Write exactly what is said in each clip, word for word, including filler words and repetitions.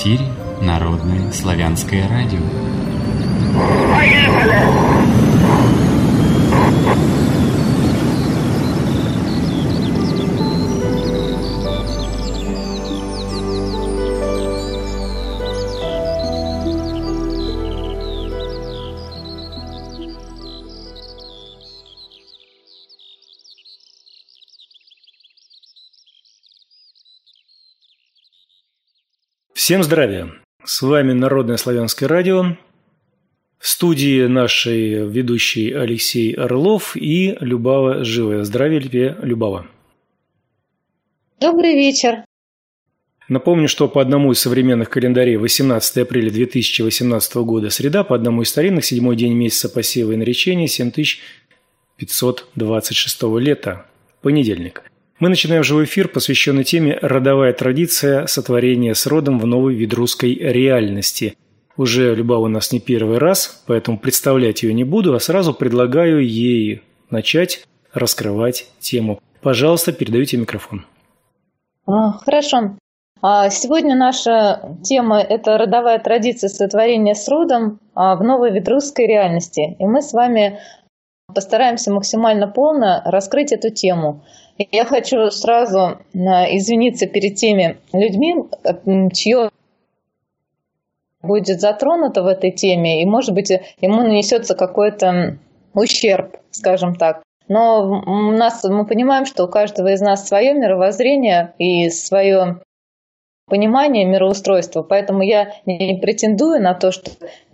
эфире Народное славянское радио. Всем здравия! С вами Народное славянское радио. В студии нашей ведущий Алексей Орлов и Любава Живая. Здравия тебе, Любава. Добрый вечер. Напомню, что по одному из современных календарей восемнадцатое апреля две тысячи восемнадцатого года среда, по одному из старинных седьмой день месяца посева и наречения семь тысяч пятьсот двадцать шестого лета, понедельник. Мы начинаем живой эфир, посвященный теме «Родовая традиция сотворения с родом в новой ведрусской реальности». Уже Любава у нас не первый раз, поэтому представлять ее не буду, а сразу предлагаю ей начать раскрывать тему. Пожалуйста, передаю тебе микрофон. Хорошо. Сегодня наша тема – это родовая традиция сотворения с родом в новой ведрусской реальности. И мы с вами постараемся максимально полно раскрыть эту тему. Я хочу сразу извиниться перед теми людьми, чье будет затронуто в этой теме, и, может быть, ему нанесется какой-то ущерб, скажем так. Но у нас, мы понимаем, что у каждого из нас свое мировоззрение и свое понимание мироустройства, поэтому я не претендую на то, что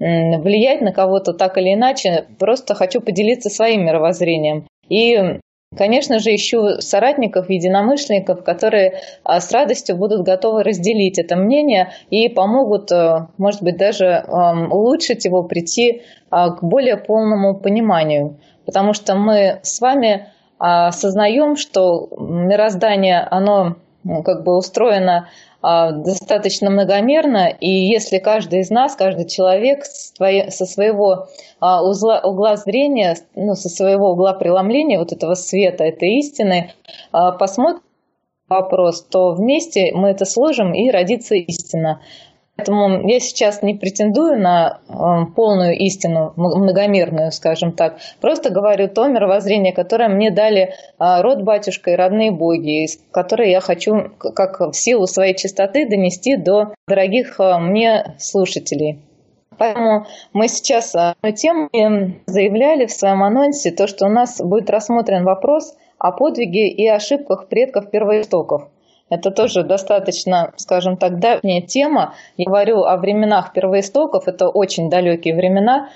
влиять на кого-то так или иначе, просто хочу поделиться своим мировоззрением. И конечно же, ищу соратников, единомышленников, которые с радостью будут готовы разделить это мнение и помогут, может быть, даже улучшить его, прийти к более полному пониманию. Потому что мы с вами осознаем, что мироздание, оно как бы устроено достаточно многомерно, и если каждый из нас, каждый человек со своего узла, угла зрения, ну, со своего угла преломления вот этого света, этой истины, посмотрит вопрос, то вместе мы это сложим и родится истина. Поэтому я сейчас не претендую на полную истину, многомерную, скажем так. Просто говорю то мировоззрение, которое мне дали род батюшка и родные боги, которое я хочу, как в силу своей чистоты, донести до дорогих мне слушателей. Поэтому мы сейчас на тему заявляли в своем анонсе то, что у нас будет рассмотрен вопрос о подвиге и ошибках предков первоистоков. Это тоже достаточно, скажем так, давняя тема. Я говорю о временах первоистоков. Это очень далекие времена,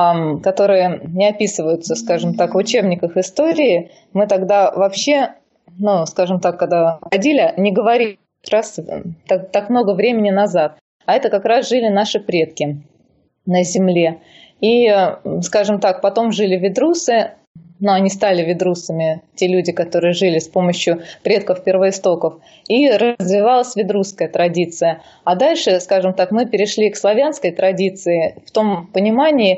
которые не описываются, скажем так, в учебниках истории. Мы тогда вообще, ну, скажем так, когда ходили, не говорили раз так, так много времени назад. А это как раз жили наши предки на земле. И, скажем так, потом жили ведрусы. Но они стали ведрусами, те люди, которые жили с помощью предков первоистоков, и развивалась ведрусская традиция. А дальше, скажем так, мы перешли к славянской традиции в том понимании,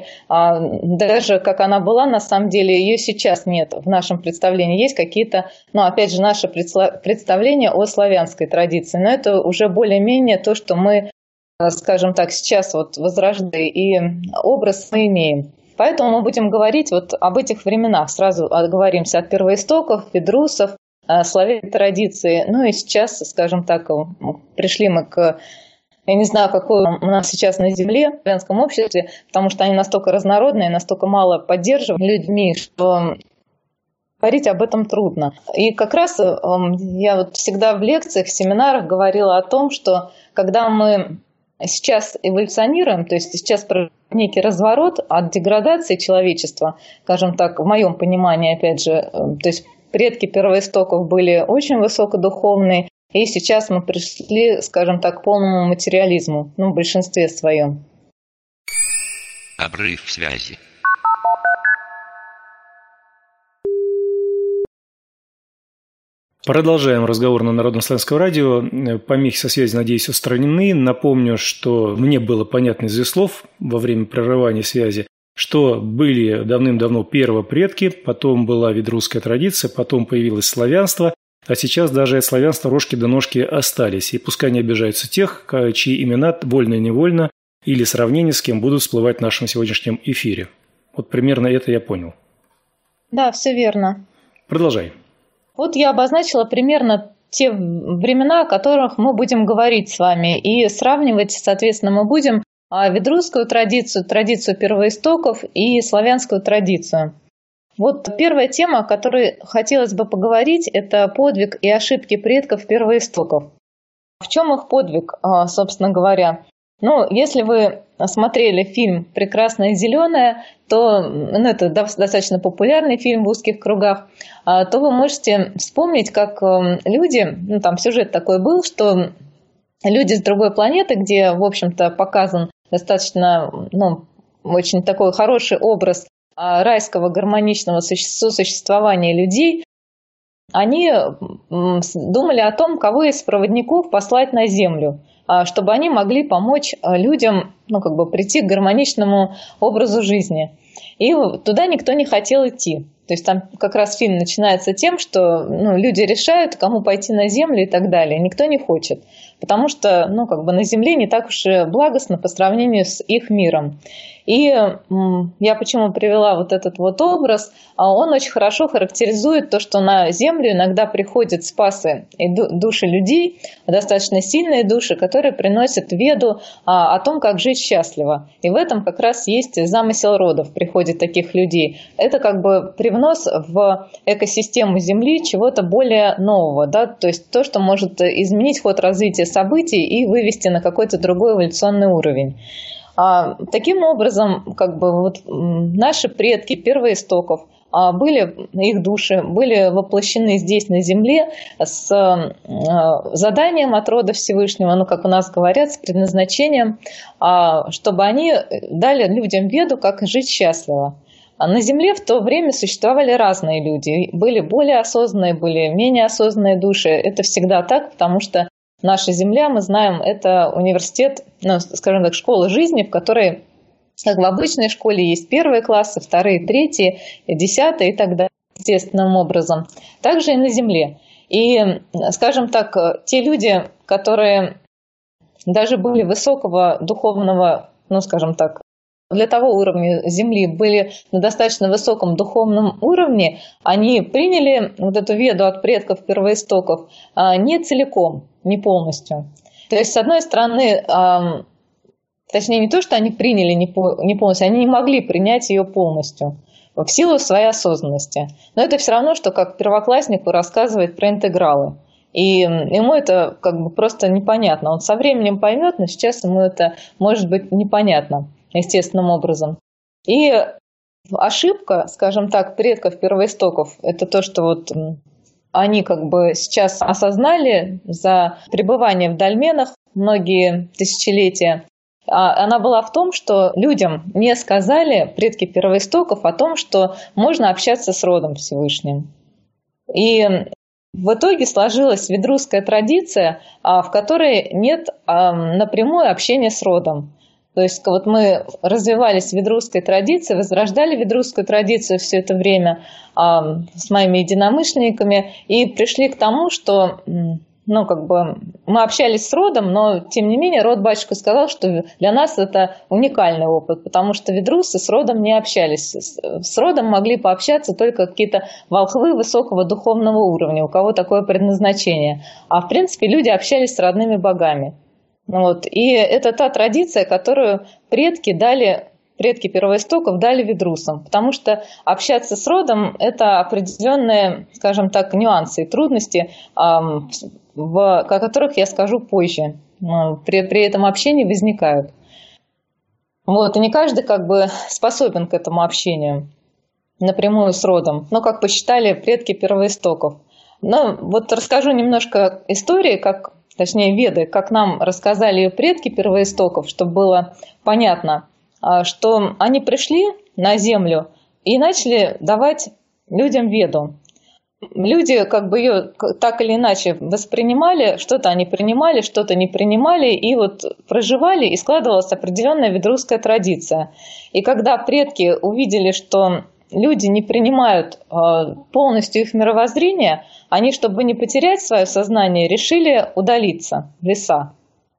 даже как она была, на самом деле ее сейчас нет в нашем представлении. Есть какие-то, ну опять же, наше представление о славянской традиции, но это уже более-менее то, что мы, скажем так, сейчас вот возрождали, и образ мы имеем. Поэтому мы будем говорить вот об этих временах. Сразу оговоримся от первоистоков, ведрусов, славянской традиции. Ну и сейчас, скажем так, пришли мы к, я не знаю, какой у нас сейчас на земле, в славянском обществе, потому что они настолько разнородные, настолько мало поддерживают людьми, что говорить об этом трудно. И как раз я вот всегда в лекциях, в семинарах говорила о том, что когда мы сейчас эволюционируем, то есть сейчас некий разворот от деградации человечества, скажем так, в моем понимании, опять же, то есть предки первоистоков были очень высокодуховные, и сейчас мы пришли, скажем так, к полному материализму, ну, в большинстве своем. Обрыв связи. Продолжаем разговор на Народном славянском радио. Помехи со связи, надеюсь, устранены. Напомню, что мне было понятно из ее слов во время прерывания связи, что были давным-давно первопредки, потом была ведрусская традиция, потом появилось славянство. А сейчас даже от славянства рожки до ножки остались, и пускай не обижаются тех, чьи имена вольно и невольно или сравнение с кем будут всплывать в нашем сегодняшнем эфире. Вот примерно это я понял. Да, все верно. Продолжай. Вот я обозначила примерно те времена, о которых мы будем говорить с вами, и сравнивать, соответственно, мы будем ведрусскую традицию, традицию первоистоков и славянскую традицию. Вот первая тема, о которой хотелось бы поговорить, это подвиг и ошибки предков первоистоков. В чем их подвиг, собственно говоря? Ну, если вы смотрели фильм «Прекрасное зеленое», то, ну, это достаточно популярный фильм в узких кругах, то вы можете вспомнить, как люди, ну, там сюжет такой был, что люди с другой планеты, где, в общем-то, показан достаточно, ну, очень такой хороший образ райского гармоничного сосуществования людей, они думали о том, кого из проводников послать на Землю, чтобы они могли помочь людям, ну, как бы прийти к гармоничному образу жизни. И туда никто не хотел идти. То есть там как раз фильм начинается тем, что, ну, люди решают, кому пойти на Землю и так далее. Никто не хочет, потому что, ну, как бы на Земле не так уж и благостно по сравнению с их миром. И я почему привела вот этот вот образ, он очень хорошо характеризует то, что на Землю иногда приходят спасы и души людей, достаточно сильные души, которые приносят веду о том, как жить счастливо. И в этом как раз есть замысел родов, приходит таких людей. Это как бы привнос в экосистему Земли чего-то более нового, да? То есть то, что может изменить ход развития событий и вывести на какой-то другой эволюционный уровень. А, таким образом, как бы вот наши предки первоистоков а, были, их души были воплощены здесь на Земле с а, заданием от рода Всевышнего, ну, как у нас говорят, с предназначением, а, чтобы они дали людям веду, как жить счастливо. А на Земле в то время существовали разные люди. Были более осознанные, были менее осознанные души. Это всегда так, потому что наша Земля, мы знаем, это университет, ну, скажем так, школа жизни, в которой, как в обычной школе, есть первые классы, вторые, третьи, десятые и так далее, естественным образом. Также и на Земле. И, скажем так, те люди, которые даже были высокого духовного, ну, скажем так, для того уровня Земли были на достаточно высоком духовном уровне, они приняли вот эту веду от предков первоистоков не целиком, не полностью. То есть, с одной стороны, точнее не то, что они приняли не полностью, они не могли принять ее полностью в силу своей осознанности. Но это все равно, что как первокласснику рассказывать про интегралы. И ему это как бы просто непонятно. Он со временем поймет, но сейчас ему это может быть непонятно естественным образом. И ошибка, скажем так, предков первоистоков, это то, что вот они как бы сейчас осознали за пребывание в дольменах многие тысячелетия. Она была в том, что людям не сказали, предки первоистоков, о том, что можно общаться с родом Всевышним. И в итоге сложилась ведрусская традиция, в которой нет напрямую общения с родом. То есть вот мы развивались в ведрусской традиции, возрождали ведрусскую традицию все это время э, с моими единомышленниками и пришли к тому, что, ну, как бы мы общались с родом, но тем не менее род батюшка сказал, что для нас это уникальный опыт, потому что ведрусы с родом не общались. С родом могли пообщаться только какие-то волхвы высокого духовного уровня, у кого такое предназначение. А в принципе люди общались с родными богами. Вот. И это та традиция, которую предки дали, предки первоистоков дали ведрусам, потому что общаться с родом – это определенные, скажем так, нюансы и трудности, в, о которых я скажу позже. При, при этом общении возникают. Вот. И не каждый как бы способен к этому общению напрямую с родом, но, как посчитали предки первоистоков. Но вот расскажу немножко истории, как точнее веды, как нам рассказали ее предки первоистоков, чтобы было понятно, что они пришли на Землю и начали давать людям веду. Люди как бы ее так или иначе воспринимали, что-то они принимали, что-то не принимали, и вот проживали, и складывалась определенная ведрусская традиция. И когда предки увидели, что люди не принимают полностью их мировоззрение, они, чтобы не потерять свое сознание, решили удалиться в леса.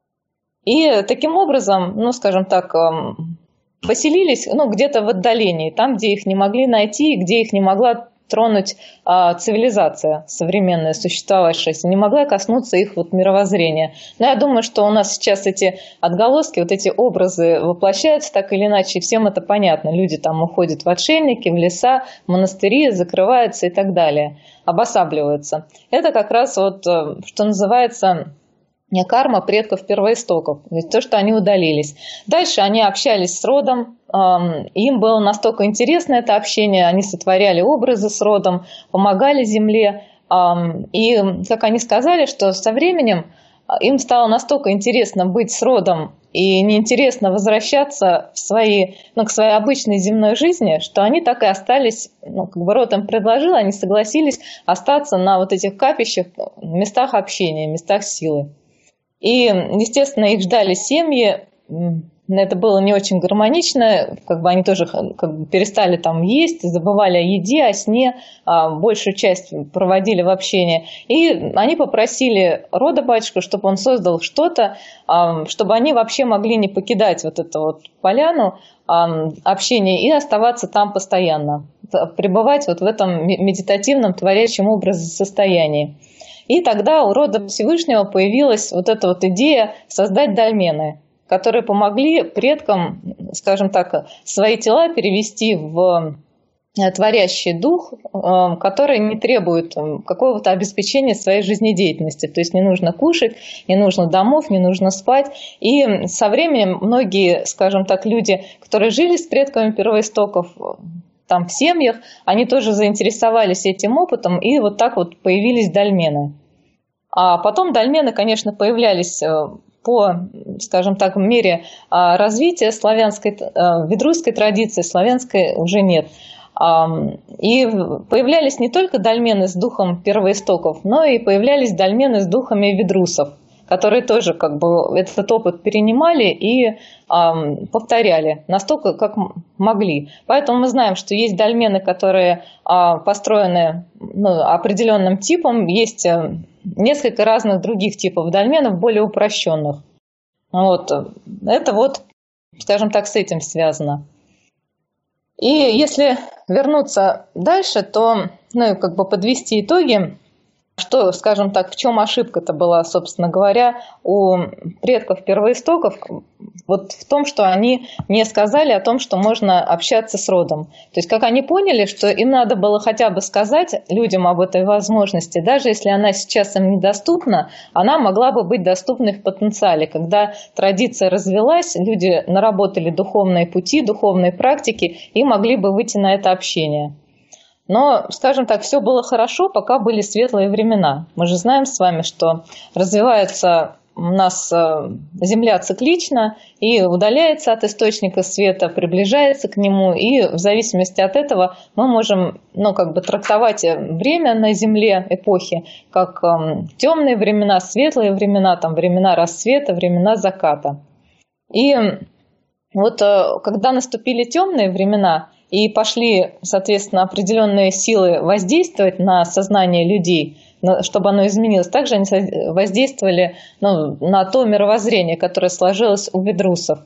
И таким образом, ну, скажем так, поселились, ну, где-то в отдалении, там, где их не могли найти, где их не могла тронуть а, цивилизация современная, существовавшая, не могла коснуться их вот мировоззрения. Но я думаю, что у нас сейчас эти отголоски, вот эти образы воплощаются так или иначе, и всем это понятно. Люди там уходят в отшельники, в леса, в монастыри, закрываются и так далее, обосабливаются. Это как раз вот, что называется, карма предков первоистоков, то есть то, что они удалились. Дальше они общались с родом, им было настолько интересно это общение, они сотворяли образы с родом, помогали земле. И, как они сказали, что со временем им стало настолько интересно быть с родом и неинтересно возвращаться в свои, ну, к своей обычной земной жизни, что они так и остались, ну, как бы род им предложил, они согласились остаться на вот этих капищах, местах общения, местах силы. И, естественно, их ждали семьи, это было не очень гармонично, как бы они тоже как бы перестали там есть, забывали о еде, о сне, большую часть проводили в общении. И они попросили рода-батюшку, чтобы он создал что-то, чтобы они вообще могли не покидать вот эту вот поляну общения и оставаться там постоянно, пребывать вот в этом медитативном, творящем образе состоянии. И тогда у рода Всевышнего появилась вот эта вот идея создать дольмены, которые помогли предкам, скажем так, свои тела перевести в творящий дух, который не требует какого-то обеспечения своей жизнедеятельности. То есть не нужно кушать, не нужно домов, не нужно спать. И со временем многие, скажем так, люди, которые жили с предками первоистоков, там в семьях, они тоже заинтересовались этим опытом, и вот так вот появились дольмены. А потом дольмены, конечно, появлялись по, скажем так, мере развития славянской, ведрусской традиции, славянской уже нет. И появлялись не только дольмены с духом первоистоков, но и появлялись дольмены с духами ведрусов, которые тоже как бы этот опыт перенимали и э, повторяли настолько, как могли. Поэтому мы знаем, что есть дольмены, которые э, построены, ну, определенным типом, есть э, несколько разных других типов дольменов, более упрощенных. Вот. Это вот, скажем так, с этим связано. И если вернуться дальше, то, ну, как бы подвести итоги, что, скажем так, в чем ошибка-то была, собственно говоря, у предков первоистоков? Вот в том, что они не сказали о том, что можно общаться с родом. То есть как они поняли, что им надо было хотя бы сказать людям об этой возможности, даже если она сейчас им недоступна, она могла бы быть доступной в потенциале. Когда традиция развелась, люди наработали духовные пути, духовные практики и могли бы выйти на это общение. Но, скажем так, все было хорошо, пока были светлые времена. Мы же знаем с вами, что развивается у нас Земля циклично и удаляется от источника света, приближается к нему, и в зависимости от этого мы можем, ну, как бы трактовать время на Земле, эпохи, как темные времена, светлые времена, там, времена рассвета, времена заката. И вот когда наступили темные времена, и пошли, соответственно, определенные силы воздействовать на сознание людей, чтобы оно изменилось. Также они воздействовали, ну, на то мировоззрение, которое сложилось у ведрусов.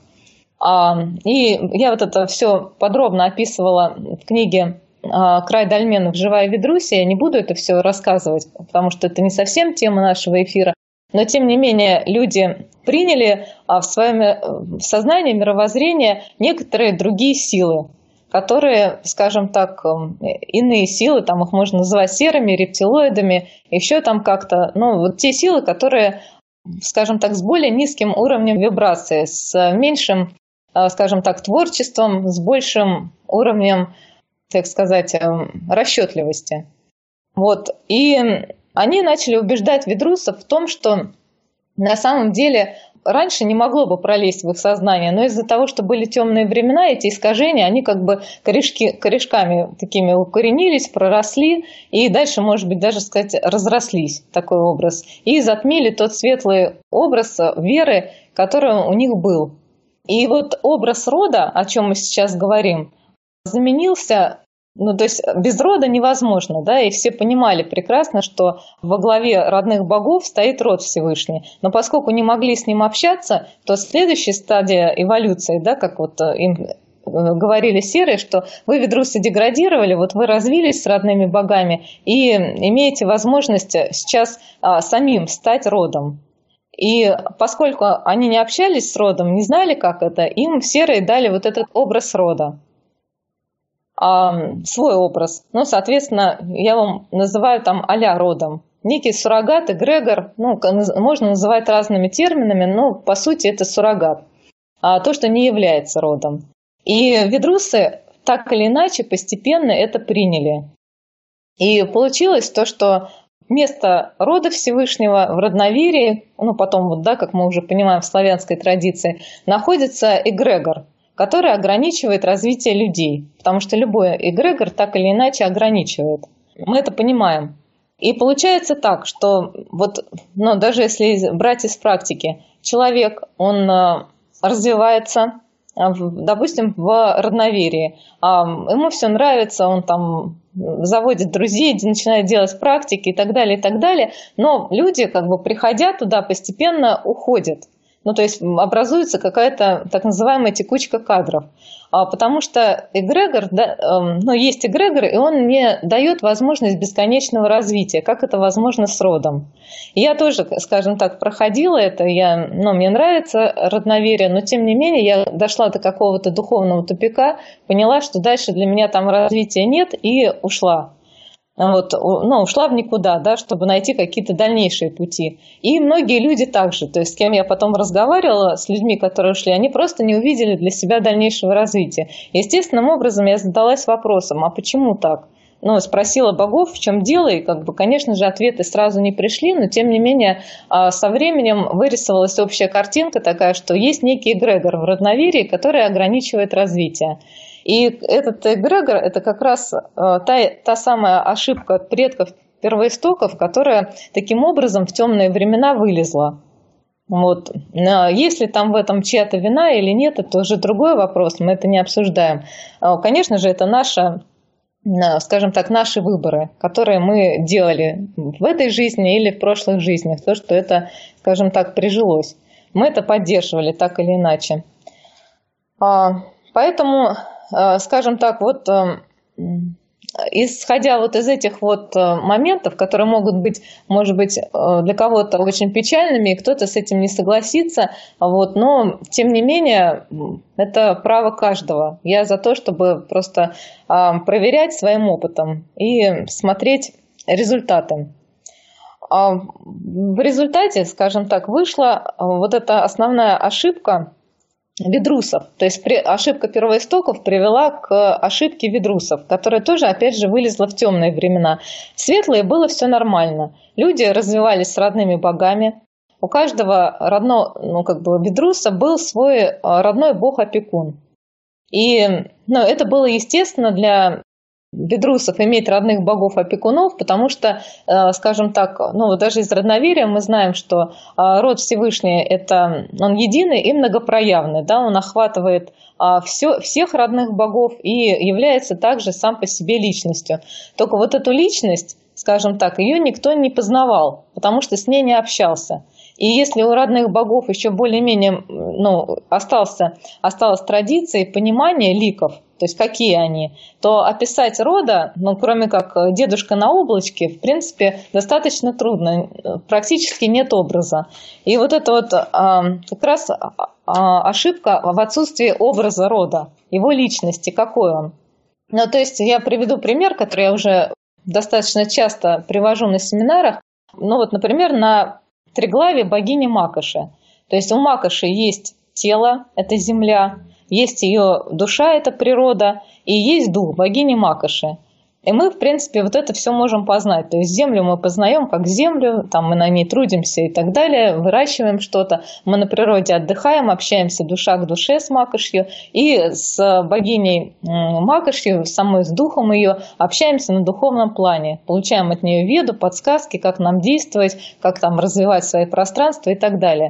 И я вот это все подробно описывала в книге «Край дольменов. Живая Ведруссия». Я не буду это все рассказывать, потому что это не совсем тема нашего эфира. Но, тем не менее, люди приняли в своем сознании, мировоззрение некоторые другие силы, которые, скажем так, иные силы, там их можно называть серыми, рептилоидами, еще там как-то, ну, вот те силы, которые, скажем так, с более низким уровнем вибрации, с меньшим, скажем так, творчеством, с большим уровнем, так сказать, расчетливости. Вот. И они начали убеждать ведрусов в том, что на самом деле раньше не могло бы пролезть в их сознание, но из-за того, что были темные времена, эти искажения, они как бы корешки, корешками такими укоренились, проросли, и дальше, может быть, даже сказать, разрослись, такой образ, и затмили тот светлый образ веры, который у них был. И вот образ рода, о чем мы сейчас говорим, заменился Ну, то есть без рода невозможно, да, и все понимали прекрасно, что во главе родных богов стоит род Всевышний. Но поскольку не могли с ним общаться, то следующая стадия эволюции, да, как вот им говорили серые, что вы, ведрусы, деградировали, вот вы развились с родными богами и имеете возможность сейчас а, самим стать родом. И поскольку они не общались с родом, не знали, как это, им серые дали вот этот образ рода. Свой образ. Ну, соответственно, я вам называю там а-ля родом. Некий суррогат, эгрегор, ну, можно называть разными терминами, но по сути это суррогат. А то, что не является родом. И ведрусы так или иначе постепенно это приняли. И получилось то, что вместо рода Всевышнего в родноверии, ну, потом, вот, да, как мы уже понимаем в славянской традиции, находится эгрегор, который ограничивает развитие людей, потому что любой эгрегор так или иначе ограничивает. Мы это понимаем. И получается так, что вот, ну, даже если брать из практики, человек, он развивается, допустим, в родноверии, ему все нравится, он там заводит друзей, начинает делать практики и так далее, и так далее, но люди, как бы, приходя туда, постепенно уходят. Ну, то есть образуется какая-то так называемая текучка кадров. Потому что эгрегор, да, ну, есть эгрегор, и он не дает возможность бесконечного развития, как это возможно с родом. Я тоже, скажем так, проходила это, я, ну, мне нравится родноверие, но тем не менее я дошла до какого-то духовного тупика, поняла, что дальше для меня там развития нет, и ушла. Вот, ну, ушла в никуда, да, чтобы найти какие-то дальнейшие пути. И многие люди также, то есть с кем я потом разговаривала, с людьми, которые ушли, они просто не увидели для себя дальнейшего развития. Естественным образом я задалась вопросом, а почему так? Ну, спросила богов, в чем дело, и, как бы, конечно же, ответы сразу не пришли, но, тем не менее, со временем вырисовалась общая картинка такая, что есть некий эгрегор в родноверии, который ограничивает развитие. И этот эгрегор – это как раз та, та самая ошибка предков первоистоков, которая таким образом в темные времена вылезла. Вот. Если там в этом чья-то вина или нет, это уже другой вопрос, мы это не обсуждаем. Конечно же, это наша, скажем так, наши выборы, которые мы делали в этой жизни или в прошлых жизнях, то, что это, скажем так, прижилось. Мы это поддерживали так или иначе. Поэтому, скажем так, вот исходя вот из этих вот моментов, которые могут быть, может быть, для кого-то очень печальными, и кто-то с этим не согласится, вот, но, тем не менее, это право каждого. Я за то, чтобы просто проверять своим опытом и смотреть результаты. В результате, скажем так, вышла вот эта основная ошибка ведрусов. То есть ошибка первоистоков привела к ошибке ведрусов, которая тоже, опять же, вылезла в темные времена. В светлые было все нормально. Люди развивались с родными богами. У каждого родного, ну, как бы, ведруса был свой родной бог-опекун. И, ну, это было естественно для ведрусов иметь родных богов-опекунов, потому что, скажем так, ну, даже из родноверия мы знаем, что род Всевышний – это он единый и многопроявный, да, он охватывает все, всех родных богов и является также сам по себе личностью. Только вот эту личность, скажем так, ее никто не познавал, потому что с ней не общался. И если у родных богов еще более-менее, ну, остался, осталась традиция и понимание ликов, то есть какие они, то описать рода, ну, кроме как дедушка на облачке, в принципе, достаточно трудно, практически нет образа. И вот это вот а, как раз а, ошибка в отсутствии образа рода, его личности, какой он. Ну, то есть я приведу пример, который я уже достаточно часто привожу на семинарах. Ну, вот, например, на триглаве богини Макоши. То есть у Макоши есть тело, это земля, есть ее душа, это природа, и есть дух богини Макоши. И мы, в принципе, вот это все можем познать. То есть землю мы познаем как землю, там мы на ней трудимся и так далее, выращиваем что-то. Мы на природе отдыхаем, общаемся душа к душе с Макошью. И с богиней Макошью, самой с духом ее, общаемся на духовном плане. Получаем от нее веду, подсказки, как нам действовать, как там развивать свои пространства и так далее.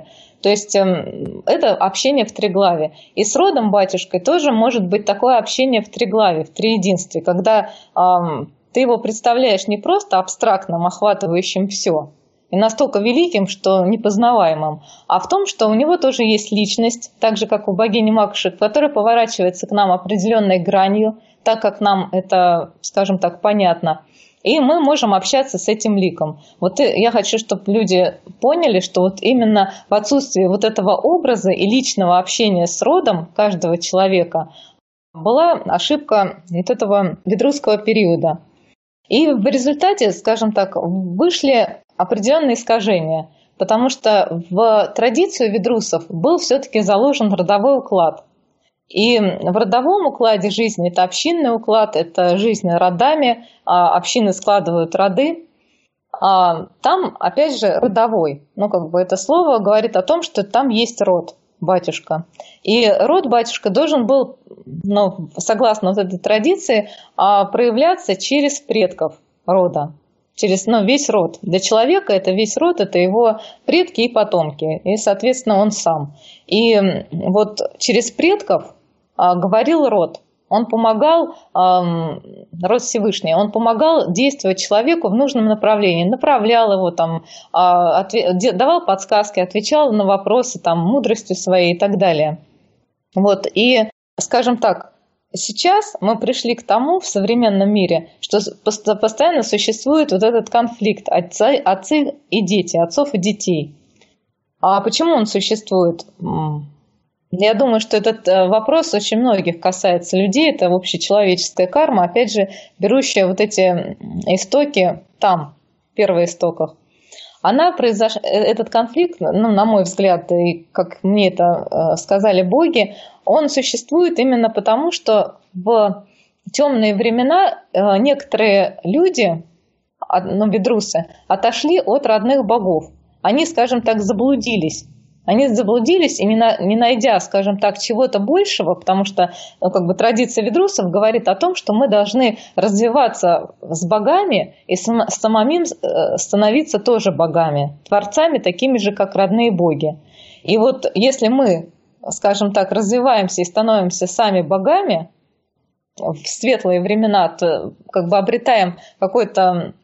То есть это общение в триглаве. И с родом батюшкой тоже может быть такое общение в триглаве, в триединстве, когда ты его представляешь не просто абстрактным, охватывающим все, и настолько великим, что непознаваемым, а в том, что у него тоже есть личность, так же, как у богини Макошек, которая поворачивается к нам определенной гранью, так как нам это, скажем так, понятно. И мы можем общаться с этим ликом. Вот я хочу, чтобы люди поняли, что вот именно в отсутствии вот этого образа и личного общения с родом каждого человека была ошибка вот этого ведрусского периода. И в результате, скажем так, вышли определенные искажения, потому что в традицию ведрусов был все-таки заложен родовой уклад. И в родовом укладе жизни это общинный уклад, это жизнь родами, общины складывают роды. А там, опять же, родовой. Ну, как бы это слово говорит о том, что там есть род батюшка. И род батюшка должен был, ну, согласно вот этой традиции, проявляться через предков рода. Через, ну, весь род. Для человека это весь род, это его предки и потомки. И, соответственно, он сам. И вот через предков говорил род. Он помогал, род Всевышний, он помогал действовать человеку в нужном направлении, направлял его, там, давал подсказки, отвечал на вопросы там, мудростью своей и так далее. Вот. И, скажем так, сейчас мы пришли к тому в современном мире, что постоянно существует вот этот конфликт отцы, отцы и дети, отцов и детей. А почему он существует? Я думаю, что этот вопрос очень многих касается людей. Это общечеловеческая карма, опять же, берущая вот эти истоки там, в первоистоках. Она произош... Этот конфликт, ну, на мой взгляд, и как мне это сказали боги, он существует именно потому, что в темные времена некоторые люди, ну, ведрусы, отошли от родных богов. Они, скажем так, заблудились. Они заблудились и не, на, не найдя, скажем так, чего-то большего, потому что, ну, как бы традиция ведрусов говорит о том, что мы должны развиваться с богами и сам, самим становиться тоже богами, творцами, такими же, как родные боги. И вот если мы, скажем так, развиваемся и становимся сами богами в светлые времена, то как бы обретаем какой-то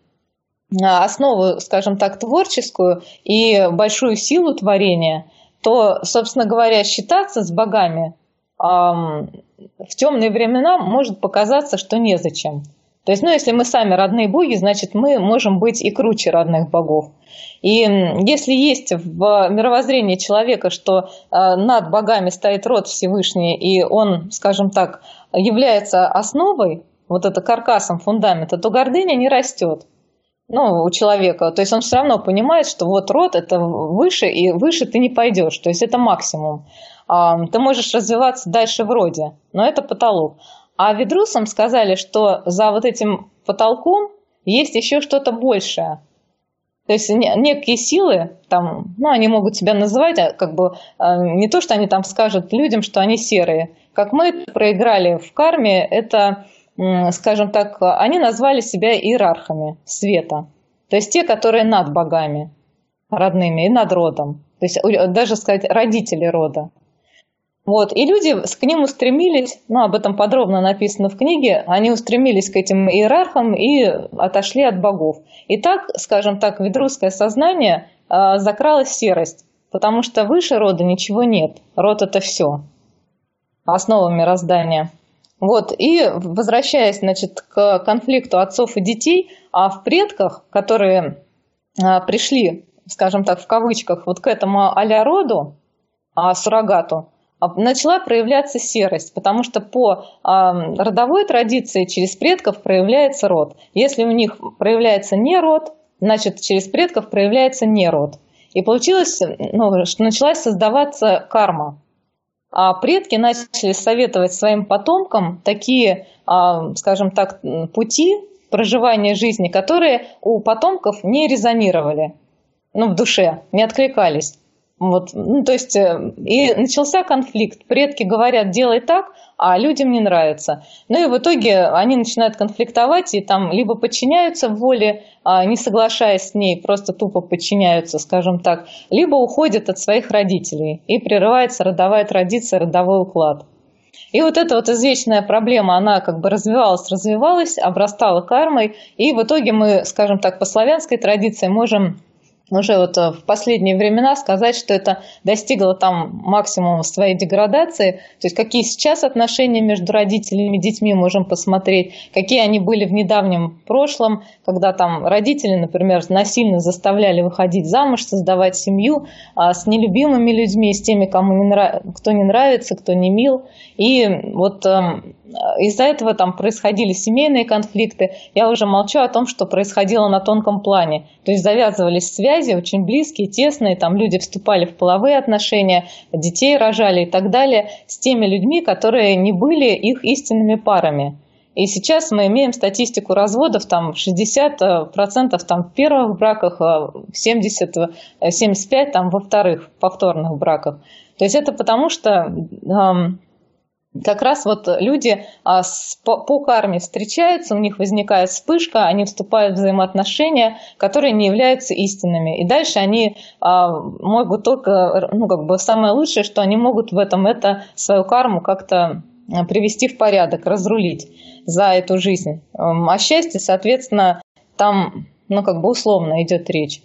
основу, скажем так, творческую и большую силу творения, то, собственно говоря, считаться с богами эм, в темные времена может показаться, что незачем. То есть, ну, если мы сами родные боги, значит, мы можем быть и круче родных богов. И если есть в мировоззрении человека, что э, над богами стоит род Всевышний, и он, скажем так, является основой, вот это каркасом фундамента, то гордыня не растет. Ну, у человека. То есть он все равно понимает, что вот род это выше, и выше ты не пойдешь. То есть это максимум. Ты можешь развиваться дальше в роде, но это потолок. А ведрусам сказали, что за вот этим потолком есть еще что-то большее. То есть некие силы, там, ну, они могут себя называть, как бы не то, что они там скажут людям, что они серые. Как мы проиграли в карме, это... скажем так, они назвали себя иерархами света. То есть те, которые над богами родными и над родом. То есть даже сказать родители рода. Вот. И люди к ним устремились, ну, об этом подробно написано в книге, они устремились к этим иерархам и отошли от богов. И так, скажем так, ведрусское сознание э, закралась серость, потому что выше рода ничего нет. Род – это все. Основа мироздания. Вот, и возвращаясь, значит, к конфликту отцов и детей, а в предках, которые а, пришли, скажем так, в кавычках, вот к этому а-ля роду, а, суррогату, а, начала проявляться серость, потому что по а, родовой традиции через предков проявляется род. Если у них проявляется не род, значит, через предков проявляется не род. И получилось, ну, что началась создаваться карма. А предки начали советовать своим потомкам такие, скажем так, пути проживания жизни, которые у потомков не резонировали, ну, в душе, не откликались. Вот. Ну, то есть, и начался конфликт. Предки говорят, делай так, а людям не нравится. Ну и в итоге они начинают конфликтовать и там либо подчиняются воле, не соглашаясь с ней, просто тупо подчиняются, скажем так, либо уходят от своих родителей и прерывается родовая традиция, родовой уклад. И вот эта вот извечная проблема, она как бы развивалась, развивалась, обрастала кармой, и в итоге мы, скажем так, по славянской традиции можем уже вот в последние времена сказать, что это достигло там максимума своей деградации. То есть какие сейчас отношения между родителями и детьми можем посмотреть, какие они были в недавнем прошлом, когда там родители, например, насильно заставляли выходить замуж, создавать семью а с нелюбимыми людьми, с теми, кому не нрав... кто не нравится, кто не мил. И вот э, из-за этого там происходили семейные конфликты. Я уже молчу о том, что происходило на тонком плане. То есть завязывались связи очень близкие, тесные, там люди вступали в половые отношения, детей рожали и так далее с теми людьми, которые не были их истинными парами. И сейчас мы имеем статистику разводов, там шестьдесят процентов там, в первых браках, семьдесят - семьдесят пять процентов там, во вторых повторных браках. То есть это потому, что как раз вот люди а, с, по, по карме встречаются, у них возникает вспышка, они вступают в взаимоотношения, которые не являются истинными. И дальше они а, могут только, ну как бы самое лучшее, что они могут в этом, это свою карму как-то привести в порядок, разрулить за эту жизнь. О счастье, соответственно, там, ну как бы условно идет речь.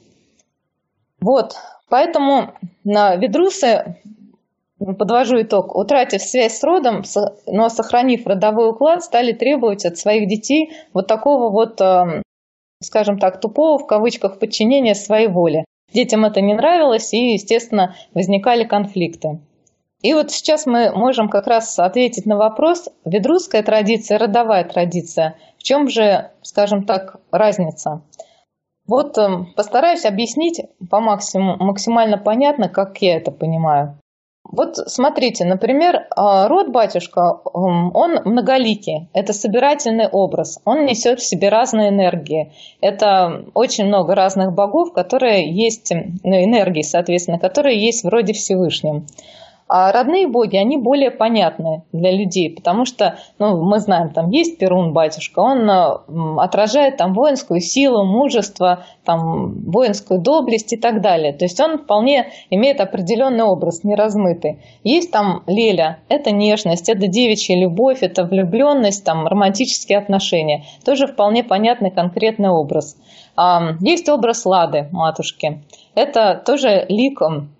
Вот, поэтому на ведрусы, подвожу итог, утратив связь с родом, но сохранив родовой уклад, стали требовать от своих детей вот такого вот, скажем так, тупого, в кавычках, подчинения своей воле. Детям это не нравилось, и, естественно, возникали конфликты. И вот сейчас мы можем как раз ответить на вопрос, ведрусская традиция, родовая традиция. В чем же, скажем так, разница? Вот постараюсь объяснить по максимуму, максимально понятно, как я это понимаю. Вот смотрите, например, род батюшка, он многоликий, это собирательный образ, он несет в себе разные энергии. Это очень много разных богов, которые есть, ну, энергии, соответственно, которые есть в роде Всевышнем. А родные боги, они более понятны для людей, потому что, ну, мы знаем, там есть Перун батюшка, он отражает там воинскую силу, мужество, там, воинскую доблесть и так далее. То есть он вполне имеет определенный образ, неразмытый. Есть там Леля, это нежность, это девичья любовь, это влюбленность, там, романтические отношения. Тоже вполне понятный конкретный образ. Есть образ Лады, матушки. Это тоже лик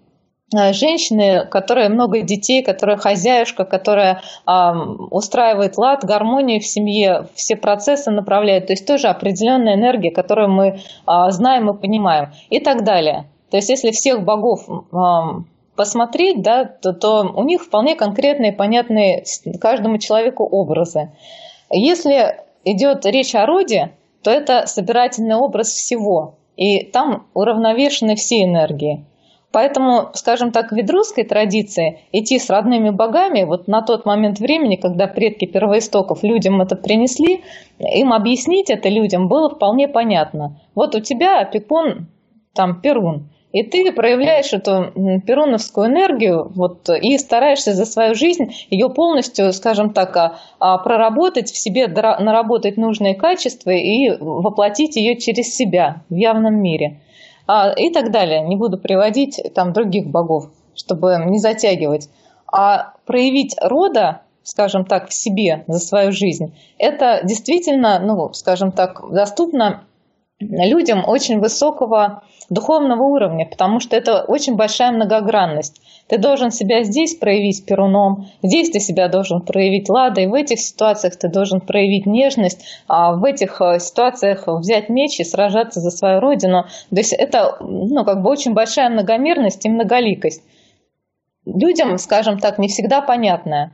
женщины, которая много детей, которая хозяюшка, которая э, устраивает лад, гармонию в семье, все процессы направляет. То есть тоже определенная энергия, которую мы э, знаем и понимаем. И так далее. То есть если всех богов э, посмотреть, да, то, то у них вполне конкретные, понятные каждому человеку образы. Если идет речь о роде, то это собирательный образ всего. И там уравновешены все энергии. Поэтому, скажем так, в ведрусской традиции идти с родными богами, вот на тот момент времени, когда предки первоистоков людям это принесли, им объяснить это людям было вполне понятно. Вот у тебя опекун, там, Перун, и ты проявляешь эту перуновскую энергию вот, и стараешься за свою жизнь ее полностью, скажем так, проработать в себе, наработать нужные качества и воплотить ее через себя в явном мире. И так далее. Не буду приводить там других богов, чтобы не затягивать. А проявить рода, скажем так, в себе за свою жизнь, это действительно, ну, скажем так, доступно людям очень высокого духовного уровня, потому что это очень большая многогранность. Ты должен себя здесь проявить Перуном, здесь ты себя должен проявить Ладой, в этих ситуациях ты должен проявить нежность, а в этих ситуациях взять меч и сражаться за свою родину. То есть это, ну, как бы очень большая многомерность и многоликость. Людям, скажем так, не всегда понятная.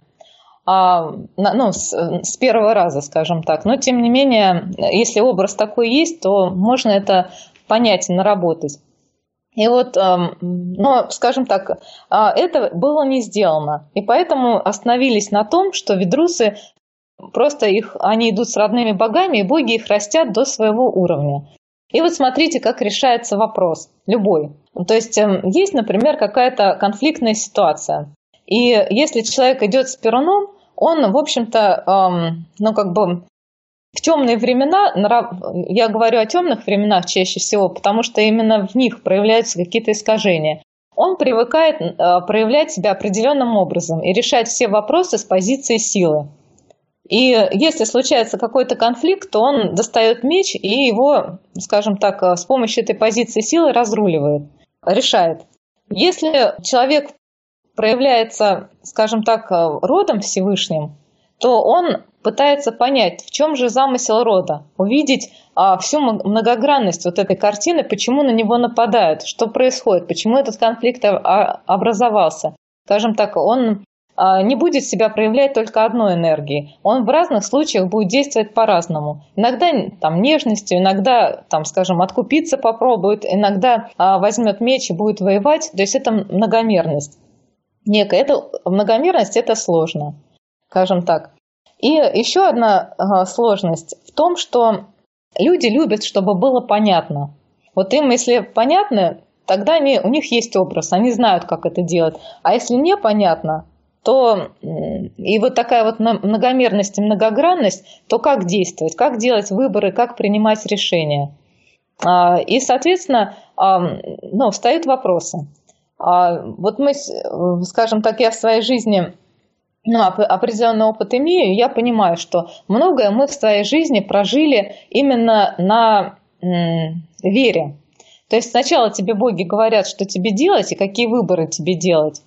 А, ну, с, с первого раза, скажем так. Но, тем не менее, если образ такой есть, то можно это понять и наработать. И вот, но, скажем так, это было не сделано. И поэтому остановились на том, что ведрусы, просто их, они идут с родными богами, и боги их растят до своего уровня. И вот смотрите, как решается вопрос, любой. То есть есть, например, какая-то конфликтная ситуация. И если человек идет с Перуном, он, в общем-то, ну, как бы в темные времена, я говорю о темных временах чаще всего, потому что именно в них проявляются какие-то искажения. Он привыкает проявлять себя определенным образом и решать все вопросы с позиции силы. И если случается какой-то конфликт, то он достает меч и его, скажем так, с помощью этой позиции силы разруливает, решает. Если человек проявляется, скажем так, родом Всевышним, то он пытается понять, в чем же замысел рода, увидеть а, всю многогранность вот этой картины, почему на него нападают, что происходит, почему этот конфликт образовался. Скажем так, он а, не будет себя проявлять только одной энергией. Он в разных случаях будет действовать по-разному. Иногда там, нежностью, иногда, там, скажем, откупиться попробует, иногда а, возьмет меч и будет воевать. То есть это многомерность. Некая. Это, многомерность – это сложно, скажем так. И еще одна а, сложность в том, что люди любят, чтобы было понятно. Вот им, если понятно, тогда они, у них есть образ, они знают, как это делать. А если непонятно, то и вот такая вот многомерность и многогранность, то как действовать, как делать выборы, как принимать решения. А, и, соответственно, а, ну, встают вопросы. А, вот мы, скажем так, я в своей жизни... Ну, определенный опыт имею, я понимаю, что многое мы в своей жизни прожили именно на м, вере. То есть сначала тебе боги говорят, что тебе делать и какие выборы тебе делать.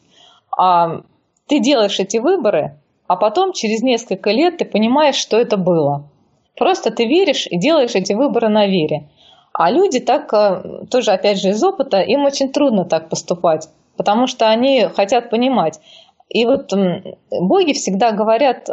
А ты делаешь эти выборы, а потом через несколько лет ты понимаешь, что это было. Просто ты веришь и делаешь эти выборы на вере. А люди так, тоже опять же из опыта, им очень трудно так поступать, потому что они хотят понимать. И вот боги всегда говорят,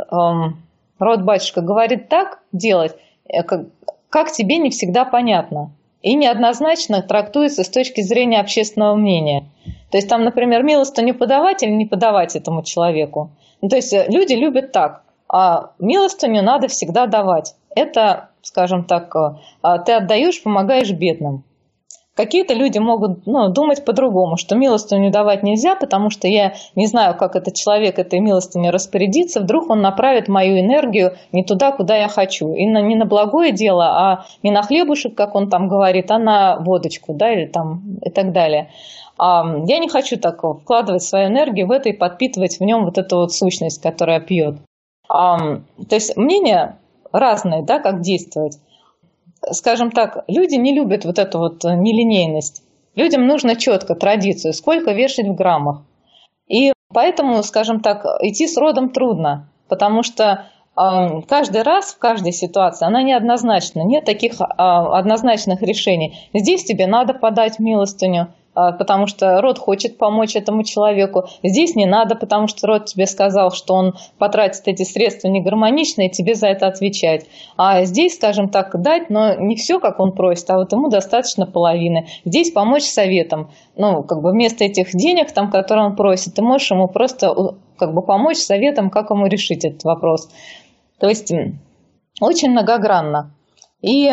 род батюшка говорит так делать, как, как тебе не всегда понятно. И неоднозначно трактуется с точки зрения общественного мнения. То есть там, например, милостыню подавать или не подавать этому человеку. Ну, то есть люди любят так, а милостыню надо всегда давать. Это, скажем так, ты отдаешь, помогаешь бедным. Какие-то люди могут ну, думать по-другому, что милостыню давать нельзя, потому что я не знаю, как этот человек этой милостыней распорядится, вдруг он направит мою энергию не туда, куда я хочу. И на, не на благое дело, а не на хлебушек, как он там говорит, а на водочку, да, или там и так далее. А, я не хочу так вкладывать свою энергию в это и подпитывать в нем вот эту вот сущность, которая пьет. А, то есть мнения разные, да, как действовать. Скажем так, люди не любят вот эту вот нелинейность. Людям нужно четко традицию, сколько вешать в граммах. И поэтому, скажем так, идти с родом трудно, потому что э, каждый раз, в каждой ситуации она неоднозначна, нет таких э, однозначных решений. Здесь тебе надо подать милостыню, э, потому что род хочет помочь этому человеку. Здесь не надо, потому что род тебе сказал, что он потратит эти средства негармонично, и тебе за это отвечать. А здесь, скажем так, дать, но не все, как он просит, а вот ему достаточно половины. Здесь помочь советом. Ну, как бы вместо этих денег, там, которые он просит, ты можешь ему просто как бы помочь советом, как ему решить этот вопрос. То есть очень многогранно. И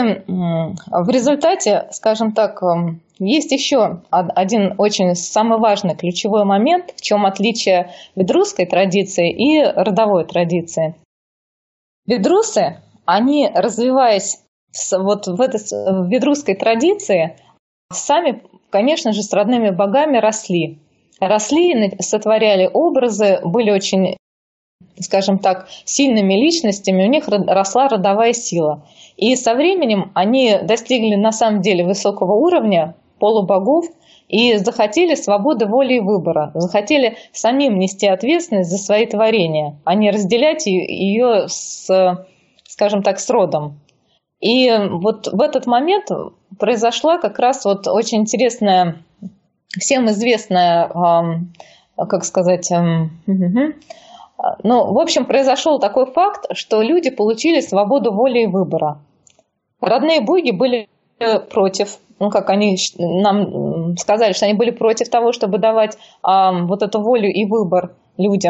в результате, скажем так, есть еще один очень самый важный ключевой момент, в чем отличие ведрусской традиции и родовой традиции. Ведрусы, они, развиваясь вот в этой в ведрусской традиции, сами, конечно же, с родными богами росли. Росли, сотворяли образы, были очень, скажем так, сильными личностями, у них росла родовая сила. И со временем они достигли на самом деле высокого уровня полубогов и захотели свободы воли и выбора, захотели самим нести ответственность за свои творения, а не разделять ее с, скажем так, с родом. И вот в этот момент произошла как раз вот очень интересная, всем известная, как сказать, ну, в общем, произошел такой факт, что люди получили свободу воли и выбора. Родные боги были против, ну, как они нам сказали, что они были против того, чтобы давать а, вот эту волю и выбор людям.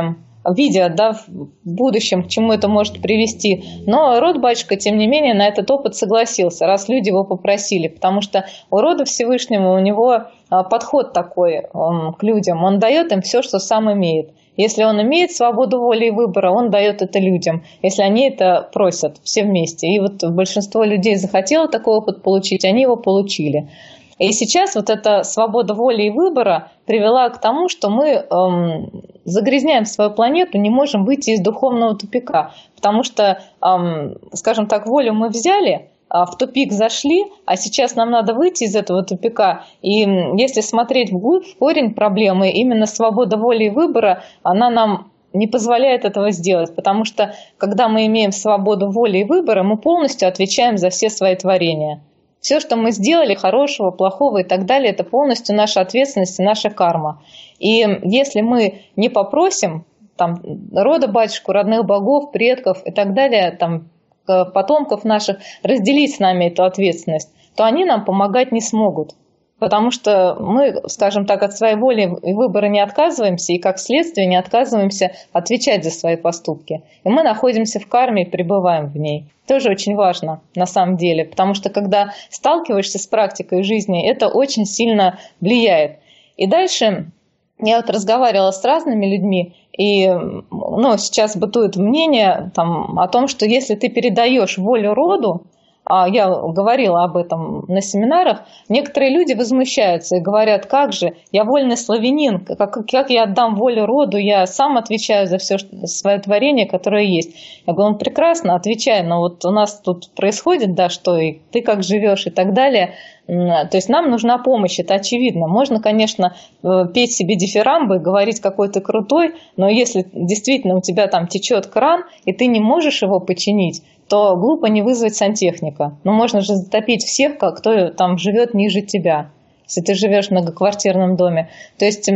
видя, да, в будущем, к чему это может привести. Но род-батюшка, тем не менее, на этот опыт согласился, раз люди его попросили, потому что у рода Всевышнего у него подход такой к людям, он дает им все, что сам имеет. Если он имеет свободу воли и выбора, он дает это людям, если они это просят все вместе. И вот большинство людей захотело такой опыт получить, они его получили. И сейчас вот эта свобода воли и выбора привела к тому, что мы эм, загрязняем свою планету, не можем выйти из духовного тупика. Потому что, эм, скажем так, волю мы взяли, в тупик зашли, а сейчас нам надо выйти из этого тупика. И если смотреть вглубь, в корень проблемы, именно свобода воли и выбора, она нам не позволяет этого сделать. Потому что, когда мы имеем свободу воли и выбора, мы полностью отвечаем за все свои творения. Все, что мы сделали, хорошего, плохого и так далее, это полностью наша ответственность и наша карма. И если мы не попросим там, рода батюшку, родных богов, предков и так далее, там, потомков наших, разделить с нами эту ответственность, то они нам помогать не смогут. Потому что мы, скажем так, от своей воли и выбора не отказываемся, и как следствие не отказываемся отвечать за свои поступки. И мы находимся в карме и пребываем в ней. Тоже очень важно на самом деле, потому что когда сталкиваешься с практикой жизни, это очень сильно влияет. И дальше я вот разговаривала с разными людьми, и ну, сейчас бытует мнение там, о том, что если ты передаешь волю роду, а я говорила об этом на семинарах, некоторые люди возмущаются и говорят, как же, я вольный славянин, как, как я отдам волю роду, я сам отвечаю за все свое творение, которое есть. Я говорю, ну прекрасно, отвечай, но вот у нас тут происходит, да, что и ты как живешь и так далее. То есть нам нужна помощь, это очевидно. Можно, конечно, петь себе дифирамбы, говорить, какой ты крутой, но если действительно у тебя там течет кран, и ты не можешь его починить, то глупо не вызвать сантехника. Но можно же затопить всех, кто там живет ниже тебя, если ты живешь в многоквартирном доме. То есть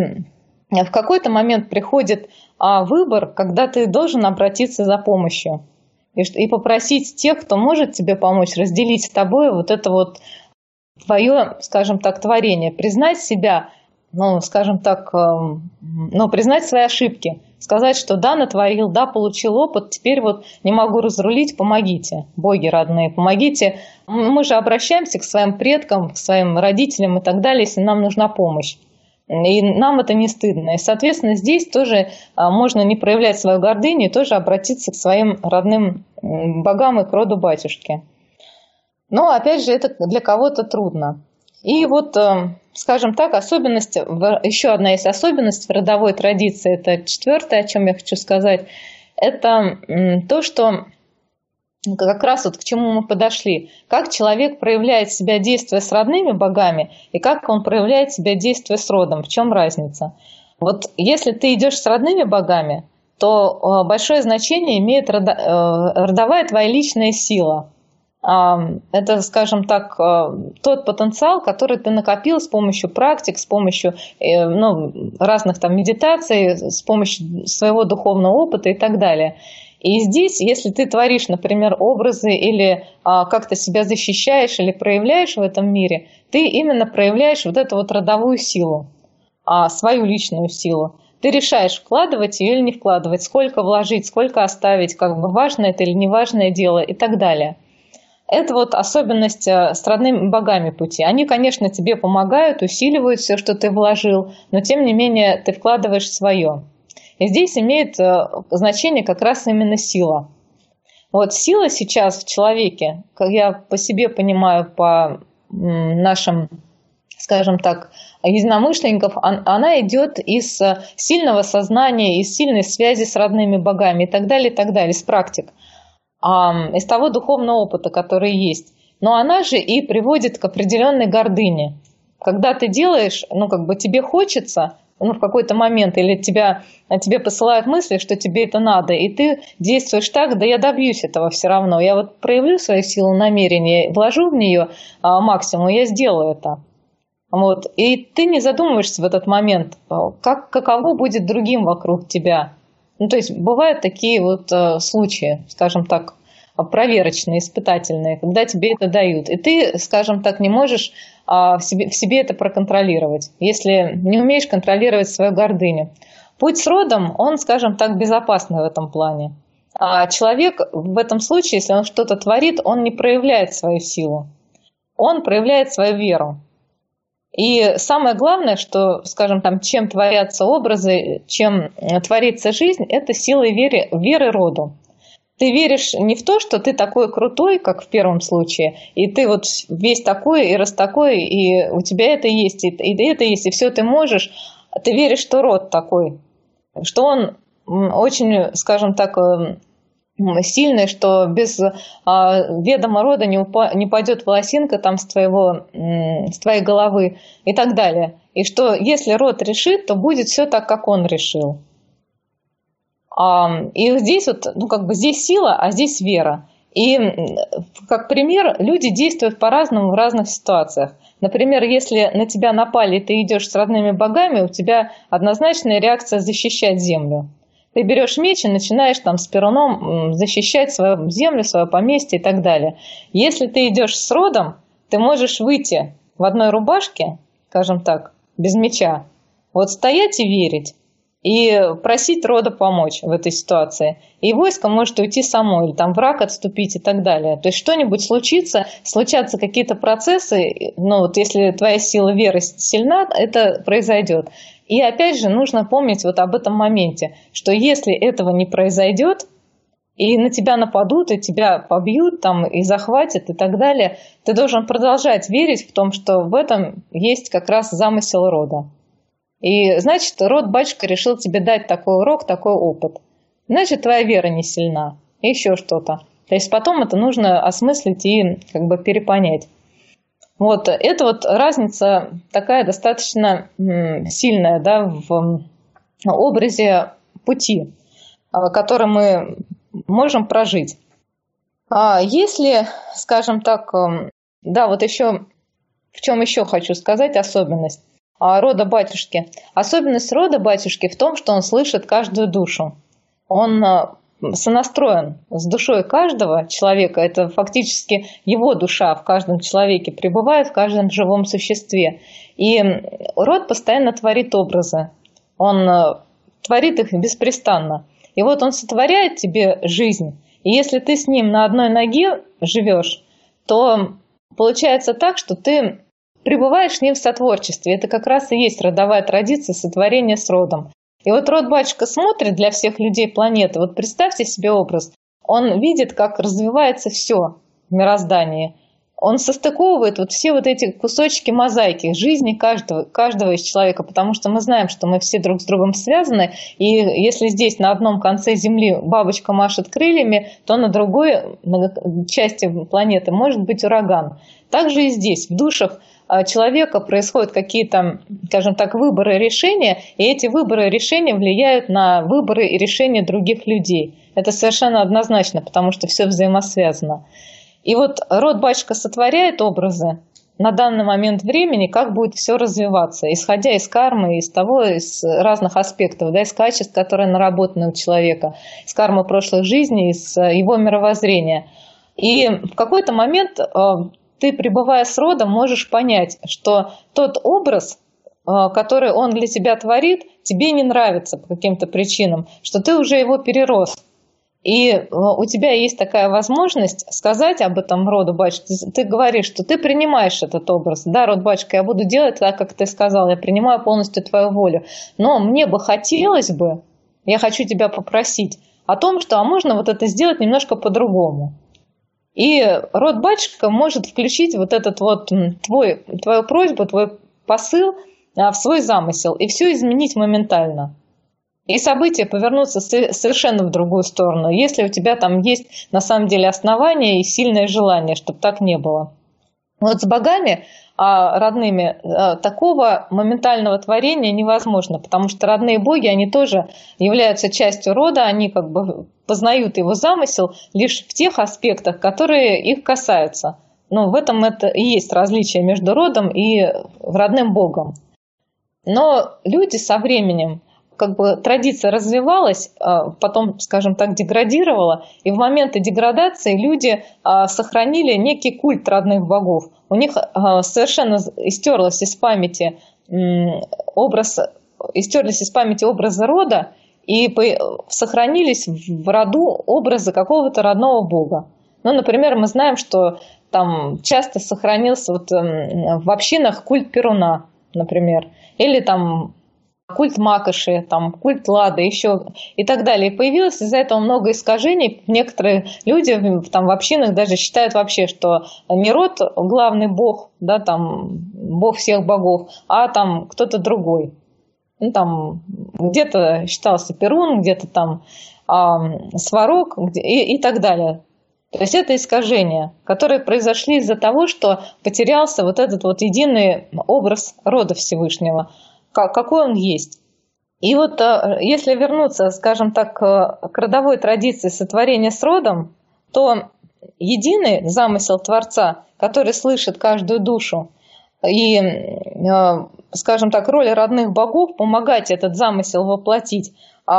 в какой-то момент приходит выбор, когда ты должен обратиться за помощью и попросить тех, кто может тебе помочь, разделить с тобой вот это вот твое, скажем так, творение, признать себя, ну, скажем так, ну, признать свои ошибки, сказать, что да, натворил, да, получил опыт, теперь вот не могу разрулить, помогите, боги родные, помогите. Мы же обращаемся к своим предкам, к своим родителям и так далее, если нам нужна помощь. И нам это не стыдно. И, соответственно, здесь тоже можно не проявлять свою гордыню и тоже обратиться к своим родным богам и к роду батюшки. Но, опять же, это для кого-то трудно. И вот, скажем так, особенность, еще одна есть особенность в родовой традиции, это четвертое, о чем я хочу сказать, это то, что как раз вот к чему мы подошли, как человек проявляет себя, действуя с родными богами, и как он проявляет себя, действуя с родом, в чем разница. Вот если ты идешь с родными богами, то большое значение имеет родовая твоя личная сила. Это, скажем так, тот потенциал, который ты накопил с помощью практик, с помощью ну, разных там медитаций, с помощью своего духовного опыта и так далее. И здесь, если ты творишь, например, образы или как-то себя защищаешь или проявляешь в этом мире, ты именно проявляешь вот эту вот родовую силу, свою личную силу. Ты решаешь, вкладывать ее или не вкладывать, сколько вложить, сколько оставить, как бы важное это или неважное дело и так далее. Это вот особенность с родными богами пути. Они, конечно, тебе помогают, усиливают все, что ты вложил, но тем не менее ты вкладываешь свое. И здесь имеет значение как раз именно сила. Вот сила сейчас в человеке, как я по себе понимаю, по нашим, скажем так, единомышленников, она идет из сильного сознания, из сильной связи с родными богами и так далее, и так далее, из практик. Из того духовного опыта, который есть. Но она же и приводит к определенной гордыне. Когда ты делаешь, ну как бы тебе хочется, ну в какой-то момент, или тебя, тебе посылают мысли, что тебе это надо, и ты действуешь так, да я добьюсь этого все равно. Я вот проявлю свою силу намерения, вложу в нее а, максимум, я сделаю это. Вот. И ты не задумываешься в этот момент, как, каково будет другим вокруг тебя. Ну, то есть бывают такие вот э, случаи, скажем так, проверочные, испытательные, когда тебе это дают. И ты, скажем так, не можешь э, в, себе, в себе это проконтролировать, если не умеешь контролировать свою гордыню. Путь с родом, он, скажем так, безопасный в этом плане. А человек в этом случае, если он что-то творит, он не проявляет свою силу. Он проявляет свою веру. И самое главное, что, скажем, там, чем творятся образы, чем творится жизнь, это сила веры, веры роду. Ты веришь не в то, что ты такой крутой, как в первом случае, и ты вот весь такой, и раз такой, и у тебя это есть, и это есть, и все ты можешь. Ты веришь, что род такой, что он очень, скажем так, сильный, что без ведома рода не, упа- не пойдет волосинка там с, твоего, с твоей головы и так далее. И что если род решит, то будет все так, как он решил. И здесь вот, ну как бы здесь сила, а здесь вера. И как пример, люди действуют по-разному в разных ситуациях. Например, если на тебя напали, и ты идешь с родными богами, у тебя однозначная реакция защищать землю. Ты берешь меч и начинаешь там с перуном защищать свою землю, свое поместье и так далее. Если ты идешь с родом, ты можешь выйти в одной рубашке, скажем так, без меча, вот стоять и верить, и просить рода помочь в этой ситуации. И войско может уйти само, или там враг отступить и так далее. То есть что-нибудь случится, случатся какие-то процессы, ну вот если твоя сила веры сильна, это произойдет. И опять же нужно помнить вот об этом моменте, что если этого не произойдет, и на тебя нападут, и тебя побьют, там, и захватят, и так далее, ты должен продолжать верить в том, что в этом есть как раз замысел рода. И значит, род-батюшка решил тебе дать такой урок, такой опыт. Значит, твоя вера не сильна, и еще что-то. То есть потом это нужно осмыслить и как бы перепонять. Вот, это вот разница такая достаточно сильная, да, в образе пути, который мы можем прожить. А если, скажем так, да, вот еще, в чем еще хочу сказать особенность рода батюшки. Особенность рода батюшки в том, что он слышит каждую душу. Он сонастроен с душой каждого человека. Это фактически его душа в каждом человеке пребывает, в каждом живом существе. И род постоянно творит образы. Он творит их беспрестанно. И вот он сотворяет тебе жизнь. И если ты с ним на одной ноге живешь, то получается так, что ты пребываешь с ним в сотворчестве. Это как раз и есть родовая традиция сотворения с родом. И вот род-батюшка смотрит для всех людей планеты. Вот представьте себе образ. Он видит, как развивается все в мироздании. Он состыковывает вот все вот эти кусочки мозаики жизни каждого, каждого из человека, потому что мы знаем, что мы все друг с другом связаны, и если здесь на одном конце Земли бабочка машет крыльями, то на другой на части планеты может быть ураган. Также и здесь, в душах человека происходят какие-то, скажем так, выборы и решения, и эти выборы и решения влияют на выборы и решения других людей. Это совершенно однозначно, потому что все взаимосвязано. И вот род-батюшка сотворяет образы на данный момент времени, как будет все развиваться, исходя из кармы, из того, из разных аспектов, да, из качеств, которые наработаны у человека, из кармы прошлых жизней, из его мировоззрения. И в какой-то момент ты, пребывая с родом, можешь понять, что тот образ, который он для тебя творит, тебе не нравится по каким-то причинам, что ты уже его перерос. И у тебя есть такая возможность сказать об этом роду батюшке. Ты говоришь, что ты принимаешь этот образ. Да, род батюшка, я буду делать так, как ты сказал. Я принимаю полностью твою волю. Но мне бы хотелось бы, я хочу тебя попросить о том, что а можно вот это сделать немножко по-другому. И род батюшка может включить вот этот вот твой, твою просьбу, твой посыл в свой замысел и все изменить моментально. И события повернутся совершенно в другую сторону, если у тебя там есть на самом деле основания и сильное желание, чтобы так не было. Вот с богами родными такого моментального творения невозможно, потому что родные боги, они тоже являются частью рода, они как бы познают его замысел лишь в тех аспектах, которые их касаются. Ну, в этом это и есть различие между родом и родным богом. Но люди со временем, как бы традиция развивалась, потом, скажем так, деградировала, и в моменты деградации люди сохранили некий культ родных богов. У них совершенно истерлась из памяти образ истерлись из памяти образы рода, и сохранились в роду образы какого-то родного бога. Ну, например, мы знаем, что там часто сохранился вот в общинах культ Перуна, например, или там культ Макоши, там, культ Лады, еще и так далее. И появилось из-за этого много искажений. Некоторые люди там, в общинах даже считают вообще, что не род главный бог, да, там, бог всех богов, а там кто-то другой. Ну, там где-то считался Перун, где-то там а, Сварог где, и, и так далее. То есть это искажения, которые произошли из-за того, что потерялся вот этот вот единый образ рода Всевышнего, какой он есть. И вот если вернуться, скажем так, к родовой традиции сотворения с родом, то единый замысел Творца, который слышит каждую душу, и, скажем так, роль родных богов помогать этот замысел воплотить.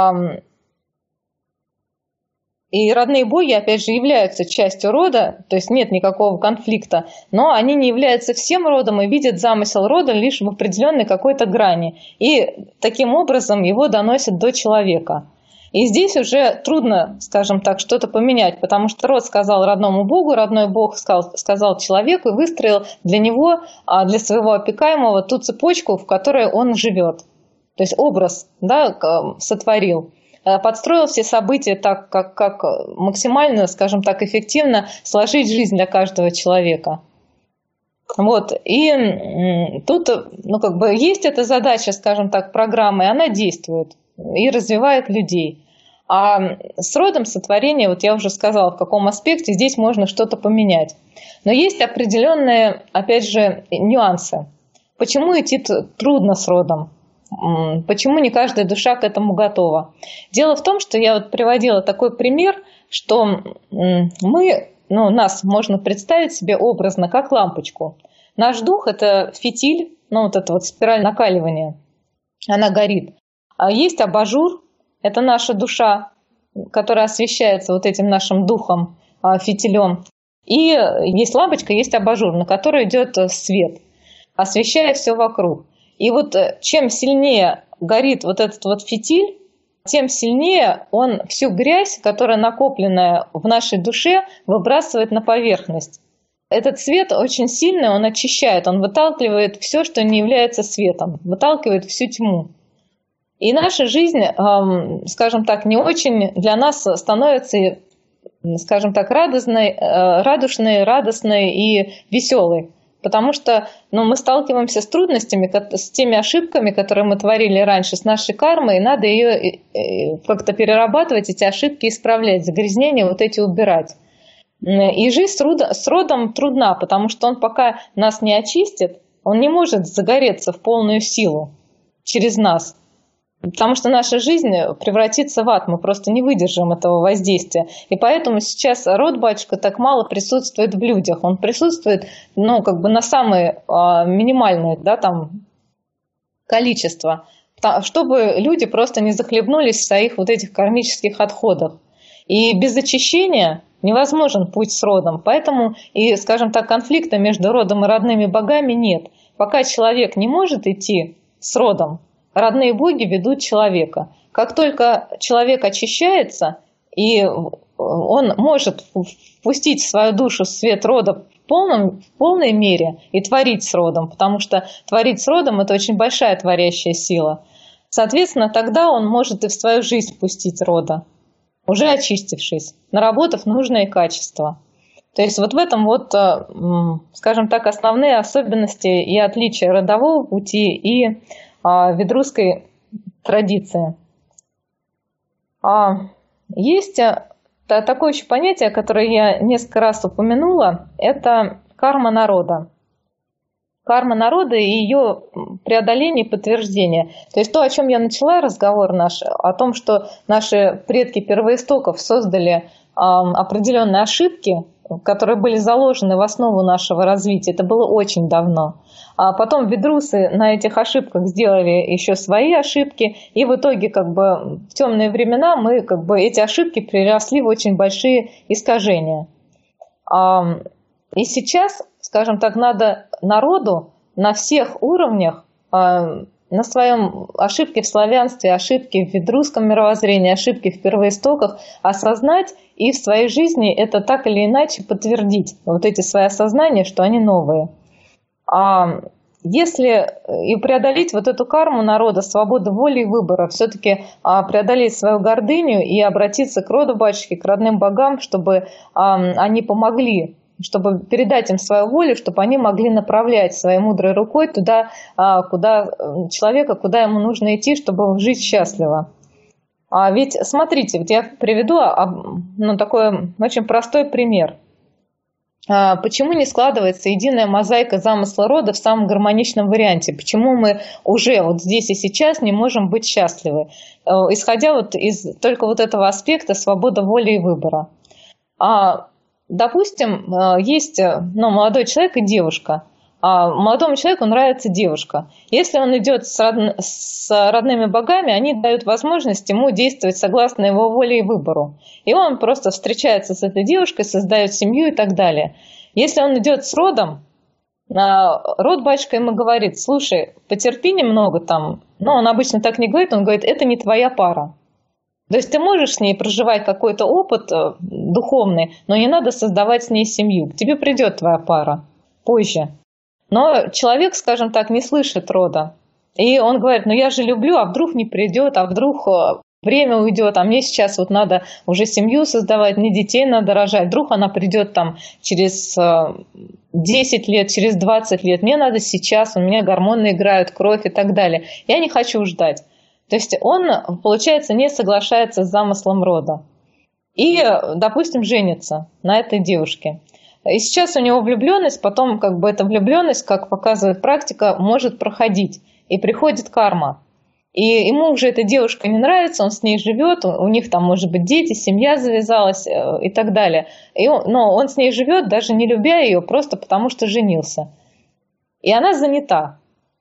И родные боги, опять же, являются частью рода, то есть нет никакого конфликта, но они не являются всем родом и видят замысел рода лишь в определенной какой-то грани. И таким образом его доносят до человека. И здесь уже трудно, скажем так, что-то поменять, потому что род сказал родному богу, родной бог сказал, сказал человеку и выстроил для него, для своего опекаемого ту цепочку, в которой он живет. То есть образ, да, сотворил. Подстроил все события так, как, как максимально, скажем так, эффективно сложить жизнь для каждого человека. Вот. И тут, ну, как бы есть эта задача, скажем так, программы, и она действует и развивает людей. А с родом сотворения, вот я уже сказала, в каком аспекте здесь можно что-то поменять. Но есть определенные, опять же, нюансы. Почему идти трудно с родом? Почему не каждая душа к этому готова? Дело в том, что я вот приводила такой пример, что мы, ну, нас можно представить себе образно как лампочку. Наш дух – это фитиль, ну, вот эта вот спираль накаливания, она горит. А есть абажур – это наша душа, которая освещается вот этим нашим духом, фитилем. И есть лампочка, есть абажур, на который идет свет, освещая все вокруг. И вот чем сильнее горит вот этот вот фитиль, тем сильнее он всю грязь, которая накопленная в нашей душе, выбрасывает на поверхность. Этот свет очень сильный, он очищает, он выталкивает все, что не является светом, выталкивает всю тьму. И наша жизнь, скажем так, не очень для нас становится, скажем так, радостной, радушной, радостной и веселой. Потому что, ну, мы сталкиваемся с трудностями, с теми ошибками, которые мы творили раньше, с нашей кармой, и надо ее как-то перерабатывать, эти ошибки исправлять, загрязнения вот эти убирать. И жизнь с родом трудна, потому что он пока нас не очистит, он не может загореться в полную силу через нас. Потому что наша жизнь превратится в ад, мы просто не выдержим этого воздействия. И поэтому сейчас род батюшка так мало присутствует в людях. Он присутствует, ну, как бы на самое а, минимальное, да, там, количество, чтобы люди просто не захлебнулись в своих вот этих кармических отходах. И без очищения невозможен путь с родом. Поэтому и, скажем так, конфликта между родом и родными богами нет. Пока человек не может идти с родом, родные боги ведут человека. Как только человек очищается, и он может впустить в свою душу свет рода в, полном, в полной мере и творить с родом, потому что творить с родом – это очень большая творящая сила. Соответственно, тогда он может и в свою жизнь впустить рода, уже очистившись, наработав нужные качества. То есть вот в этом вот, скажем так, основные особенности и отличия родового пути и ведрусской традиции. Есть такое еще понятие, которое я несколько раз упомянула, это карма народа. Карма народа и ее преодоление и подтверждение. То есть то, о чем я начала разговор наш, о том, что наши предки первоистоков создали определенные ошибки, которые были заложены в основу нашего развития, это было очень давно. А потом ведрусы на этих ошибках сделали еще свои ошибки, и в итоге как бы в темные времена мы как бы эти ошибки переросли в очень большие искажения. И сейчас, скажем так, надо народу на всех уровнях на своем ошибке в славянстве, ошибки в ведрусском мировоззрении, ошибки в первоистоках осознать и в своей жизни это так или иначе подтвердить. Вот эти свои осознания, что они новые. А если и преодолеть вот эту карму народа, свободу воли и выбора, все-таки преодолеть свою гордыню и обратиться к роду батюшки, к родным богам, чтобы они помогли, чтобы передать им свою волю, чтобы они могли направлять своей мудрой рукой туда, куда человека, куда ему нужно идти, чтобы жить счастливо. А ведь смотрите, вот я приведу ну, такой очень простой пример. Почему не складывается единая мозаика замысла рода в самом гармоничном варианте? Почему мы уже вот здесь и сейчас не можем быть счастливы? Исходя вот из только вот этого аспекта свободы воли и выбора. Допустим, есть ну, молодой человек и девушка. А молодому человеку нравится девушка. Если он идет с, род... с родными богами, они дают возможность ему действовать согласно его воле и выбору. И он просто встречается с этой девушкой, создает семью и так далее. Если он идет с родом, род батюшка ему говорит: слушай, потерпи немного там. Но он обычно так не говорит, он говорит: это не твоя пара. То есть ты можешь с ней проживать какой-то опыт духовный, но не надо создавать с ней семью. К тебе придет твоя пара позже. Но человек, скажем так, не слышит рода. И он говорит: ну я же люблю, а вдруг не придет, а вдруг время уйдет, а мне сейчас вот надо уже семью создавать, мне детей надо рожать. Вдруг она придет там через десять лет, через двадцать лет. Мне надо сейчас, у меня гормоны играют, кровь и так далее. Я не хочу ждать. То есть он, получается, не соглашается с замыслом рода. И, допустим, женится на этой девушке. И сейчас у него влюбленность, потом как бы эта влюбленность, как показывает практика, может проходить. И приходит карма. И ему уже эта девушка не нравится, он с ней живет, у них там, может быть, дети, семья завязалась и так далее. И он, но он с ней живет, даже не любя ее, просто потому что женился. И она занята.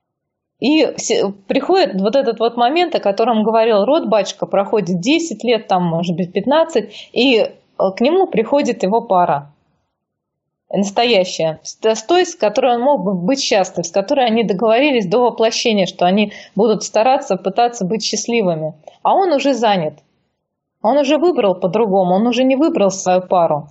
И приходит вот этот вот момент, о котором говорил род батюшка, проходит десять лет, там, может быть, пятнадцать, и к нему приходит его пара. Настоящая, с той, с которой он мог бы быть счастлив, с которой они договорились до воплощения, что они будут стараться, пытаться быть счастливыми. А он уже занят. Он уже выбрал по-другому, он уже не выбрал свою пару.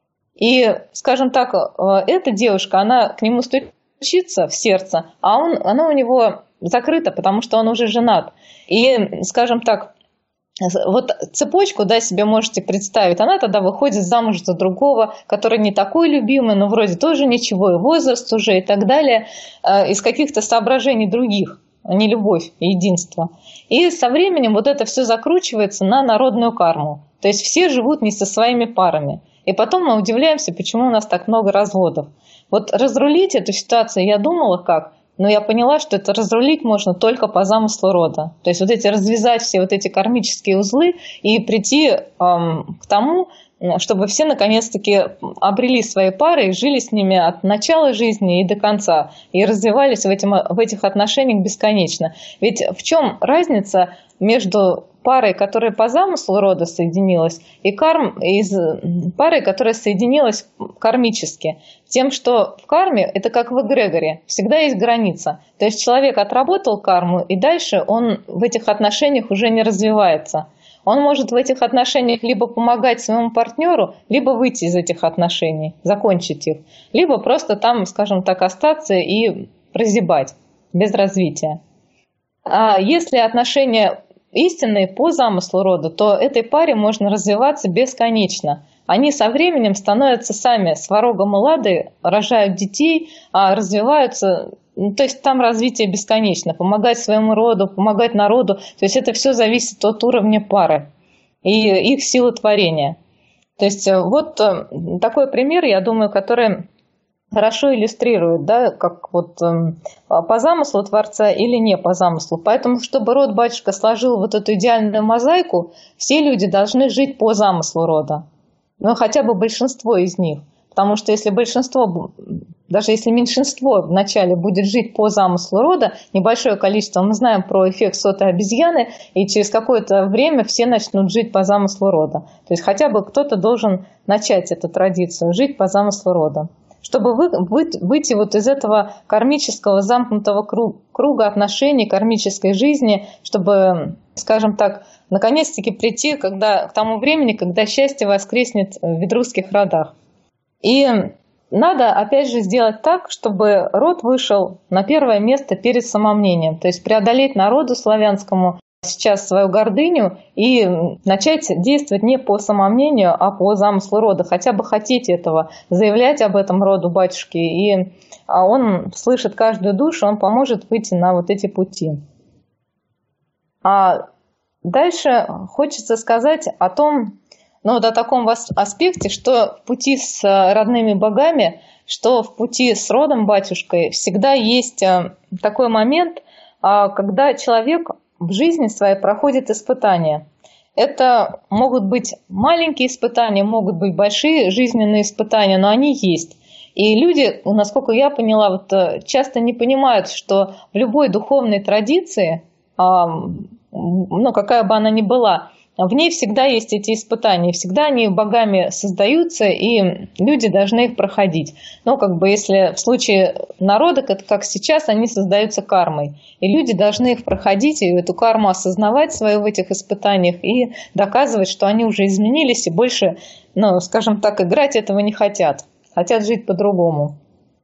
И, скажем так, эта девушка, она к нему стучится в сердце, а он, она у него закрыта, потому что он уже женат. И, скажем так, вот цепочку, да, себе можете представить, она тогда выходит замуж за другого, который не такой любимый, но вроде тоже ничего, и возраст уже, и так далее, из каких-то соображений других, а не любовь, единство. И со временем вот это все закручивается на народную карму. То есть все живут не со своими парами. И потом мы удивляемся, почему у нас так много разводов. Вот разрулить эту ситуацию я думала как, но я поняла, что это разрулить можно только по замыслу рода. То есть вот эти развязать все вот эти кармические узлы и прийти эм, к тому, чтобы все наконец-таки обрели свои пары и жили с ними от начала жизни и до конца. И развивались в, этим, в этих отношениях бесконечно. Ведь в чем разница между парой, которая по замыслу рода соединилась, и карм, из парой, которая соединилась кармически? Тем, что в карме, это как в эгрегоре, всегда есть граница. То есть человек отработал карму, и дальше он в этих отношениях уже не развивается. Он может в этих отношениях либо помогать своему партнеру, либо выйти из этих отношений, закончить их, либо просто там, скажем так, остаться и прозябать без развития. А если отношения истинные по замыслу рода, то этой паре можно развиваться бесконечно. Они со временем становятся сами сварогом и ладой, рожают детей, развиваются. То есть там развитие бесконечно. Помогать своему роду, помогать народу. То есть это все зависит от уровня пары и их силы творения. То есть вот такой пример, я думаю, который хорошо иллюстрирует, да, как вот по замыслу Творца или не по замыслу. Поэтому, чтобы род батюшка сложил вот эту идеальную мозаику, все люди должны жить по замыслу рода. Ну, хотя бы большинство из них. Потому что если большинство, даже если меньшинство вначале будет жить по замыслу рода, небольшое количество, мы знаем про эффект сотой обезьяны, и через какое-то время все начнут жить по замыслу рода. То есть хотя бы кто-то должен начать эту традицию, жить по замыслу рода. чтобы вы, вы, выйти вот из этого кармического замкнутого круга, круга отношений, кармической жизни, чтобы, скажем так, наконец-таки прийти когда, к тому времени, когда счастье воскреснет в ведрусских родах. И надо, опять же, сделать так, чтобы род вышел на первое место перед самомнением, то есть преодолеть народу славянскому сейчас свою гордыню и начать действовать не по самомнению, а по замыслу рода. Хотя бы хотите этого, заявлять об этом роду батюшки, и он слышит каждую душу, он поможет выйти на вот эти пути. А дальше хочется сказать о том, ну вот о таком аспекте, что в пути с родными богами, что в пути с родом батюшкой всегда есть такой момент, когда человек в жизни своей проходит испытания. Это могут быть маленькие испытания, могут быть большие жизненные испытания, но они есть. И люди, насколько я поняла, вот, часто не понимают, что в любой духовной традиции, ну, какая бы она ни была, в ней всегда есть эти испытания, всегда они богами создаются, и люди должны их проходить. Но как бы если в случае народа, как сейчас, они создаются кармой, и люди должны их проходить, и эту карму осознавать свою в этих испытаниях, и доказывать, что они уже изменились, и больше, ну, скажем так, играть этого не хотят, хотят жить по-другому.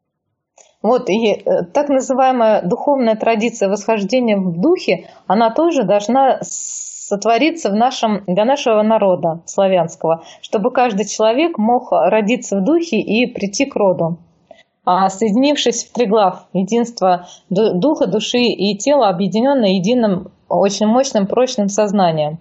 Вот, и так называемая духовная традиция восхождения в духе, она тоже должна сотвориться в нашем, для нашего народа славянского, чтобы каждый человек мог родиться в духе и прийти к роду. А соединившись в триглав, единство духа, души и тела, объединенное единым, очень мощным, прочным сознанием.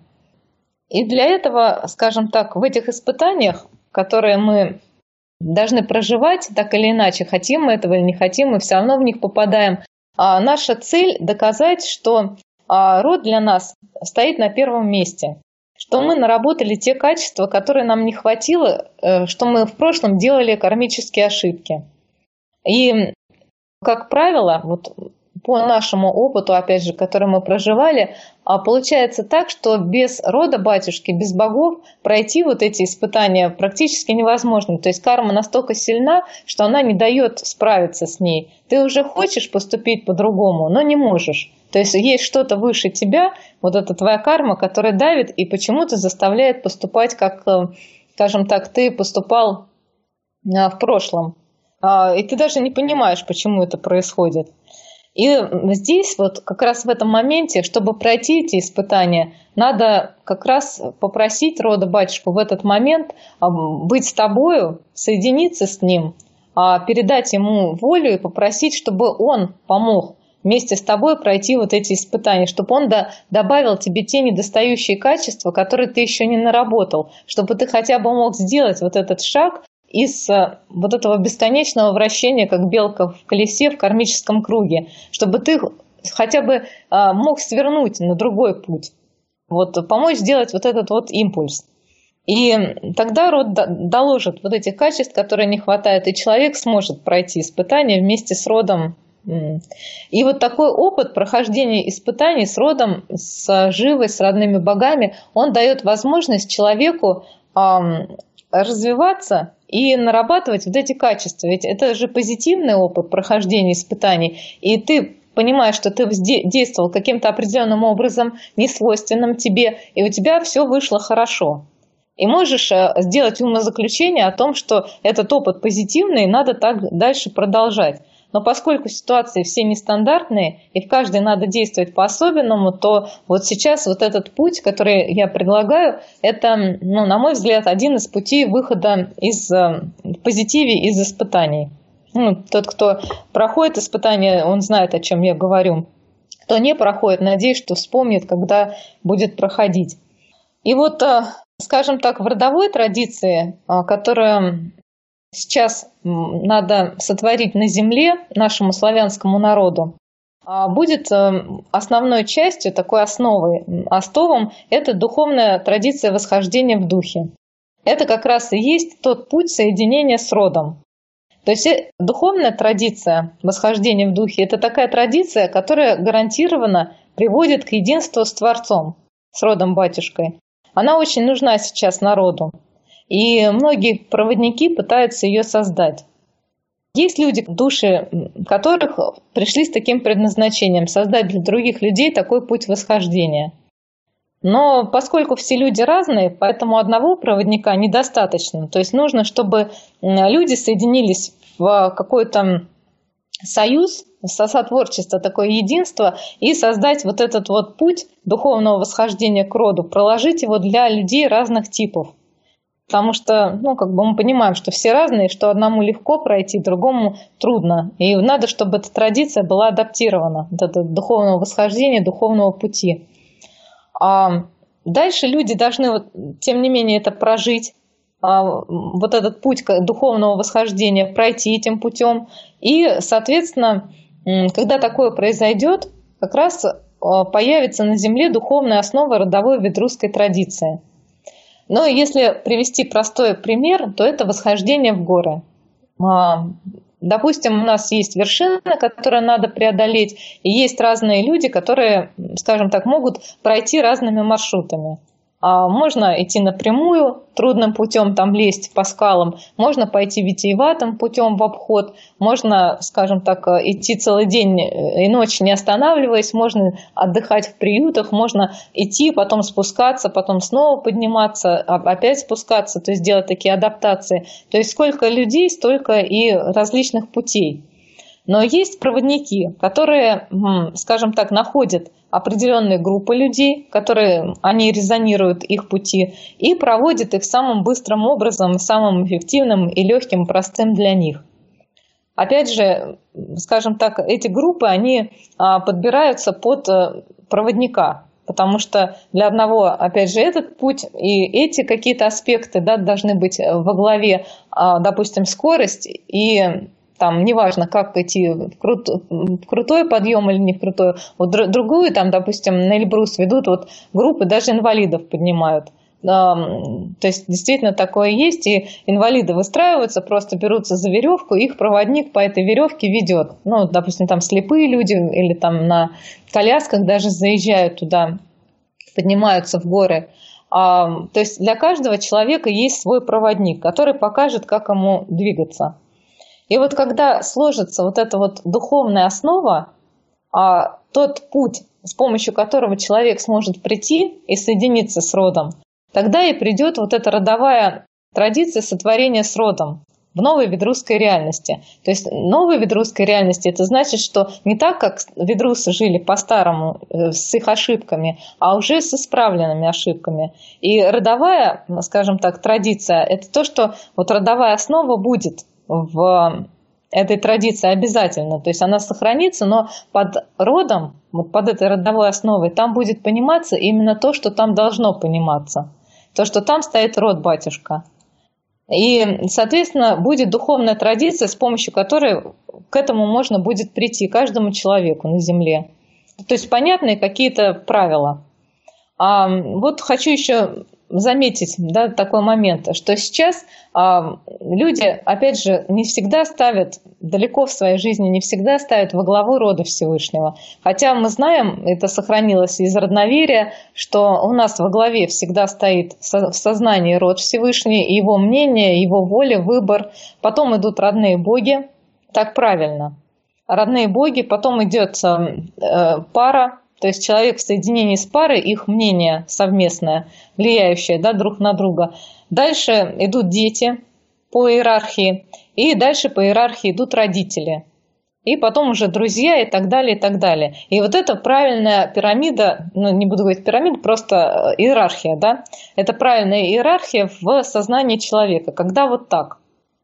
И для этого, скажем так, в этих испытаниях, которые мы должны проживать так или иначе, хотим мы этого или не хотим, мы все равно в них попадаем. А наша цель — доказать, что род для нас стоит на первом месте, что мы наработали те качества, которые нам не хватило, что мы в прошлом делали кармические ошибки. И, как правило, вот по нашему опыту, опять же, который мы проживали, получается так, что без рода батюшки, без богов пройти вот эти испытания практически невозможно. То есть карма настолько сильна, что она не дает справиться с ней. Ты уже хочешь поступить по-другому, но не можешь. То есть есть что-то выше тебя, вот эта твоя карма, которая давит и почему-то заставляет поступать, как, скажем так, ты поступал в прошлом. И ты даже не понимаешь, почему это происходит. И здесь вот как раз в этом моменте, чтобы пройти эти испытания, надо как раз попросить рода батюшку в этот момент быть с тобою, соединиться с ним, передать ему волю и попросить, чтобы он помог вместе с тобой пройти вот эти испытания, чтобы он до, добавил тебе те недостающие качества, которые ты еще не наработал, чтобы ты хотя бы мог сделать вот этот шаг из вот этого бесконечного вращения, как белка в колесе в кармическом круге, чтобы ты хотя бы мог свернуть на другой путь, вот, помочь сделать вот этот вот импульс. И тогда род доложит вот этих качеств, которые не хватает, и человек сможет пройти испытания вместе с родом. И вот такой опыт прохождения испытаний с родом, с живой, с родными богами, он дает возможность человеку развиваться и нарабатывать вот эти качества. Ведь это же позитивный опыт прохождения испытаний. И ты понимаешь, что ты действовал каким-то определенным образом, несвойственным тебе, и у тебя все вышло хорошо. И можешь сделать умозаключение о том, что этот опыт позитивный, и надо так дальше продолжать. Но поскольку ситуации все нестандартные, и в каждой надо действовать по-особенному, то вот сейчас вот этот путь, который я предлагаю, это, ну, на мой взгляд, один из путей выхода из позитиве, из испытаний. Ну, тот, кто проходит испытания, он знает, о чем я говорю. Кто не проходит, надеюсь, что вспомнит, когда будет проходить. И вот, скажем так, в родовой традиции, которая сейчас надо сотворить на земле нашему славянскому народу, будет основной частью, такой основой, остовом, это духовная традиция восхождения в духе. Это как раз и есть тот путь соединения с родом. То есть духовная традиция восхождения в духе – это такая традиция, которая гарантированно приводит к единству с Творцом, с родом батюшкой. Она очень нужна сейчас народу. И многие проводники пытаются ее создать. Есть люди, души которых пришли с таким предназначением – создать для других людей такой путь восхождения. Но поскольку все люди разные, поэтому одного проводника недостаточно. То есть нужно, чтобы люди соединились в какой-то союз, сотворчество, такое единство, и создать вот этот вот путь духовного восхождения к роду, проложить его для людей разных типов. Потому что, ну, как бы мы понимаем, что все разные, что одному легко пройти, другому трудно. И надо, чтобы эта традиция была адаптирована, вот это духовного восхождения, духовного пути. А дальше люди должны, вот, тем не менее, это прожить, а, вот этот путь духовного восхождения, пройти этим путем. И, соответственно, когда такое произойдет, как раз появится на земле духовная основа родовой ведрусской традиции. Но если привести простой пример, то это восхождение в горы. Допустим, у нас есть вершина, которую надо преодолеть, и есть разные люди, которые, скажем так, могут пройти разными маршрутами. Можно идти напрямую, трудным путем там лезть по скалам, можно пойти витиеватым путем в обход, можно, скажем так, идти целый день и ночь не останавливаясь, можно отдыхать в приютах, можно идти, потом спускаться, потом снова подниматься, опять спускаться, то есть делать такие адаптации. То есть сколько людей, столько и различных путей. Но есть проводники, которые, скажем так, находят определенные группы людей, которые, они резонируют их пути, и проводят их самым быстрым образом, самым эффективным и легким, простым для них. Опять же, скажем так, эти группы, они подбираются под проводника, потому что для одного, опять же, этот путь и эти какие-то аспекты, да, должны быть во главе, допустим, скорость и там, неважно, как идти, в, крут, в крутой подъем или не в крутой. Вот другую, там, допустим, на Эльбрус ведут вот группы, даже инвалидов поднимают. То есть действительно такое есть, и инвалиды выстраиваются, просто берутся за веревку, их проводник по этой веревке ведет. Ну, допустим, там слепые люди или там на колясках даже заезжают туда, поднимаются в горы. То есть для каждого человека есть свой проводник, который покажет, как ему двигаться. И вот когда сложится вот эта вот духовная основа, а, тот путь, с помощью которого человек сможет прийти и соединиться с родом, тогда и придет вот эта родовая традиция сотворения с родом в новой ведрусской реальности. То есть новой ведрусской реальности это значит, что не так, как ведрусы жили по-старому с их ошибками, а уже с исправленными ошибками. И родовая, скажем так, традиция – это то, что вот родовая основа будет в этой традиции обязательно. То есть она сохранится, но под родом, вот под этой родовой основой, там будет пониматься именно то, что там должно пониматься. То, что там стоит род батюшка. И, соответственно, будет духовная традиция, с помощью которой к этому можно будет прийти каждому человеку на земле. То есть понятные какие-то правила. А вот хочу еще заметить, да, такой момент, что сейчас а, люди, опять же, не всегда ставят, далеко в своей жизни не всегда ставят во главу рода Всевышнего. Хотя мы знаем, это сохранилось из родноверия, что у нас во главе всегда стоит в сознании род Всевышний, его мнение, его воля, выбор. Потом идут родные боги, так правильно. Родные боги, потом идет э, пара. То есть человек в соединении с парой, их мнение совместное, влияющее, да, друг на друга. Дальше идут дети по иерархии, и дальше по иерархии идут родители. И потом уже друзья и так далее, и так далее. И вот это правильная пирамида, ну не буду говорить пирамида, просто иерархия, да. Это правильная иерархия в сознании человека, когда вот так.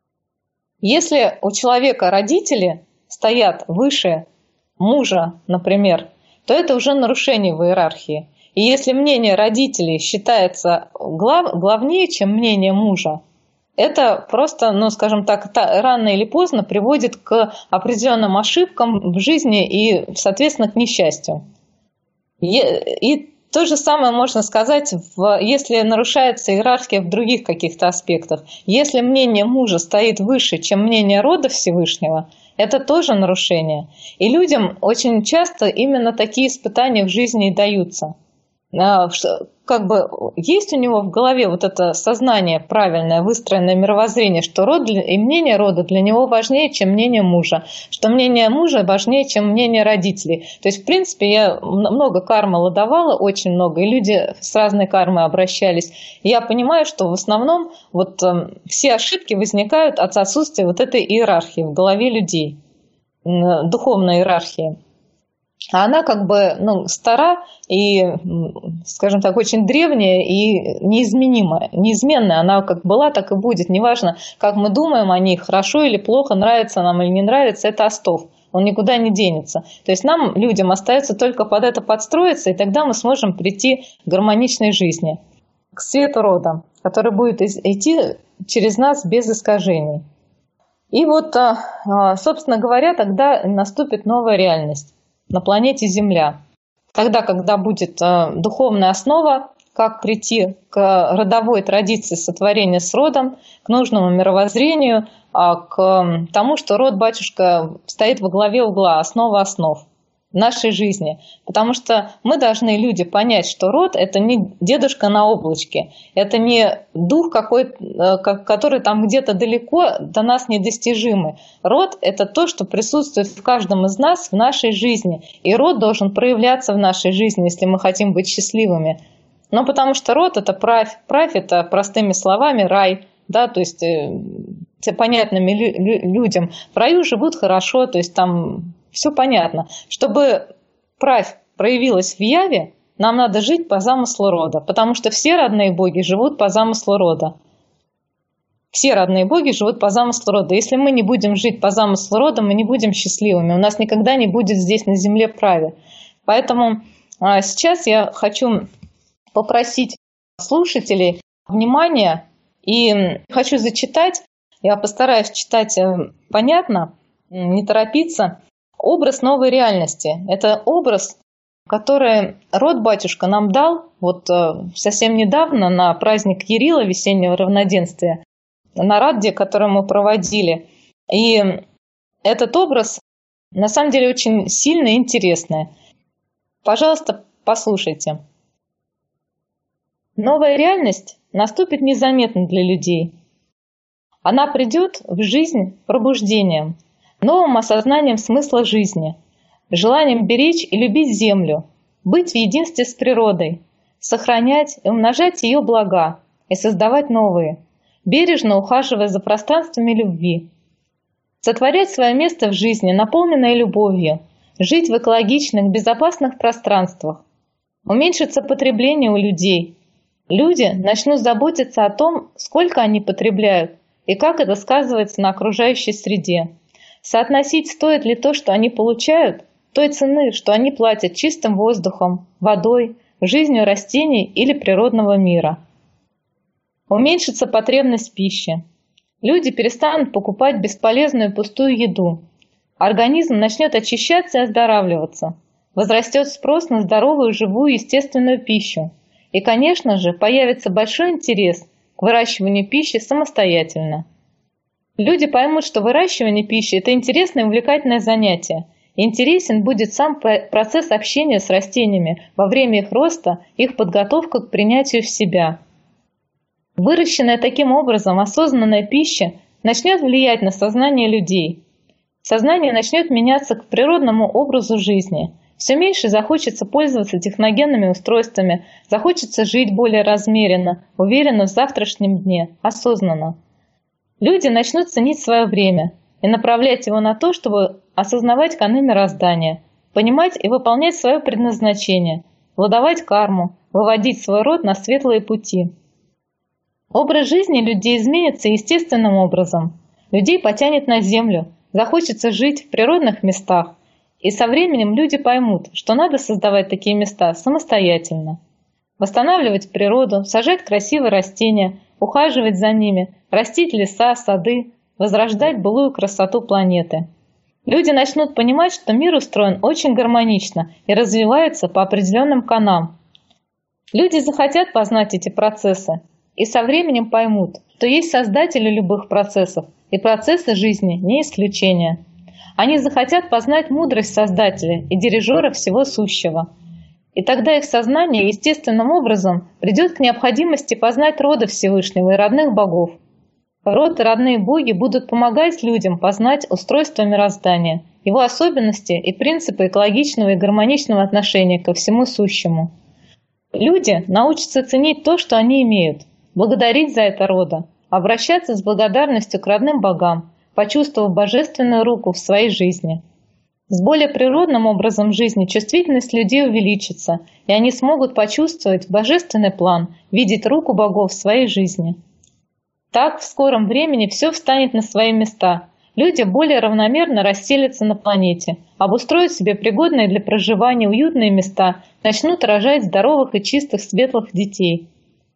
Если у человека родители стоят выше мужа, например, то это уже нарушение в иерархии. И если мнение родителей считается глав, главнее, чем мнение мужа, это просто, ну, скажем так, рано или поздно приводит к определенным ошибкам в жизни и, соответственно, к несчастью. И, и то же самое можно сказать, в, если нарушается иерархия в других каких-то аспектах. Если мнение мужа стоит выше, чем мнение рода Всевышнего, это тоже нарушение. И людям очень часто именно такие испытания в жизни и даются. как бы есть у него в голове вот это сознание правильное, выстроенное мировоззрение, что род для, и мнение рода для него важнее, чем мнение мужа, что мнение мужа важнее, чем мнение родителей. То есть, в принципе, я много кармы ладовала, очень много, и люди с разной кармой обращались. И я понимаю, что в основном вот э, все ошибки возникают от отсутствия вот этой иерархии в голове людей, духовной иерархии. А она как бы ну, стара и, скажем так, очень древняя и неизменимая, неизменная. Она как была, так и будет. Неважно, как мы думаем о ней, хорошо или плохо, нравится нам или не нравится, это остов. Он никуда не денется. То есть нам, людям, остается только под это подстроиться, и тогда мы сможем прийти к гармоничной жизни, к свету рода, который будет идти через нас без искажений. И вот, собственно говоря, тогда наступит новая реальность на планете Земля. Тогда, когда будет э, духовная основа, как прийти к родовой традиции сотворения с родом, к нужному мировоззрению, а к э, тому, что род батюшка стоит во главе угла, основа основ нашей жизни. Потому что мы должны, люди, понять, что род – это не дедушка на облачке, это не дух какой-то, который там где-то далеко, до нас недостижимый. Род – это то, что присутствует в каждом из нас в нашей жизни. И род должен проявляться в нашей жизни, если мы хотим быть счастливыми. Ну, потому что род – это правь. Правь – это, простыми словами, рай. Да, то есть э, понятными лю- людям. В раю живут хорошо, то есть там все понятно. Чтобы правь проявилась в яве, нам надо жить по замыслу рода, потому что все родные боги живут по замыслу рода. Все родные боги живут по замыслу рода. Если мы не будем жить по замыслу рода, мы не будем счастливыми. У нас никогда не будет здесь на земле прави. Поэтому а, сейчас я хочу попросить слушателей внимания и хочу зачитать, я постараюсь читать понятно, не торопиться, образ новой реальности. Это образ, который род батюшка нам дал вот совсем недавно на праздник Ярила, весеннего равноденствия, на Радде, который мы проводили. И этот образ на самом деле очень сильный и интересный. Пожалуйста, послушайте. Новая реальность наступит незаметно для людей. Она придет в жизнь пробуждением, новым осознанием смысла жизни, желанием беречь и любить землю, быть в единстве с природой, сохранять и умножать ее блага и создавать новые, бережно ухаживая за пространствами любви, сотворять свое место в жизни, наполненное любовью, жить в экологичных, безопасных пространствах, уменьшится потребление у людей. Люди начнут заботиться о том, сколько они потребляют и как это сказывается на окружающей среде. Соотносить, стоит ли то, что они получают, той цены, что они платят чистым воздухом, водой, жизнью растений или природного мира. Уменьшится потребность в пище. Люди перестанут покупать бесполезную пустую еду. Организм начнет очищаться и оздоравливаться. Возрастет спрос на здоровую, живую, естественную пищу. И, конечно же, появится большой интерес к выращиванию пищи самостоятельно. Люди поймут, что выращивание пищи – это интересное и увлекательное занятие. И интересен будет сам процесс общения с растениями во время их роста, их подготовка к принятию в себя. Выращенная таким образом осознанная пища начнет влиять на сознание людей. Сознание начнет меняться к природному образу жизни. Все меньше захочется пользоваться техногенными устройствами, захочется жить более размеренно, уверенно в завтрашнем дне, осознанно. Люди начнут ценить свое время и направлять его на то, чтобы осознавать каны мироздания, понимать и выполнять свое предназначение, ладовать карму, выводить свой род на светлые пути. Образ жизни людей изменится естественным образом. Людей потянет на землю, захочется жить в природных местах. И со временем люди поймут, что надо создавать такие места самостоятельно. Восстанавливать природу, сажать красивые растения, ухаживать за ними, растить леса, сады, возрождать былую красоту планеты. Люди начнут понимать, что мир устроен очень гармонично и развивается по определенным каналам. Люди захотят познать эти процессы и со временем поймут, что есть создатели любых процессов, и процессы жизни не исключение. Они захотят познать мудрость Создателя и дирижера всего сущего. И тогда их сознание естественным образом придет к необходимости познать рода Всевышнего и родных богов. Род и родные боги будут помогать людям познать устройство мироздания, его особенности и принципы экологичного и гармоничного отношения ко всему сущему. Люди научатся ценить то, что они имеют, благодарить за это рода, обращаться с благодарностью к родным богам, почувствовав божественную руку в своей жизни. С более природным образом жизни чувствительность людей увеличится, и они смогут почувствовать божественный план, видеть руку богов в своей жизни. Так в скором времени все встанет на свои места. Люди более равномерно расселятся на планете, обустроят себе пригодные для проживания уютные места, начнут рожать здоровых и чистых светлых детей.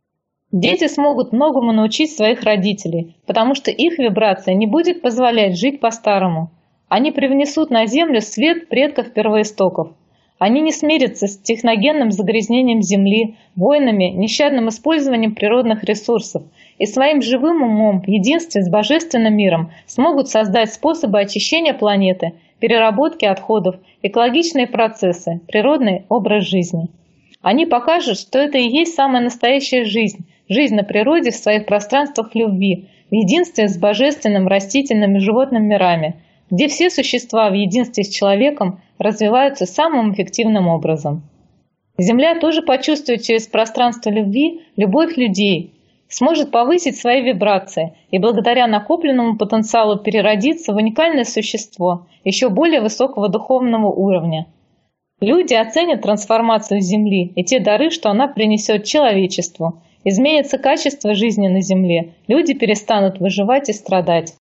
Дети смогут многому научить своих родителей, потому что их вибрация не будет позволять жить по-старому. Они привнесут на Землю свет предков-первоистоков. Они не смирятся с техногенным загрязнением Земли, войнами, нещадным использованием природных ресурсов и своим живым умом в единстве с божественным миром смогут создать способы очищения планеты, переработки отходов, экологичные процессы, природный образ жизни. Они покажут, что это и есть самая настоящая жизнь, жизнь на природе в своих пространствах любви, в единстве с божественным, растительным и животным мирами, где все существа в единстве с человеком развиваются самым эффективным образом. Земля тоже почувствует через пространство любви любовь людей, сможет повысить свои вибрации и благодаря накопленному потенциалу переродиться в уникальное существо еще более высокого духовного уровня. Люди оценят трансформацию Земли и те дары, что она принесет человечеству. Изменится качество жизни на Земле, люди перестанут выживать и страдать.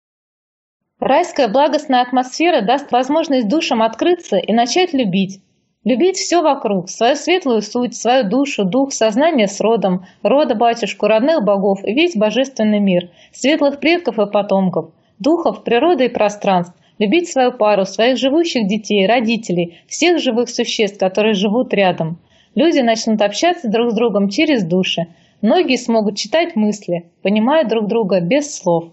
Райская благостная атмосфера даст возможность душам открыться и начать любить. Любить все вокруг, свою светлую суть, свою душу, дух, сознание с родом, рода батюшку, родных богов и весь божественный мир, светлых предков и потомков, духов, природы и пространств, любить свою пару, своих живущих детей, родителей, всех живых существ, которые живут рядом. Люди начнут общаться друг с другом через души. Многие смогут читать мысли, понимая друг друга без слов.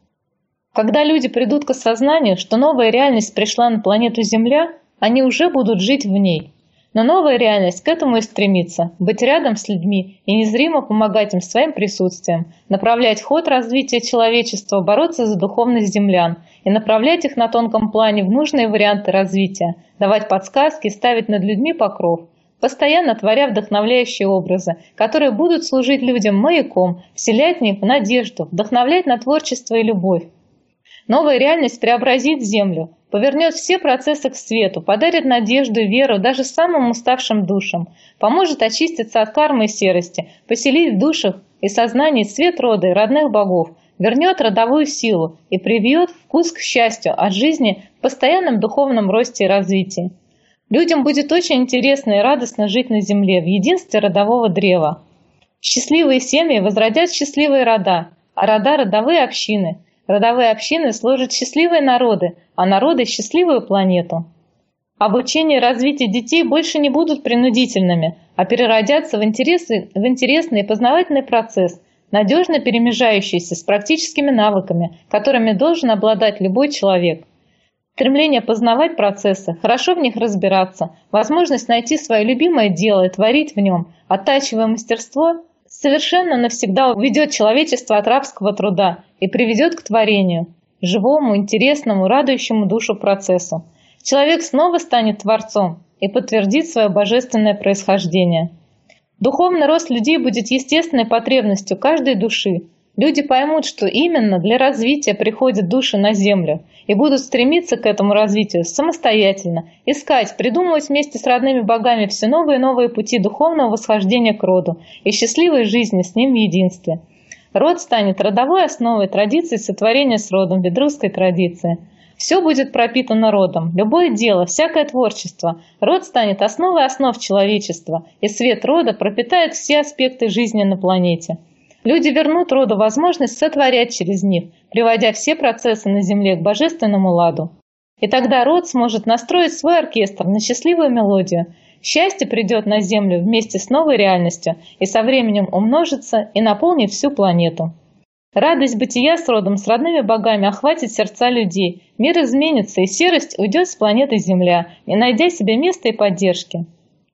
Когда люди придут к осознанию, что новая реальность пришла на планету Земля, они уже будут жить в ней. Но новая реальность к этому и стремится – быть рядом с людьми и незримо помогать им своим присутствием, направлять ход развития человечества, бороться за духовность землян и направлять их на тонком плане в нужные варианты развития, давать подсказки, ставить над людьми покров, постоянно творя вдохновляющие образы, которые будут служить людям маяком, вселять в них надежду, вдохновлять на творчество и любовь. Новая реальность преобразит Землю, повернет все процессы к свету, подарит надежду и веру даже самым уставшим душам, поможет очиститься от кармы и серости, поселить в душах и сознании свет рода и родных богов, вернет родовую силу и привьет вкус к счастью от жизни в постоянном духовном росте и развитии. Людям будет очень интересно и радостно жить на Земле в единстве родового древа. Счастливые семьи возродят счастливые рода, а рода – родовые общины. Родовые общины сложат счастливые народы, а народы – счастливую планету. Обучение и развитие детей больше не будут принудительными, а переродятся в, интересы, в интересный и познавательный процесс, надежно перемежающийся с практическими навыками, которыми должен обладать любой человек. Стремление познавать процессы, хорошо в них разбираться, возможность найти свое любимое дело и творить в нем, оттачивая мастерство, совершенно навсегда уведет человечество от рабского труда и приведет к творению, живому, интересному, радующему душу процессу. Человек снова станет творцом и подтвердит свое божественное происхождение. Духовный рост людей будет естественной потребностью каждой души. Люди поймут, что именно для развития приходят души на Землю и будут стремиться к этому развитию самостоятельно, искать, придумывать вместе с родными богами все новые и новые пути духовного восхождения к роду и счастливой жизни с ним в единстве. Род станет родовой основой традиции сотворения с родом, ведрусской традиции. Все будет пропитано родом, любое дело, всякое творчество. Род станет основой основ человечества, и свет рода пропитает все аспекты жизни на планете. Люди вернут роду возможность сотворять через них, приводя все процессы на Земле к божественному ладу. И тогда род сможет настроить свой оркестр на счастливую мелодию. Счастье придет на Землю вместе с новой реальностью и со временем умножится и наполнит всю планету. Радость бытия с родом, с родными богами охватит сердца людей, мир изменится, и серость уйдет с планеты Земля, не найдя себе места и поддержки.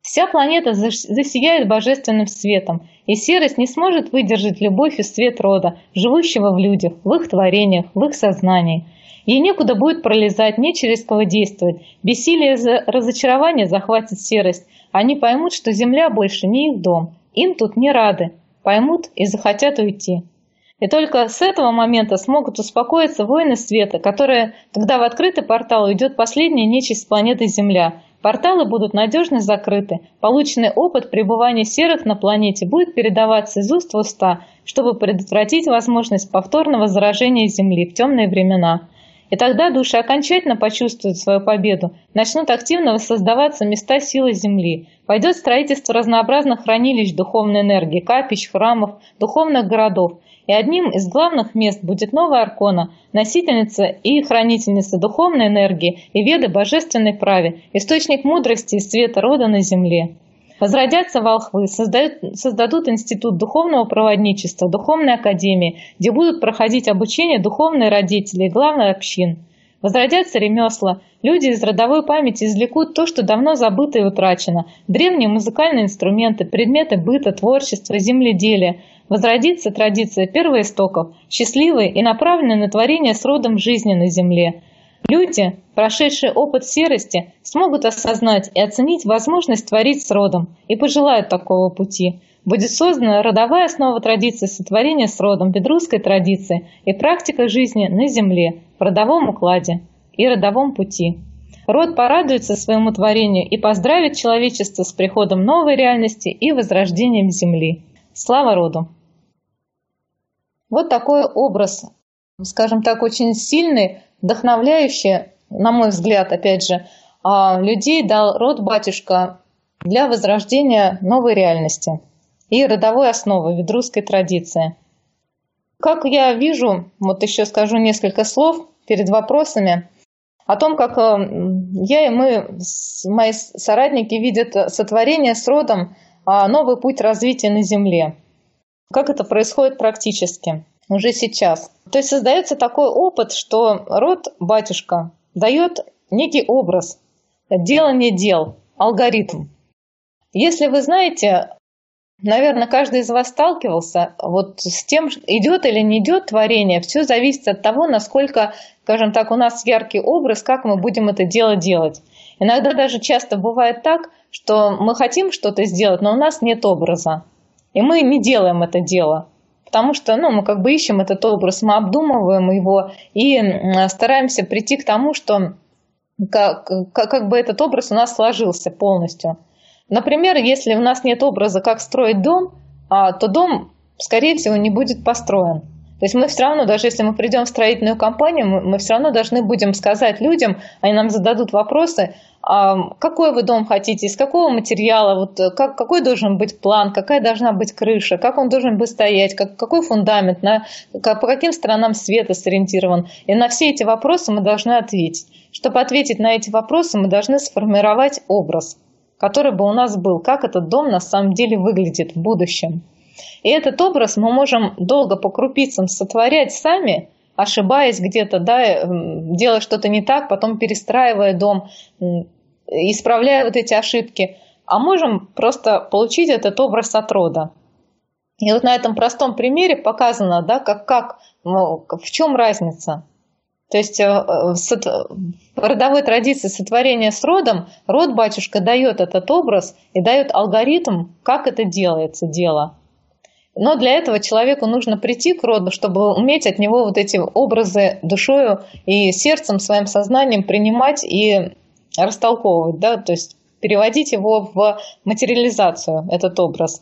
Вся планета засияет божественным светом, и серость не сможет выдержать любовь и свет рода, живущего в людях, в их творениях, в их сознании. Ей некуда будет пролезать, не через кого действовать. Бессилие и разочарование захватит серость. Они поймут, что Земля больше не их дом. Им тут не рады. Поймут и захотят уйти. И только с этого момента смогут успокоиться воины света, которые, когда в открытый портал уйдет последняя нечисть с планеты Земля. Порталы будут надежно закрыты. Полученный опыт пребывания серых на планете будет передаваться из уст в уста, чтобы предотвратить возможность повторного заражения Земли в темные времена. И тогда души окончательно почувствуют свою победу, начнут активно воссоздаваться места силы Земли. Пойдет строительство разнообразных хранилищ духовной энергии, капищ, храмов, духовных городов. И одним из главных мест будет новая Аркона, носительница и хранительница духовной энергии и веды божественной праве, источник мудрости и света рода на земле. Возродятся волхвы, создают, создадут институт духовного проводничества, духовной академии, где будут проходить обучение духовные родители и главных общин. Возродятся ремесла, люди из родовой памяти извлекут то, что давно забыто и утрачено, древние музыкальные инструменты, предметы быта, творчества, земледелия. Возродится традиция первоистоков, счастливой и направленной на творение с родом жизни на земле. Люди, прошедшие опыт серости, смогут осознать и оценить возможность творить с родом и пожелают такого пути. Будет создана родовая основа традиции сотворения с родом, ведрусской традиции и практика жизни на земле, в родовом укладе и родовом пути. Род порадуется своему творению и поздравит человечество с приходом новой реальности и возрождением Земли. Слава роду! Вот такой образ, скажем так, очень сильный, вдохновляющий, на мой взгляд, опять же, людей дал род батюшка для возрождения новой реальности и родовой основы ведрусской традиции. Как я вижу, вот еще скажу несколько слов перед вопросами о том, как я и мы, мои соратники, видят сотворение с родом, новый путь развития на Земле. Как это происходит практически уже сейчас. То есть создается такой опыт, что род батюшка дает некий образ, делание дел, алгоритм. Если вы знаете, наверное, каждый из вас сталкивался вот с тем, идет или не идет творение, все зависит от того, насколько, скажем так, у нас яркий образ, как мы будем это дело делать. Иногда даже часто бывает так, что мы хотим что-то сделать, но у нас нет образа. И мы не делаем это дело, потому что ну, мы как бы ищем этот образ, мы обдумываем его и стараемся прийти к тому, что как, как, как бы этот образ у нас сложился полностью. Например, если у нас нет образа, как строить дом, то дом, скорее всего, не будет построен. То есть мы все равно, даже если мы придем в строительную компанию, мы, мы все равно должны будем сказать людям, они нам зададут вопросы, а какой вы дом хотите, из какого материала, вот, как, какой должен быть план, какая должна быть крыша, как он должен быть стоять, как, какой фундамент, на, как, по каким сторонам света сориентирован. И на все эти вопросы мы должны ответить. Чтобы ответить на эти вопросы, мы должны сформировать образ, который бы у нас был, как этот дом на самом деле выглядит в будущем. И этот образ мы можем долго по крупицам сотворять сами, ошибаясь где-то, да, делая что-то не так, потом перестраивая дом, исправляя вот эти ошибки. А можем просто получить этот образ от рода. И вот на этом простом примере показано, да, как, как, ну, в чем разница. То есть в родовой традиции сотворения с родом род батюшка дает этот образ и дает алгоритм, как это делается дело. Но для этого человеку нужно прийти к роду, чтобы уметь от него вот эти образы душою и сердцем, своим сознанием принимать и растолковывать, да, то есть переводить его в материализацию, этот образ.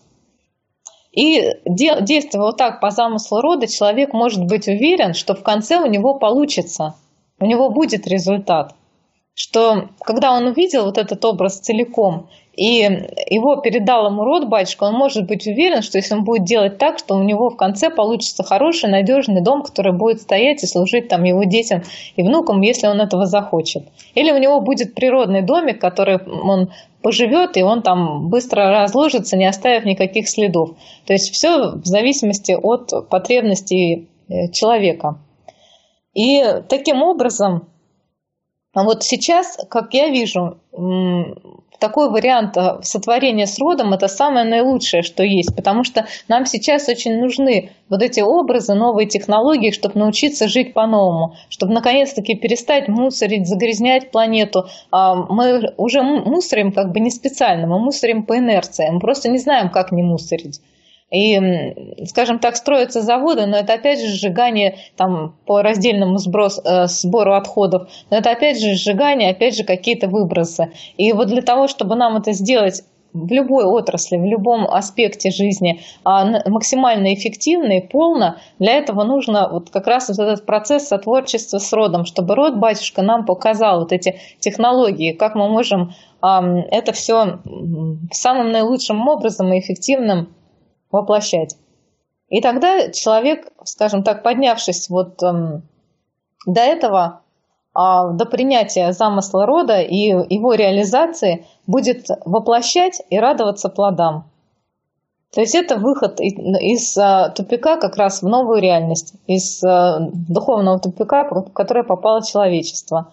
И действуя вот так по замыслу рода, человек может быть уверен, что в конце у него получится, у него будет результат. Что когда он увидел вот этот образ целиком и его передал ему род батюшка, он может быть уверен, что если он будет делать так, что у него в конце получится хороший, надежный дом, который будет стоять и служить там его детям и внукам, если он этого захочет. Или у него будет природный домик, который он поживет, и он там быстро разложится, не оставив никаких следов. То есть все в зависимости от потребностей человека. И таким образом А вот сейчас, как я вижу, такой вариант сотворения с родом – это самое наилучшее, что есть, потому что нам сейчас очень нужны вот эти образы, новые технологии, чтобы научиться жить по-новому, чтобы наконец-таки перестать мусорить, загрязнять планету. Мы уже мусорим как бы не специально, мы мусорим по инерции, мы просто не знаем, как не мусорить. И, скажем так, строятся заводы, но это опять же сжигание там, по раздельному сброс, э, сбору отходов, но это опять же сжигание, опять же какие-то выбросы. И вот для того, чтобы нам это сделать в любой отрасли, в любом аспекте жизни максимально эффективно и полно, для этого нужно вот как раз вот этот процесс сотворчества с родом, чтобы род батюшка нам показал вот эти технологии, как мы можем это все самым наилучшим образом и эффективным воплощать. И тогда человек, скажем так, поднявшись вот эм, до этого, э, до принятия замысла рода и его реализации, будет воплощать и радоваться плодам. То есть это выход из, из э, тупика как раз в новую реальность, из э, духовного тупика, в который попало человечество.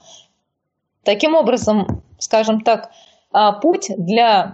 Таким образом, скажем так, э, путь для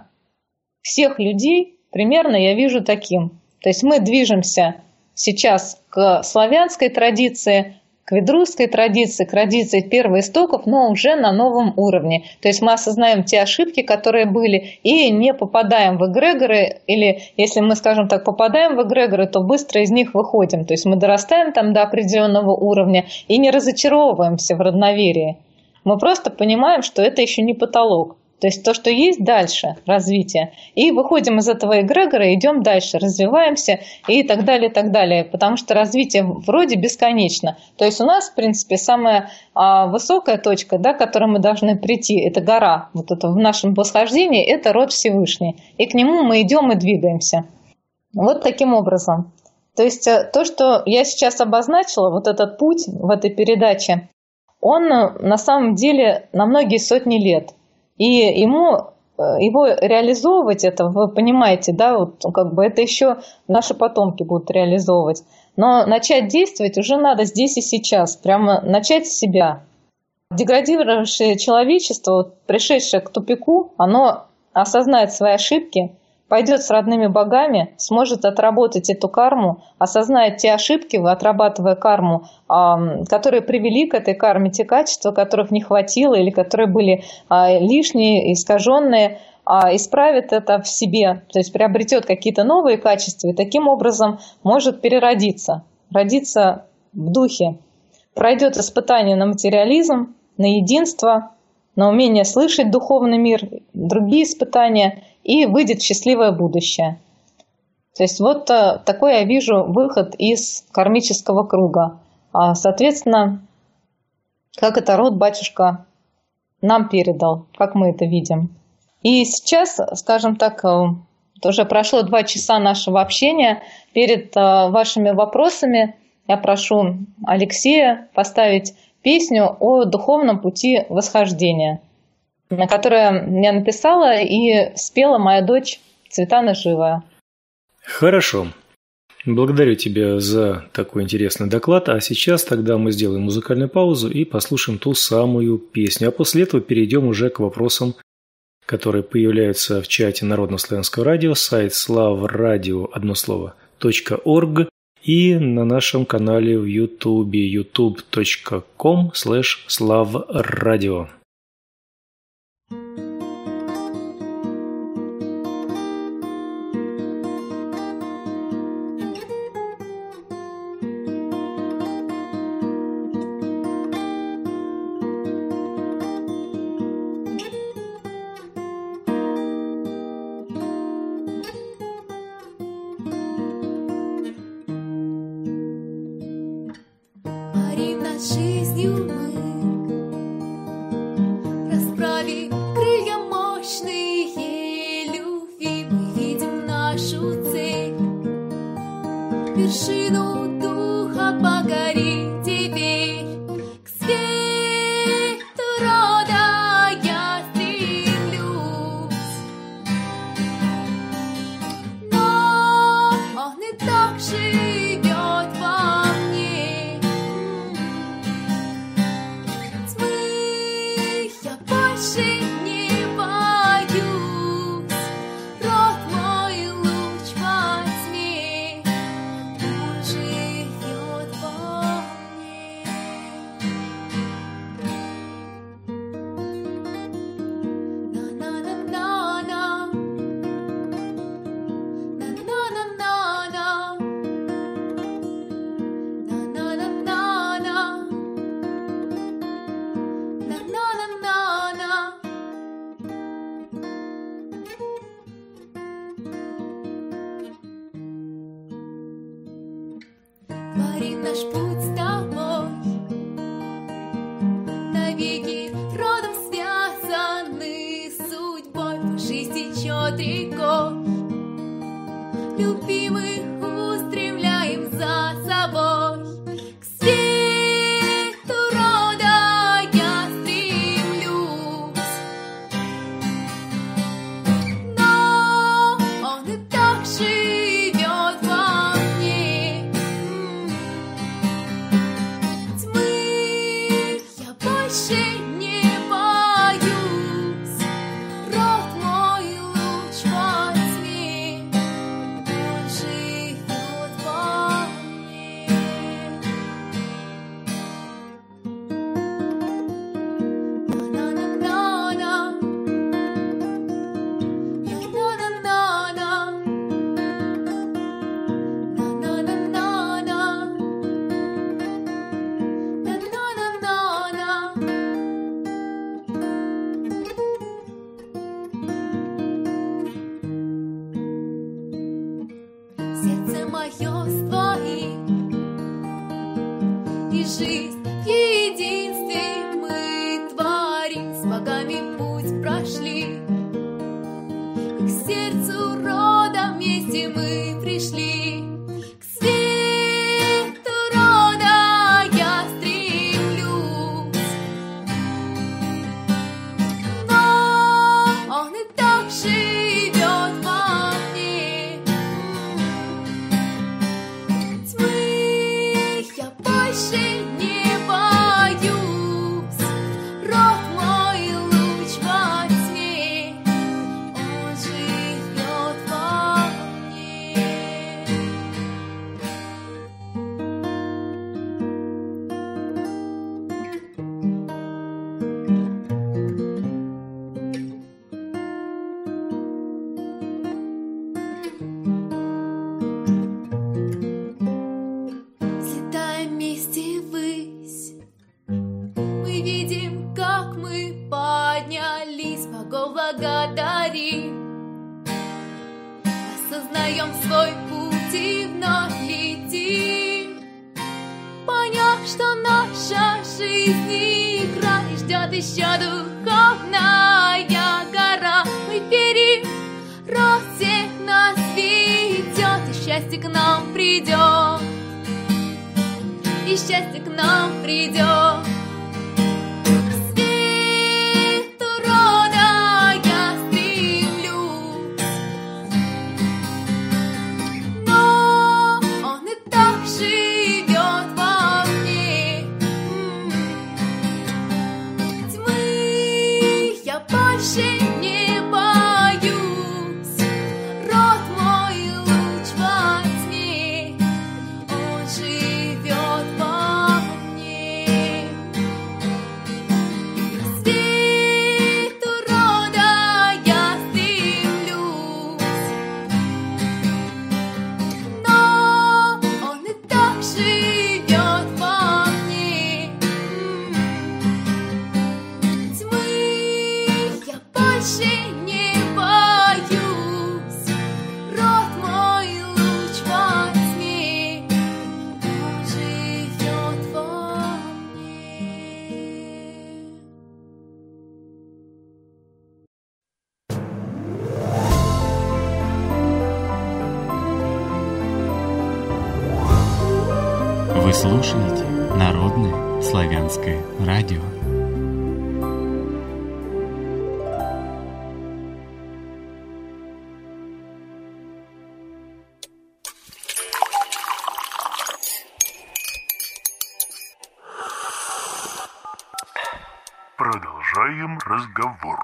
всех людей примерно я вижу таким. То есть мы движемся сейчас к славянской традиции, к ведрусской традиции, к традиции первоистоков, но уже на новом уровне. То есть мы осознаем те ошибки, которые были, и не попадаем в эгрегоры, или если мы, скажем так, попадаем в эгрегоры, то быстро из них выходим. То есть мы дорастаем там до определенного уровня и не разочаровываемся в родноверии. Мы просто понимаем, что это еще не потолок. То есть то, что есть дальше, развитие. И выходим из этого эгрегора, идем дальше, развиваемся и так далее, и так далее. Потому что развитие вроде бесконечно. То есть у нас, в принципе, самая а, высокая точка, да, к которой мы должны прийти, это гора. Вот это в нашем восхождении, это род Всевышний. И к нему мы идем и двигаемся. Вот таким образом. То есть то, что я сейчас обозначила, вот этот путь в этой передаче, он на самом деле на многие сотни лет. И ему, его реализовывать это, вы понимаете, да, вот как бы это еще наши потомки будут реализовывать. Но начать действовать уже надо здесь и сейчас, прямо начать с себя. Деградировавшее человечество, вот, пришедшее к тупику, оно осознает свои ошибки, пойдет с родными богами, сможет отработать эту карму, осознает те ошибки, отрабатывая карму, которые привели к этой карме, те качества, которых не хватило или которые были лишние, искаженные, исправит это в себе, то есть приобретет какие-то новые качества и таким образом может переродиться, родиться в духе, пройдет испытание на материализм, на единство, на умение слышать духовный мир, другие испытания, и выйдет в счастливое будущее. То есть вот такой я вижу выход из кармического круга. Соответственно, как это род батюшка нам передал, как мы это видим. И сейчас, скажем так, уже прошло два часа нашего общения. Перед вашими вопросами я прошу Алексея поставить песню о духовном пути восхождения, на которую я написала и спела моя дочь Цветана Живая. Хорошо. Благодарю тебя за такой интересный доклад. А сейчас тогда мы сделаем музыкальную паузу и послушаем ту самую песню. А после этого перейдем уже к вопросам, которые появляются в чате Народно-славянского радио, сайт славрадио, одно слово, .орг и на нашем канале в Ютубе ютуб точка ком слэш славрадио. Жизнью мы, расправив крылья мощные любви, мы видим нашу цель, вершину духа покорить теперь, к свету рода я стремлюсь, но он и так живет во мне. творим наш путь с тобой. Навеки родом связаны судьбой, по жизни течет рекой. Любимых устремляем за собой. К свету рода я стремлюсь, но он и так живет во мне. Тьмы я больше не боюсь, род мой луч во тьме, он живет во мне. На-на-на-на-на, на-на-на-на-на, на-на-на-на-на, на-на-на-на-на. Сердце мое с твоим, и жизнь в единстве мы творим, с богами путь прошли, к сердцу рода вместе мы пришли. К свету рода я стремлюсь, но он и так живет во мне. Тьмы я больше не боюсь, род мой луч во тьме, он живет во мне. Взлетаем вместе ввысь, мы видим, как мы поднялись, богов благодарим, осознаем свой путь и вновь летим, поняв, что наша жизнь игра, и ждет еще духовная гора. Мы верим, род всех нас ведет, и счастье к нам придет, и счастье к нам придет. К свету рода я стремлюсь, но он и так живет во мне. Тьмы я больше не боюсь, род мой луч во тьме, он живет во мне. К свету рода я стремлюсь, но он и так живет во мне. Тьмы я больше не боюсь, род мой луч во тьме, он живет во мне. Вы слушаете Народное славянское радио. Продолжаем разговор.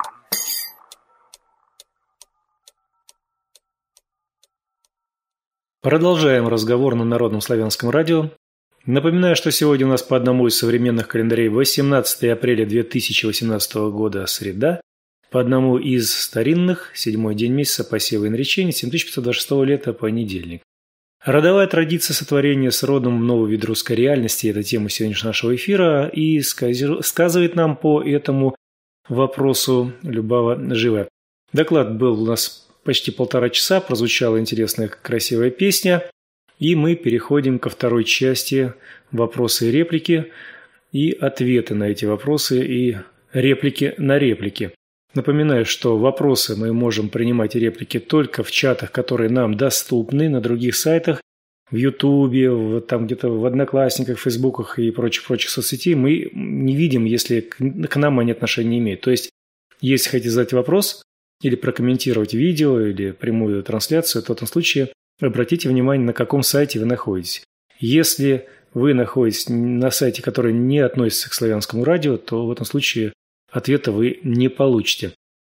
Продолжаем разговор на Народном славянском радио. Напоминаю, что сегодня у нас по одному из современных календарей восемнадцатое апреля две тысячи восемнадцатого года среда, по одному из старинных седьмой день месяца посева и наречения семь тысяч пятьсот двадцать шестого лета понедельник. Родовая традиция сотворения с родом в новый вид русской реальности – это тема сегодняшнего нашего эфира, и сказывает нам по этому вопросу Любава Живая. Доклад был у нас почти полтора часа, прозвучала интересная красивая песня. И мы переходим ко второй части «Вопросы и реплики» и ответы на эти вопросы и реплики на реплики. Напоминаю, что вопросы мы можем принимать и реплики только в чатах, которые нам доступны на других сайтах, в Ютубе, в, там где-то в Одноклассниках, Фейсбуках и прочих-прочих соцсетей. Мы не видим, если к, к нам они отношения не имеют. То есть, если хотите задать вопрос или прокомментировать видео или прямую трансляцию, то в этом случае обратите внимание, на каком сайте вы находитесь. Если вы находитесь на сайте, который не относится к Славянскому радио, то в этом случае ответа вы не получите.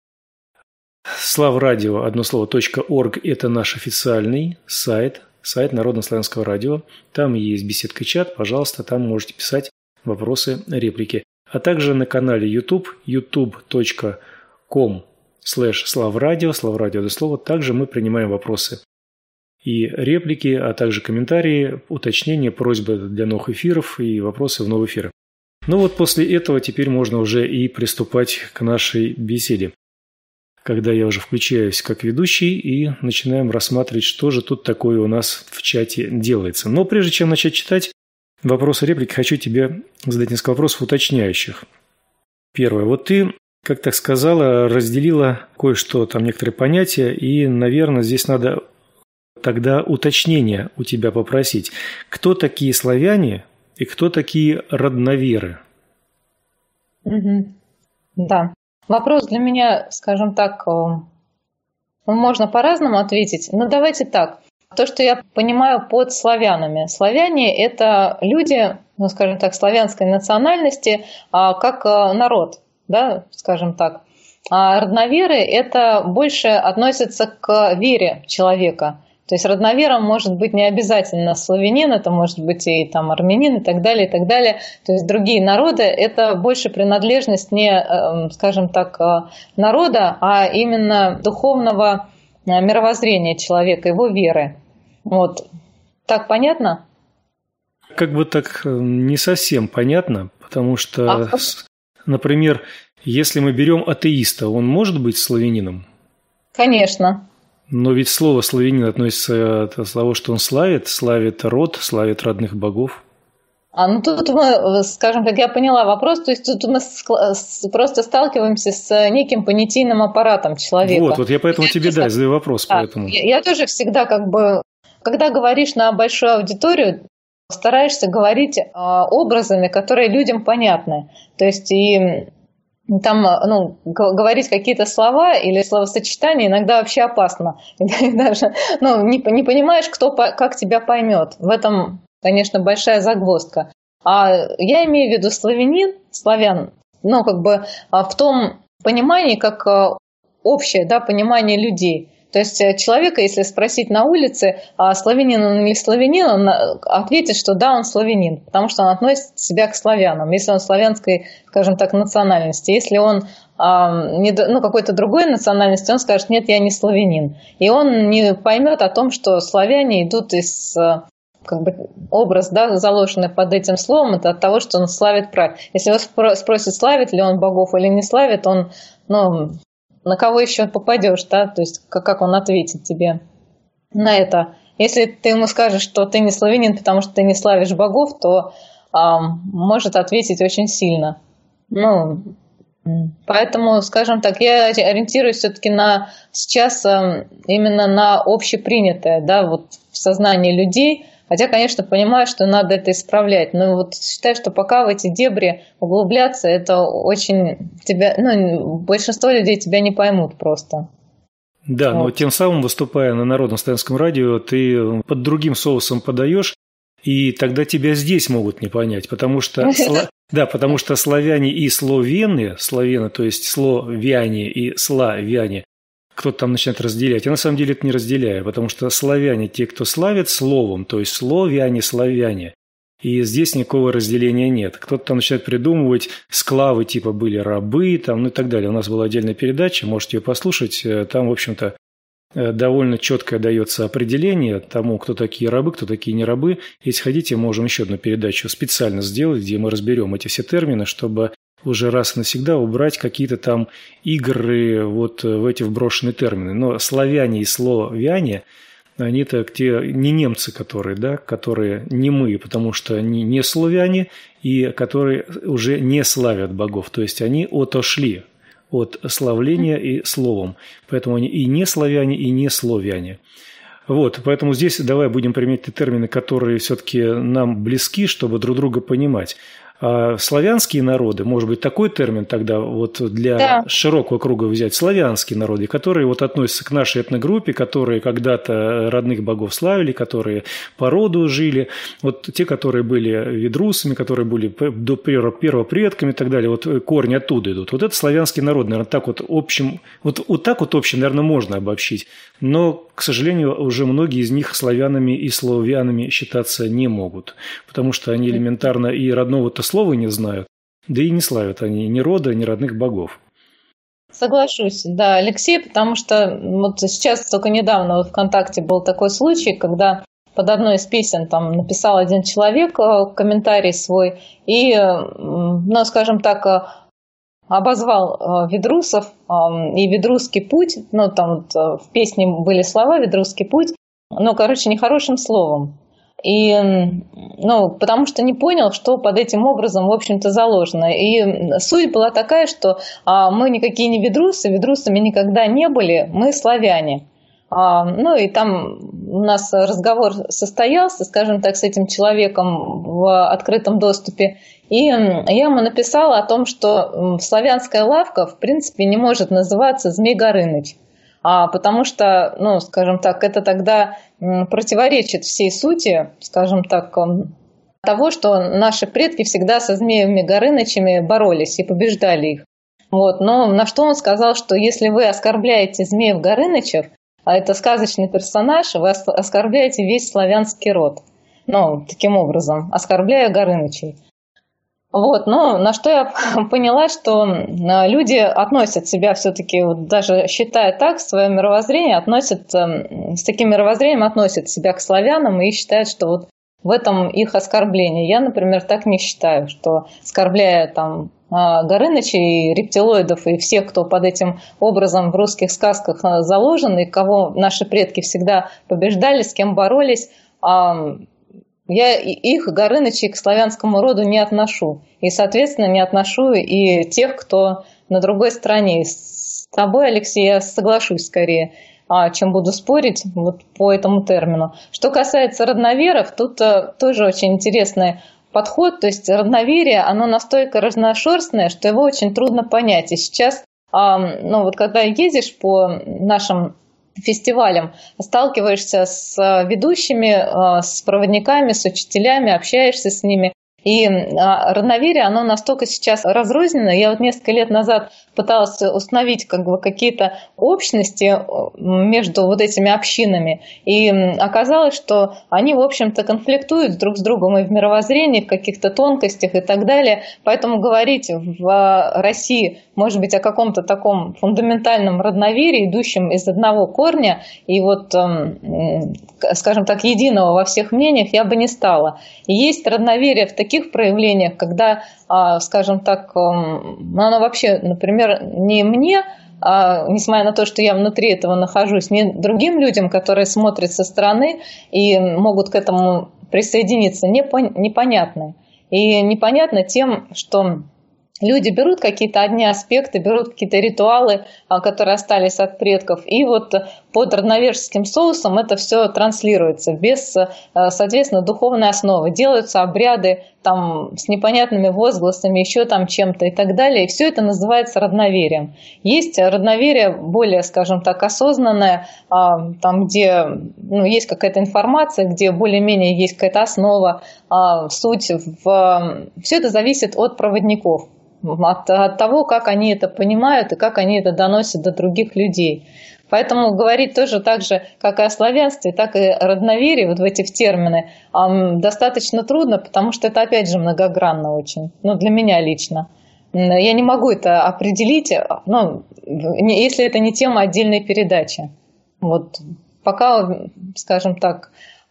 Славрадио, одно слово, .орг – это наш официальный сайт, сайт Народно-славянского радио. Там есть беседка чат, пожалуйста, там можете писать вопросы, реплики. А также на канале YouTube, ютуб точка ком слэш славрадио, славрадио, одно слово, также мы принимаем вопросы и реплики, а также комментарии, уточнения, просьбы для новых эфиров и вопросы в новые эфиры. Ну вот после этого теперь можно уже и приступать к нашей беседе, когда я уже включаюсь как ведущий и начинаем рассматривать, что же тут такое у нас в чате делается. Но прежде чем начать читать вопросы, реплики, хочу тебе задать несколько вопросов уточняющих. Первое. Вот ты, как так сказала, разделила кое-что, там некоторые понятия, и, наверное, здесь надо тогда уточнения у тебя попросить. Кто такие славяне и кто такие родноверы? Угу. Да. Вопрос для меня, скажем так, можно по-разному ответить. Но давайте так. То, что я понимаю под славянами. Славяне – это люди, ну, скажем так, славянской национальности, как народ, да, скажем так. А родноверы – это больше относятся к вере человека. То есть родновером может быть не обязательно славянин, это может быть и там армянин и так далее, и так далее. То есть другие народы – это больше принадлежность не, скажем так, народа, а именно духовного мировоззрения человека, его веры. Вот. Так понятно? Как бы так не совсем понятно, потому что, а, например, если мы берем атеиста, он может быть славянином? Конечно. Но ведь слово «славянин» относится от того, что он славит, славит род, славит родных богов. А ну тут мы, скажем, как я поняла вопрос, то есть тут мы просто сталкиваемся с неким понятийным аппаратом человека. Вот, вот я поэтому я тебе тоже, да, задаю вопрос. Да, поэтому. Я, я тоже всегда как бы, когда говоришь на большую аудиторию, стараешься говорить образами, которые людям понятны. То есть и там, ну, говорить какие-то слова или словосочетания иногда вообще опасно. И даже, ну, не, не понимаешь, кто, как тебя поймет. В этом, конечно, большая загвоздка. А я имею в виду славянин, славян, ну, как бы в том понимании, как общее, да, понимание людей. То есть человека, если спросить на улице, а славянин он или славянин, он ответит, что да, он славянин, потому что он относит себя к славянам, если он славянской, скажем так, национальности. Если он а, не, ну, какой-то другой национальности, он скажет, нет, я не славянин. И он не поймет о том, что славяне идут из, как бы, образ, да, заложенный под этим словом, это от того, что он славит прах. Если его спросят, славит ли он богов или не славит, он, ну... На кого еще попадешь, да? То есть как, как он ответит тебе на это? Если ты ему скажешь, что ты не славянин, потому что ты не славишь богов, то а, может ответить очень сильно. Ну, поэтому, скажем так, я ориентируюсь все-таки на сейчас а, именно на общепринятое, да, вот в сознании людей. Хотя, конечно, понимаю, что надо это исправлять. Но вот считаю, что пока в эти дебри углубляться, это очень тебя, ну, большинство людей тебя не поймут просто. Да, вот. Но тем самым, выступая на Народном славянском радио, ты под другим соусом подаешь, и тогда тебя здесь могут не понять, потому что, да, потому что славяне и словены, словены, то есть словяне и славяне, кто-то там начинает разделять. Я на самом деле это не разделяю, потому что славяне – те, кто славит словом, то есть словяне, славяне. И здесь никакого разделения нет. Кто-то там начинает придумывать, склавы типа были рабы, там, ну и так далее. У нас была отдельная передача, можете ее послушать. Там, в общем-то, довольно четкое дается определение тому, кто такие рабы, кто такие не рабы. Если хотите, можем еще одну передачу специально сделать, где мы разберем эти все термины, чтобы уже раз и навсегда убрать какие-то там игры вот в эти вброшенные термины. Но славяне и словяне они-то те не немцы, которые, да, которые не мы, потому что они не славяне и которые уже не славят богов, то есть они отошли от славления и словом, поэтому они и не славяне, и не словяне. Вот, поэтому здесь давай будем применять те термины, которые все-таки нам близки, чтобы друг друга понимать. А славянские народы, может быть, такой термин тогда вот для да. широкого круга взять, славянские народы, которые вот относятся к нашей этногруппе, которые когда-то родных богов славили, которые по роду жили, вот те, которые были ведрусами, которые были до первопредками и так далее, вот корни оттуда идут. Вот это славянские народы, наверное, так вот общим, вот, вот так вот общем, наверное, можно обобщить, но, к сожалению, уже многие из них славянами и славянами считаться не могут, потому что они элементарно и родного-то слова не знают, да и не славят они ни рода, ни родных богов. Соглашусь, да, Алексей, потому что вот сейчас только недавно вот ВКонтакте был такой случай, когда под одной из песен там написал один человек комментарий свой и, ну, скажем так, обозвал ведрусов и ведрусский путь, ну, там вот в песне были слова «ведрусский путь», но, короче, нехорошим словом. И, ну, потому что не понял, что под этим образом, в общем-то, заложено. И суть была такая, что а, мы никакие не ведрусы, ведрусами никогда не были, мы славяне. А, ну, и там у нас разговор состоялся, скажем так, с этим человеком в открытом доступе. И я ему написала о том, что славянская лавка, в принципе, не может называться Змей Горыныч. А, потому что, ну, скажем так, это тогда противоречит всей сути, скажем так, того, что наши предки всегда со змеями Горынычами боролись и побеждали их. Вот. Но на что он сказал, что если вы оскорбляете змеев Горынычев, а это сказочный персонаж, вы оскорбляете весь славянский род. Ну, таким образом, оскорбляя Горынычей. Вот, но на что я поняла, что люди относят себя все-таки, вот даже считая так, свое мировоззрение, относят, с таким мировоззрением относят себя к славянам и считают, что вот в этом их оскорбление. Я, например, так не считаю, что оскорбляя там Горынычей, рептилоидов и всех, кто под этим образом в русских сказках заложен, и кого наши предки всегда побеждали, с кем боролись, я их, Горынычей, к славянскому роду не отношу. И, соответственно, не отношу и тех, кто на другой стороне. С тобой, Алексей, я соглашусь скорее, чем буду спорить вот по этому термину. Что касается родноверов, тут тоже очень интересный подход. То есть родноверие, оно настолько разношерстное, что его очень трудно понять. И сейчас, ну вот когда ездишь по нашим фестивалем, сталкиваешься с ведущими, с проводниками, с учителями, общаешься с ними. И родноверие, оно настолько сейчас разрознено. Я вот несколько лет назад пыталась установить как бы какие-то общности между вот этими общинами. И оказалось, что они, в общем-то, конфликтуют друг с другом и в мировоззрении, в каких-то тонкостях и так далее. Поэтому говорить в России, может быть, о каком-то таком фундаментальном родноверии, идущем из одного корня, и вот, скажем так, единого во всех мнениях, я бы не стала. И есть родноверие в таких проявлениях, когда, скажем так, оно вообще, например, не мне, а, несмотря на то, что я внутри этого нахожусь, не другим людям, которые смотрят со стороны и могут к этому присоединиться, непонятно. И непонятно тем, что люди берут какие-то одни аспекты, берут какие-то ритуалы, которые остались от предков, и вот под родноверческим соусом это все транслируется без, соответственно, духовной основы. Делаются обряды там, с непонятными возгласами, еще там чем-то и так далее. И все это называется родноверием. Есть родноверие более, скажем так, осознанное, там, где ну, есть какая-то информация, где более-менее есть какая-то основа, суть. В... Все это зависит от проводников. От, от того, как они это понимают и как они это доносят до других людей. Поэтому говорить тоже так же, как и о славянстве, так и о родноверии, вот в эти термины, достаточно трудно, потому что это, опять же, многогранно очень, ну, для меня лично. Я не могу это определить, ну, если это не тема отдельной передачи. Вот пока, скажем так,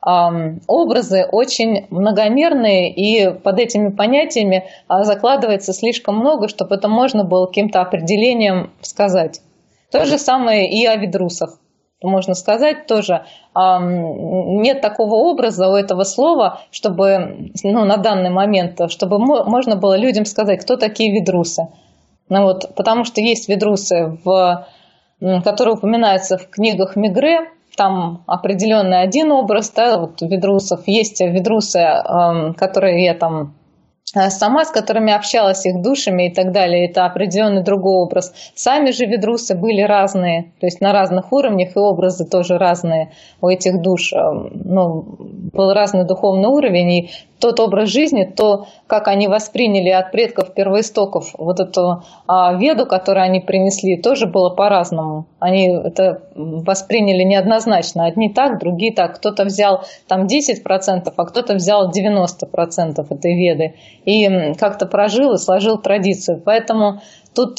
образы очень многомерные, и под этими понятиями закладывается слишком много, чтобы это можно было каким-то определением сказать. То же самое и о ведрусах. можно сказать, тоже нет такого образа у этого слова, чтобы, ну, на данный момент, чтобы можно было людям сказать, кто такие ведрусы. Ну, вот, потому что есть ведрусы, в, которые упоминаются в книгах Мегре, там определенный один образ, да, вот ведрусов. Есть ведрусы, которые я там сама, с которыми общалась, их душами и так далее, это определенный другой образ. Сами же ведрусы были разные, то есть на разных уровнях, и образы тоже разные у этих душ. Ну, был разный духовный уровень, и тот образ жизни, то, как они восприняли от предков первоистоков вот эту а, веду, которую они принесли, тоже было по-разному. Они это восприняли неоднозначно. Одни так, другие так. Кто-то взял там десять процентов, а кто-то взял девяносто процентов этой веды. И как-то прожил и сложил традицию. Поэтому тут...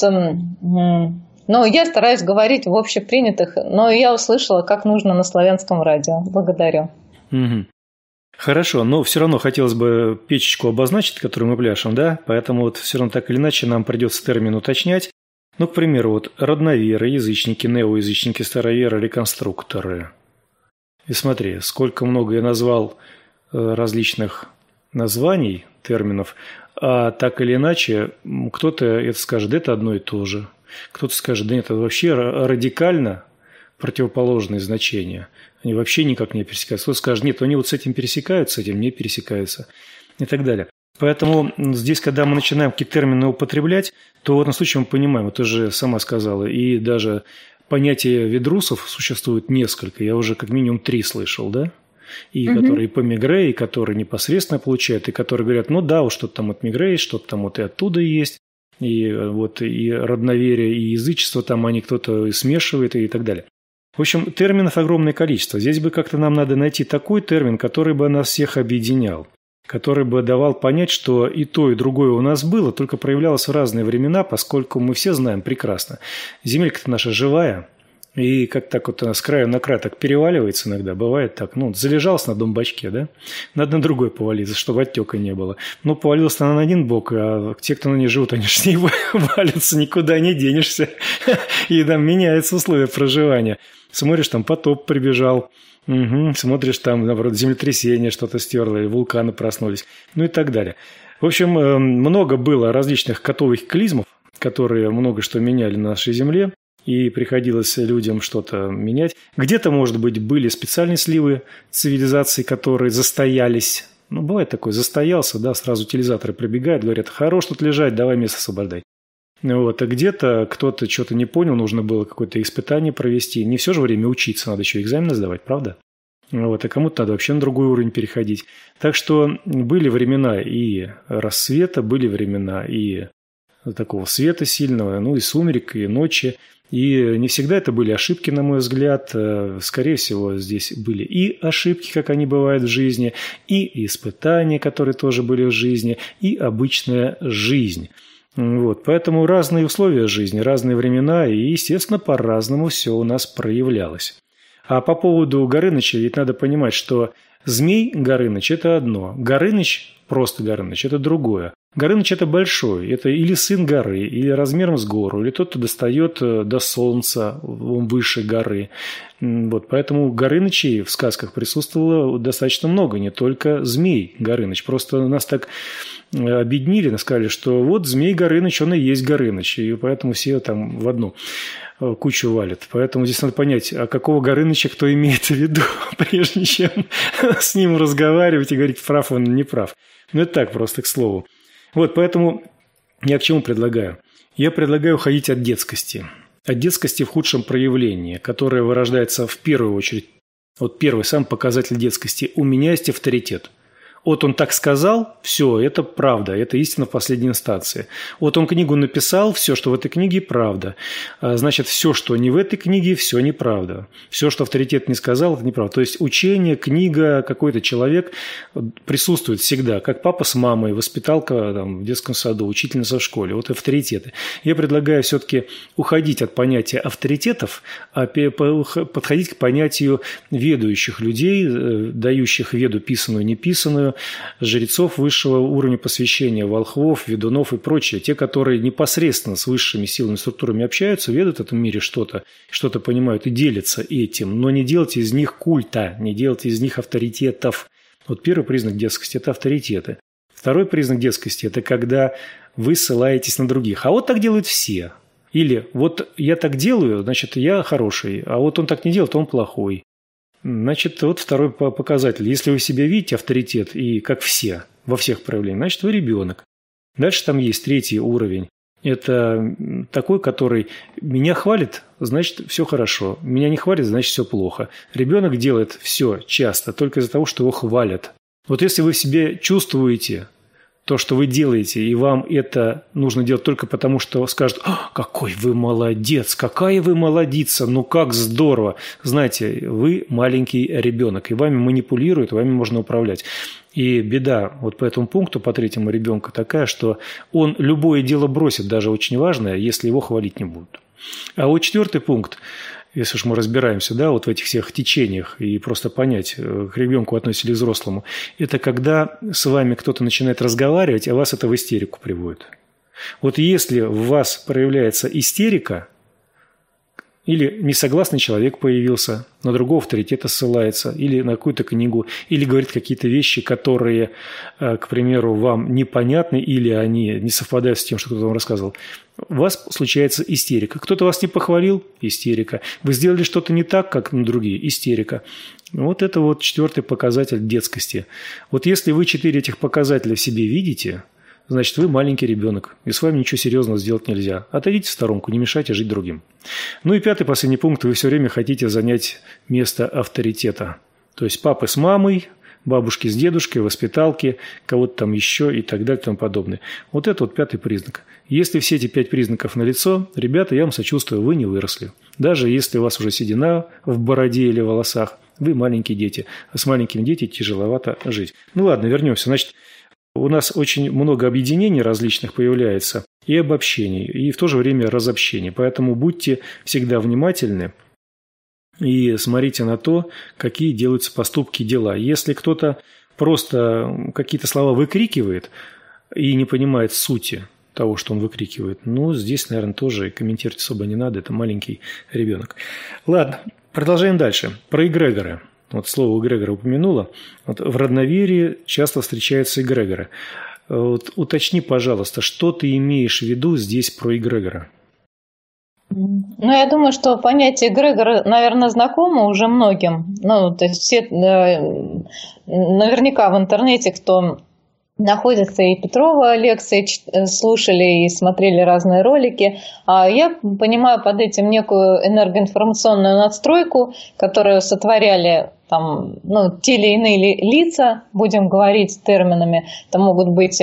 Ну, я стараюсь говорить в общепринятых, но я услышала, как нужно на славянском радио. Благодарю. Угу. Хорошо, но все равно хотелось бы печечку обозначить, которую мы пляшем, да? Поэтому вот все равно так или иначе нам придется термин уточнять. Ну, к примеру, вот родноверы, язычники, неоязычники, староверы, реконструкторы. И смотри, сколько много я назвал различных названий, терминов, а так или иначе кто-то это скажет, да это одно и то же. Кто-то скажет, да нет, это вообще радикально противоположные значения. Они вообще никак не пересекаются. Кто-то скажет, нет, они вот с этим пересекаются, с этим не пересекаются и так далее. Поэтому здесь, когда мы начинаем какие-то термины употреблять, то в этом случае мы понимаем, вот ты же сама сказала, и даже понятие ведрусов существует несколько, я уже как минимум три слышал, да? И угу. которые по Мегре, и которые непосредственно получают, и которые говорят, ну да, вот что-то там от Мегре есть, что-то там вот и оттуда есть, и вот и родноверие, и язычество там они кто-то смешивает и так далее. В общем, терминов огромное количество. Здесь бы как-то нам надо найти такой термин, который бы нас всех объединял, который бы давал понять, что и то, и другое у нас было, только проявлялось в разные времена, поскольку мы все знаем прекрасно. Земелька-то наша живая, и как так вот с краю на край так переваливается иногда, бывает так, ну, залежалась на одном бочке, да, надо на другой повалиться, чтобы оттека не было. Ну, повалилась она на один бок, а те, кто на ней живут, они же с ней валятся, никуда не денешься, и там меняются условия проживания. Смотришь, там потоп прибежал, угу. Смотришь, там, наоборот, землетрясение что-то стерло, или вулканы проснулись, ну и так далее. В общем, много было различных котовых клизмов, которые много что меняли на нашей земле, и приходилось людям что-то менять. Где-то, может быть, были специальные сливы цивилизаций, которые застоялись. Ну, бывает такое, застоялся, да, сразу утилизаторы прибегают, говорят, хорош тут лежать, давай место освобождай. Вот, а где-то кто-то что-то не понял, нужно было какое-то испытание провести. Не все же время учиться, надо еще экзамены сдавать, правда? Вот, а кому-то надо вообще на другой уровень переходить. Так что были времена и рассвета, были времена и такого света сильного, ну и сумерек, и ночи. И не всегда это были ошибки, на мой взгляд. Скорее всего, здесь были и ошибки, как они бывают в жизни, и испытания, которые тоже были в жизни, и обычная жизнь. Вот, поэтому разные условия жизни, разные времена, и, естественно, по-разному все у нас проявлялось. А по поводу Горыныча, ведь надо понимать, что Змей Горыныч – это одно, Горыныч, просто Горыныч – это другое. Горыныч – это большой, это или сын горы, или размером с гору, или тот, кто достает до солнца, он выше горы. Вот, поэтому Горынычей в сказках присутствовало достаточно много, не только Змей Горыныч. Просто нас так объединили, нас сказали, что вот Змей Горыныч, он и есть Горыныч, и поэтому все там в одну кучу валят. Поэтому здесь надо понять, а какого Горыныча кто имеет в виду, прежде чем с ним разговаривать и говорить, прав он, не прав. Ну, это так просто, к слову. Вот, поэтому я к чему предлагаю? Я предлагаю уходить от детскости. От детскости в худшем проявлении, которое вырождается в первую очередь. Вот первый сам показатель детскости. У меня есть авторитет. Вот он так сказал, все, это правда, это истина в последней инстанции. Вот он книгу написал, все, что в этой книге, правда. Значит, все, что не в этой книге, все неправда. Все, что авторитет не сказал, это неправда. То есть учение, книга, какой-то человек присутствует всегда. Как папа с мамой, воспиталка там, в детском саду, учительница в школе. Вот авторитеты. Я предлагаю все-таки уходить от понятия авторитетов, а подходить к понятию ведающих людей, дающих веду писаную, неписаную, соответственно, жрецов высшего уровня посвящения, волхвов, ведунов и прочее. Те, которые непосредственно с высшими силами, структурами общаются, ведут в этом мире что-то, что-то понимают и делятся этим. Но не делайте из них культа, не делайте из них авторитетов. Вот первый признак детскости – это авторитеты. Второй признак детскости – это когда вы ссылаетесь на других. А вот так делают все. Или вот я так делаю, значит, я хороший, а вот он так не делает, он плохой. Значит, вот второй показатель. Если вы себя видите авторитет и как все, во всех проявлениях, значит, вы ребенок. Дальше там есть третий уровень. Это такой, который меня хвалит, значит, все хорошо. Меня не хвалит, значит, все плохо. Ребенок делает все часто только из-за того, что его хвалят. Вот если вы в себе чувствуете то, что вы делаете, и вам это нужно делать только потому, что скажут: «Какой вы молодец, какая вы молодица, ну как здорово». Знаете, вы маленький ребенок, и вами манипулируют, вами можно управлять. И беда вот по этому пункту, по третьему ребенку такая, что он любое дело бросит, даже очень важное, если его хвалить не будут. А вот четвертый пункт, если уж мы разбираемся, да, вот в этих всех течениях и просто понять, к ребенку относится или к взрослому, это когда с вами кто-то начинает разговаривать, а вас это в истерику приводит. Вот если в вас проявляется истерика, или несогласный человек появился, на другого авторитета ссылается, или на какую-то книгу, или говорит какие-то вещи, которые, к примеру, вам непонятны, или они не совпадают с тем, что кто-то вам рассказывал, у вас случается истерика. Кто-то вас не похвалил – истерика. Вы сделали что-то не так, как на другие – истерика. Вот это вот четвертый показатель детскости. Вот если вы четыре этих показателя в себе видите, значит, вы маленький ребенок, и с вами ничего серьезного сделать нельзя. Отойдите в сторонку, не мешайте жить другим. Ну и пятый, последний пункт. Вы все время хотите занять место авторитета. То есть папы с мамой, бабушки с дедушкой, воспиталки, кого-то там еще и так далее и тому подобное. Вот это вот пятый признак. Если все эти пять признаков налицо, ребята, я вам сочувствую, вы не выросли. Даже если у вас уже седина в бороде или в волосах, вы маленькие дети. А с маленькими детьми тяжеловато жить. Ну ладно, вернемся. Значит, у нас очень много объединений различных появляется, и обобщений, и в то же время разобщений. Поэтому будьте всегда внимательны и смотрите на то, какие делаются поступки, дела. Если кто-то просто какие-то слова выкрикивает и не понимает сути того, что он выкрикивает, ну, здесь, наверное, тоже комментировать особо не надо, это маленький ребенок. Ладно, продолжаем дальше. Про эгрегоры. Вот слово эгрегора упомянула. Вот в родноверии часто встречаются эгрегоры. Вот уточни, пожалуйста, что ты имеешь в виду здесь про эгрегора? Ну, я думаю, что понятие эгрегора, наверное, знакомо уже многим. Ну, то есть все наверняка в интернете, кто находится, и Петрова лекции слушали, и смотрели разные ролики. Я понимаю под этим некую энергоинформационную надстройку, которую сотворяли там, ну, те или иные лица, будем говорить терминами. Это могут быть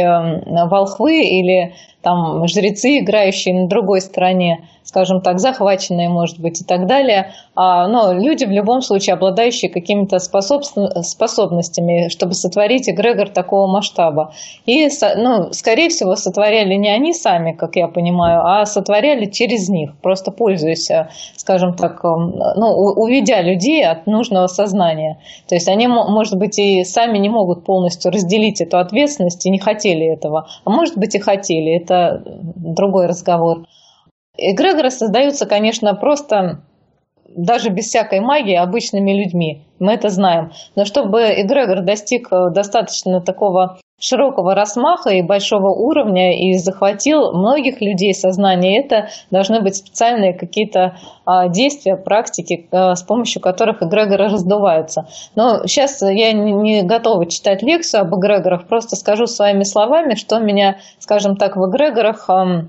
волхвы или там жрецы, играющие на другой стороне, скажем так, захваченные, может быть, и так далее. А, но люди в любом случае обладающие какими-то способ... способностями, чтобы сотворить эгрегор такого масштаба. И, ну, скорее всего, сотворяли не они сами, как я понимаю, а сотворяли через них, просто пользуясь, скажем так, ну, уведя людей от нужного сознания. То есть они, может быть, и сами не могут полностью разделить эту ответственность и не хотели этого. А может быть, и хотели. Это другой разговор. Эгрегоры создаются, конечно, просто даже без всякой магии обычными людьми. Мы это знаем. Но чтобы эгрегор достиг достаточно такого широкого размаха и большого уровня и захватил многих людей сознание, это должны быть специальные какие-то действия, практики, с помощью которых эгрегоры раздуваются. Но сейчас я не готова читать лекцию об эгрегорах, просто скажу своими словами, что меня, скажем так, в эгрегорах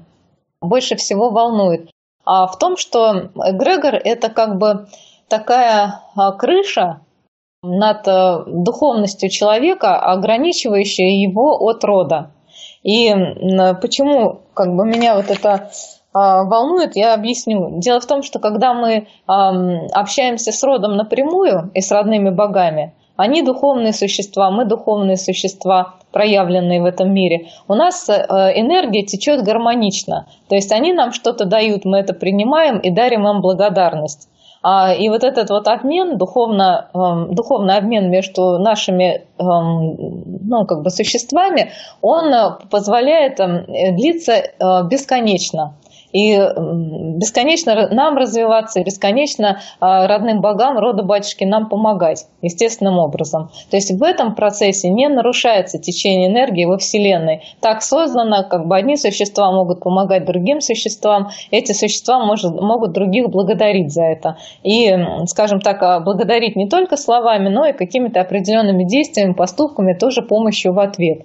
больше всего волнует. А в том, что эгрегор – это как бы такая крыша над духовностью человека, ограничивающая его от рода. И почему как бы меня вот это волнует, я объясню. Дело в том, что когда мы общаемся с родом напрямую и с родными богами, они духовные существа, мы духовные существа, проявленные в этом мире. У нас энергия течет гармонично. То есть они нам что-то дают, мы это принимаем и дарим им благодарность. И вот этот вот обмен, духовно, духовный обмен между нашими ну, ну, как бы существами, он позволяет длиться бесконечно. И бесконечно нам развиваться, и бесконечно родным богам, роду батюшки нам помогать естественным образом. То есть в этом процессе не нарушается течение энергии во Вселенной. Так создано, как бы одни существа могут помогать другим существам, эти существа может, могут других благодарить за это. И, скажем так, благодарить не только словами, но и какими-то определенными действиями, поступками, тоже помощью в ответ.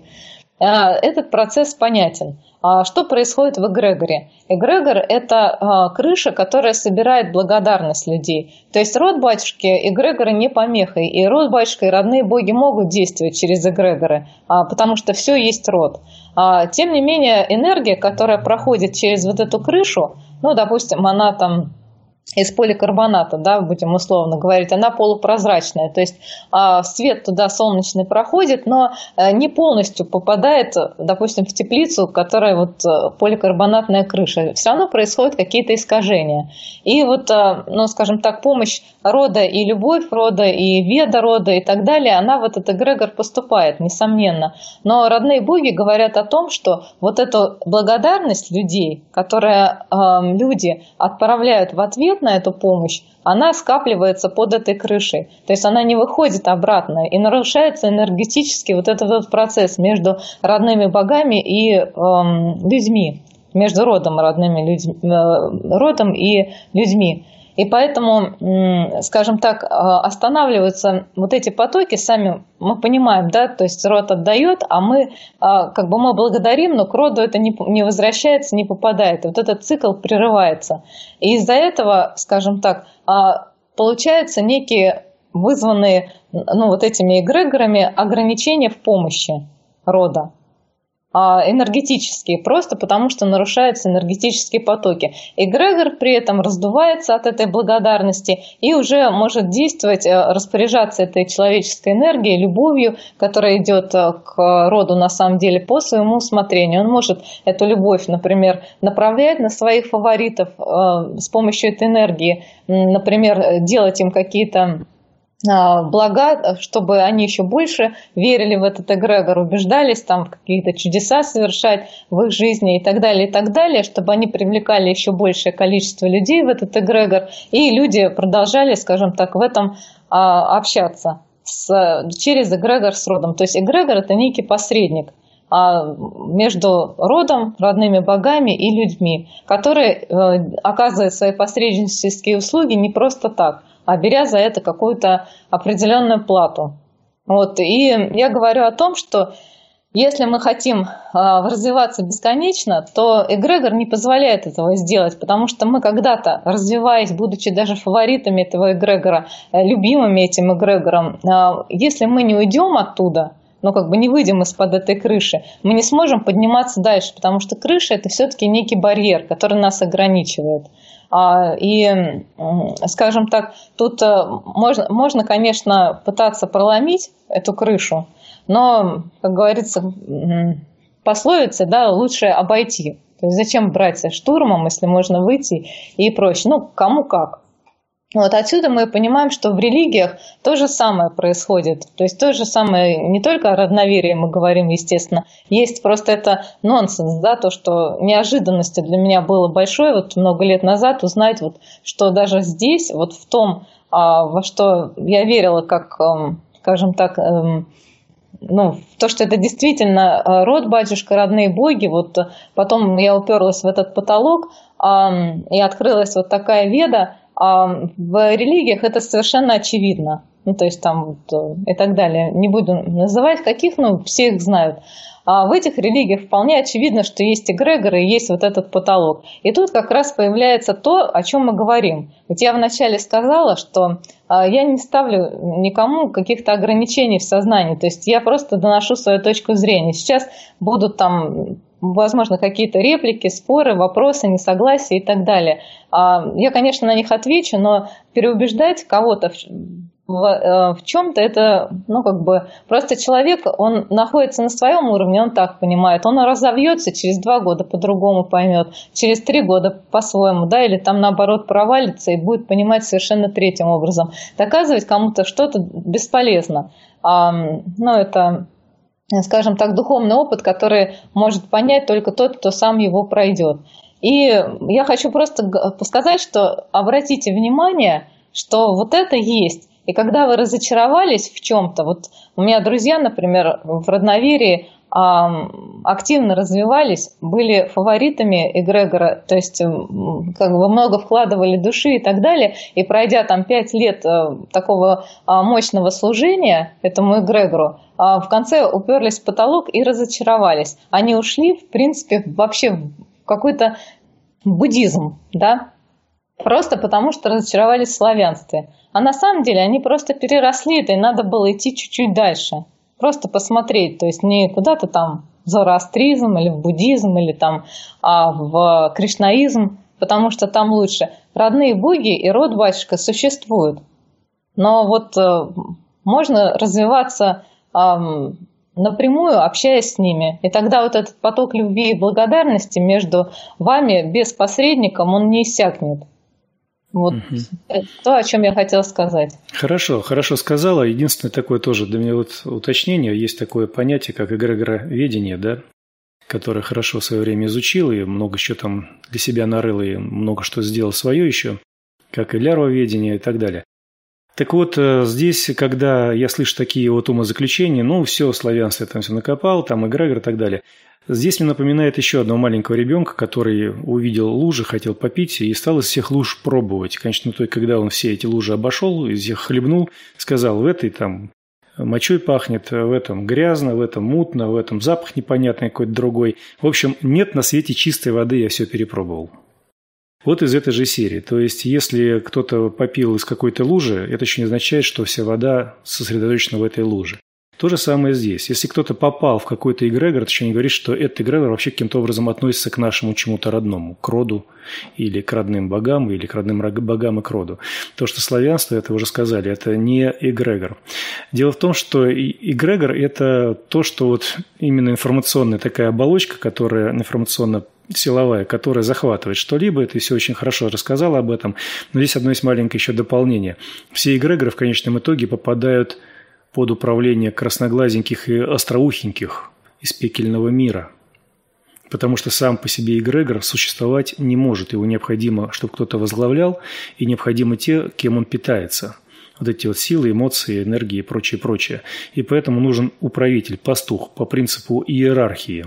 Этот процесс понятен. Что происходит в эгрегоре? Эгрегор – это крыша, которая собирает благодарность людей. То есть род батюшки эгрегора не помеха, и род батюшка, и родные боги могут действовать через эгрегоры, потому что все есть род. Тем не менее, энергия, которая проходит через вот эту крышу, ну, допустим, она там из поликарбоната, да, будем условно говорить, она полупрозрачная, то есть а, свет туда солнечный проходит, но а, не полностью попадает, допустим, в теплицу, которая вот а, поликарбонатная крыша. Все равно происходят какие-то искажения. И вот, а, ну, скажем так, помощь рода и любовь рода, и веда рода и так далее, она в этот эгрегор поступает, несомненно. Но родные боги говорят о том, что вот эту благодарность людей, которую а, люди отправляют в ответ на эту помощь, она скапливается под этой крышей. То есть она не выходит обратно, и нарушается энергетически вот этот вот процесс между родными богами и э, людьми, между родом, родными людьми, э, родом и людьми. И поэтому, скажем так, останавливаются вот эти потоки, сами мы понимаем, да, то есть род отдает, а мы как бы мы благодарим, но к роду это не, не возвращается, не попадает. И вот этот цикл прерывается. И из-за этого, скажем так, получаются некие вызванные, ну, вот этими эгрегорами ограничения в помощи рода. Энергетические, просто потому что нарушаются энергетические потоки. Эгрегор при этом раздувается от этой благодарности и уже может действовать, распоряжаться этой человеческой энергией, любовью, которая идет к роду на самом деле по своему усмотрению. Он может эту любовь, например, направлять на своих фаворитов с помощью этой энергии, например, делать им какие-то блага, чтобы они еще больше верили в этот эгрегор, убеждались там в какие-то чудеса совершать в их жизни и так далее, и так далее, чтобы они привлекали еще большее количество людей в этот эгрегор, и люди продолжали, скажем так, в этом а, общаться с, через эгрегор с родом. То есть эгрегор – это некий посредник а, между родом, родными богами и людьми, который а, оказывает свои посреднические услуги не просто так, а беря за это какую-то определенную плату. Вот. И я говорю о том, что если мы хотим развиваться бесконечно, то эгрегор не позволяет этого сделать, потому что мы когда-то, развиваясь, будучи даже фаворитами этого эгрегора, любимыми этим эгрегором, если мы не уйдем оттуда, но как бы не выйдем из-под этой крыши, мы не сможем подниматься дальше, потому что крыша – это все-таки некий барьер, который нас ограничивает. И, скажем так, тут можно, можно, конечно, пытаться проломить эту крышу, но, как говорится, пословица, да, лучше обойти. То есть зачем брать штурмом, если можно выйти и прочее. Ну, кому как. Вот отсюда мы понимаем, что в религиях то же самое происходит. То есть то же самое, не только о родноверии мы говорим, естественно, есть просто это нонсенс, да, то, что неожиданностью для меня было большой, вот много лет назад узнать, вот, что даже здесь, вот в том, во что я верила, как, скажем так, ну, то, что это действительно род батюшка, родные боги, вот потом я уперлась в этот потолок, и открылась вот такая веда. В религиях это совершенно очевидно, ну, то есть там вот, и так далее. Не буду называть каких, но все их знают. А в этих религиях вполне очевидно, что есть эгрегоры и есть вот этот потолок. И тут как раз появляется то, о чем мы говорим. Ведь я вначале сказала, что я не ставлю никому каких-то ограничений в сознании, то есть я просто доношу свою точку зрения. Сейчас будут там, возможно, какие-то реплики, споры, вопросы, несогласия и так далее. Я, конечно, на них отвечу, но переубеждать кого-то в, в чем-то это, ну, как бы, просто человек, он находится на своем уровне, он так понимает, он разовьется, через два года по-другому поймет, через три года по-своему, да, или там наоборот провалится и будет понимать совершенно третьим образом. Доказывать кому-то что-то бесполезно. А, ну, это скажем так, духовный опыт, который может понять только тот, кто сам его пройдет. И я хочу просто сказать, что обратите внимание, что вот это есть. И когда вы разочаровались в чем-то, вот у меня друзья, например, в родноверии активно развивались, были фаворитами эгрегора, то есть как бы много вкладывали души и так далее, и пройдя там пять лет такого мощного служения этому эгрегору, в конце уперлись в потолок и разочаровались. Они ушли, в принципе, вообще в какой-то буддизм, да, просто потому что разочаровались в славянстве. А на самом деле они просто переросли это, и надо было идти чуть-чуть дальше. Просто посмотреть, то есть не куда-то там в зороастризм или в буддизм, или там а в кришнаизм, потому что там лучше. Родные боги и род батюшка существуют. Но вот э, можно развиваться э, напрямую, общаясь с ними. И тогда вот этот поток любви и благодарности между вами без посредника, он не иссякнет. Вот угу. То, о чем я хотела сказать. Хорошо, хорошо сказала. Единственное такое тоже для меня вот уточнение. Есть такое понятие, как эгрегороведение, да, которое хорошо в свое время изучил и много еще там для себя нарыл и много что сделал свое еще, как и лярвоведение и так далее. Так вот, здесь, когда я слышу такие вот умозаключения, ну, все, славянство я там все накопал, там эгрегор и так далее. Здесь мне напоминает еще одного маленького ребенка, который увидел лужи, хотел попить и стал из всех луж пробовать. Конечно, то, когда он все эти лужи обошел, из них хлебнул, сказал, в этой там мочой пахнет, в этом грязно, в этом мутно, в этом запах непонятный какой-то другой. В общем, нет на свете чистой воды, я все перепробовал. Вот из этой же серии. То есть, если кто-то попил из какой-то лужи, это еще не означает, что вся вода сосредоточена в этой луже. То же самое здесь. Если кто-то попал в какой-то эгрегор, это еще не говорит, что этот эгрегор вообще каким-то образом относится к нашему чему-то родному, к роду, или к родным богам, или к родным богам и к роду. То, что славянство, это уже сказали, это не эгрегор. Дело в том, что эгрегор – это то, что вот именно информационная такая оболочка, которая информационно силовая, которая захватывает что-либо, ты все очень хорошо рассказал об этом, но здесь одно есть маленькое еще дополнение. Все эгрегоры в конечном итоге попадают под управление красноглазеньких и остроухеньких из пекельного мира. Потому что сам по себе эгрегор существовать не может. Его необходимо, чтобы кто-то возглавлял, и необходимы те, кем он питается. Вот эти вот силы, эмоции, энергии и прочее, прочее. И поэтому нужен управитель, пастух по принципу иерархии.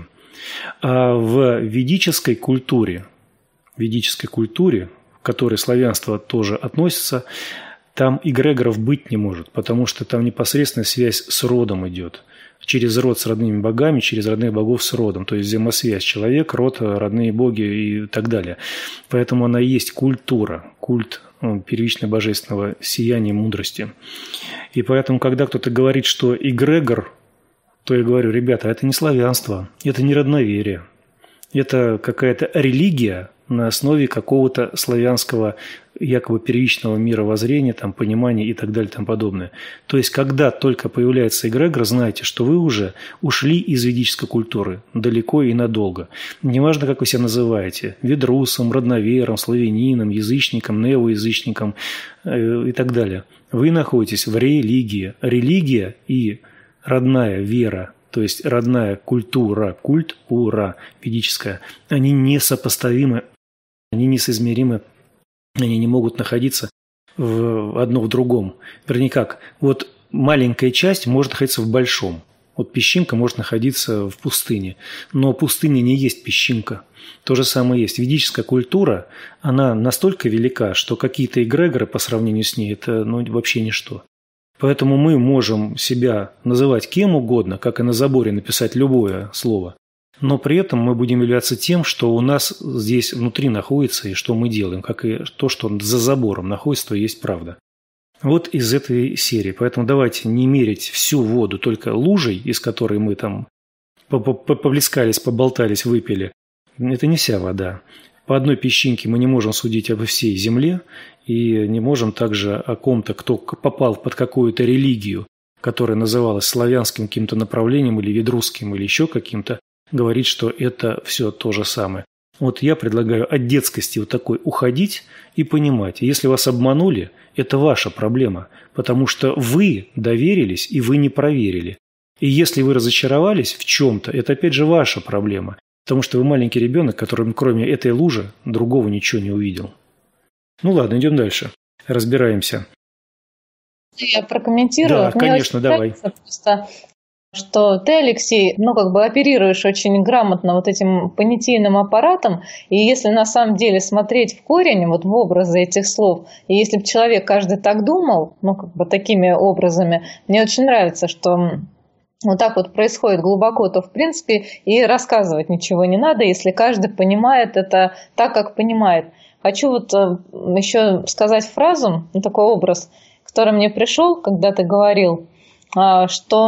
А в ведической культуре, ведической культуре, к которой славянство тоже относится, там эгрегоров быть не может, потому что там непосредственная связь с родом идет. Через род с родными богами, через родных богов с родом. То есть взаимосвязь человек, род, родные боги и так далее. Поэтому она и есть культура, культ первичного божественного сияния мудрости. И поэтому, когда кто-то говорит, что эгрегор, то я говорю, ребята, это не славянство, это не родноверие. Это какая-то религия на основе какого-то славянского якобы первичного мировоззрения, там, понимания и так далее и тому подобное. То есть, когда только появляется эгрегор, знайте, что вы уже ушли из ведической культуры далеко и надолго. Неважно, как вы себя называете, ведрусом, родновером, славянином, язычником, неоязычником э, и так далее. Вы находитесь в религии. Религия и родная вера, то есть родная культура, культ, ура, ведическая, они несопоставимы, они несоизмеримы, они не могут находиться в одно в другом. Вернее как, вот маленькая часть может находиться в большом. Вот песчинка может находиться в пустыне, но пустыня не есть песчинка. То же самое есть. Ведическая культура, она настолько велика, что какие-то эгрегоры по сравнению с ней – это ну, вообще ничто. Поэтому мы можем себя называть кем угодно, как и на заборе написать любое слово, но при этом мы будем являться тем, что у нас здесь внутри находится и что мы делаем, как и то, что за забором находится, то есть правда. Вот из этой серии. Поэтому давайте не мерить всю воду только лужей, из которой мы там поплескались, поболтались, выпили. Это не вся вода. По одной песчинке мы не можем судить обо всей земле и не можем также о ком-то, кто попал под какую-то религию, которая называлась славянским каким-то направлением или ведрусским или еще каким-то, говорить, что это все то же самое. Вот я предлагаю от детскости вот такой уходить и понимать, если вас обманули, это ваша проблема, потому что вы доверились и вы не проверили. И если вы разочаровались в чем-то, это опять же ваша проблема. Потому что вы маленький ребенок, который кроме этой лужи другого ничего не увидел. Ну ладно, идем дальше. Разбираемся. Я прокомментирую. Да, Мне конечно, очень давай. нравится просто, что ты, Алексей, ну, как бы оперируешь очень грамотно вот этим понятийным аппаратом, и если на самом деле смотреть в корень, вот в образы этих слов, и если бы человек каждый так думал, ну, как бы такими образами, мне очень нравится, что вот так вот происходит глубоко, то, в принципе, и рассказывать ничего не надо, если каждый понимает это так, как понимает. Хочу вот еще сказать фразу, такой образ, который мне пришел, когда ты говорил, что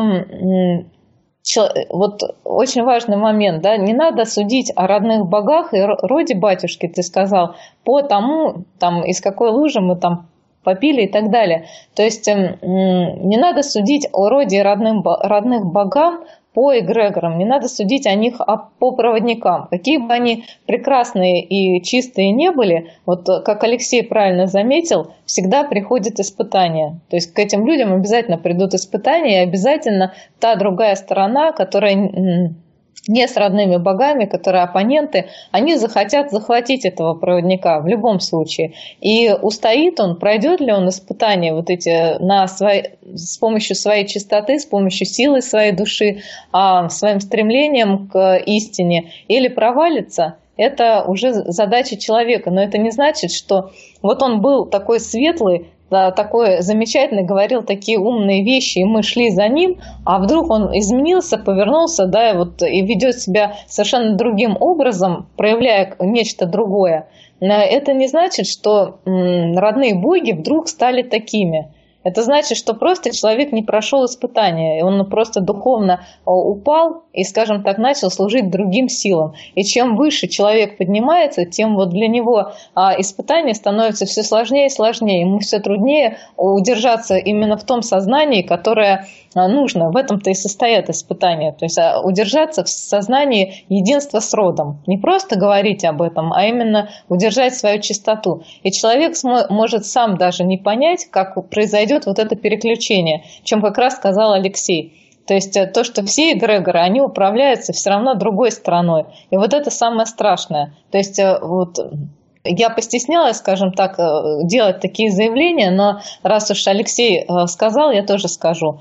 вот очень важный момент, да, не надо судить о родных богах и роде батюшки, ты сказал, по тому, там, из какой лужи мы там попили и так далее. То есть не надо судить о роде родным, родных богам по эгрегорам, не надо судить о них а по проводникам. Какие бы они прекрасные и чистые не были, вот как Алексей правильно заметил, всегда приходят испытания. То есть к этим людям обязательно придут испытания, и обязательно та другая сторона, которая не с родными богами, которые оппоненты, они захотят захватить этого проводника в любом случае. И устоит он, пройдет ли он испытания вот эти на свои, с помощью своей чистоты, с помощью силы своей души, а, своим стремлением к истине, или провалится, это уже задача человека. Но это не значит, что вот он был такой светлый, такой замечательный, говорил такие умные вещи, и мы шли за ним, а вдруг он изменился, повернулся, да, и, вот, и ведет себя совершенно другим образом, проявляя нечто другое. Это не значит, что родные боги вдруг стали такими. Это значит, что просто человек не прошел испытания, он просто духовно упал и, скажем так, начал служить другим силам. И чем выше человек поднимается, тем вот для него испытания становятся все сложнее и сложнее. Ему все труднее удержаться именно в том сознании, которое нужно. В этом-то и состоят испытания. То есть удержаться в сознании единства с родом. Не просто говорить об этом, а именно удержать свою чистоту. И человек может сам даже не понять, как произойдет вот это переключение, о чем как раз сказал Алексей. То есть то, что все эгрегоры, они управляются все равно другой стороной. И вот это самое страшное. То есть вот я постеснялась, скажем так, делать такие заявления, но раз уж Алексей сказал, я тоже скажу.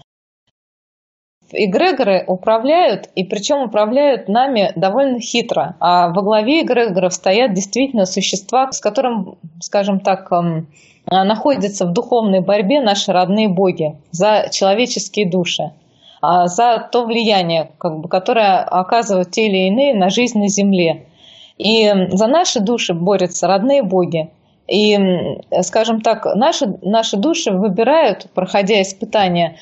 Эгрегоры управляют, и причем управляют нами довольно хитро. А во главе эгрегоров стоят действительно существа, с которым, скажем так, находятся в духовной борьбе наши родные боги за человеческие души, за то влияние, как бы, которое оказывают те или иные на жизнь на земле. И за наши души борются родные боги. И, скажем так, наши, наши души выбирают, проходя испытания,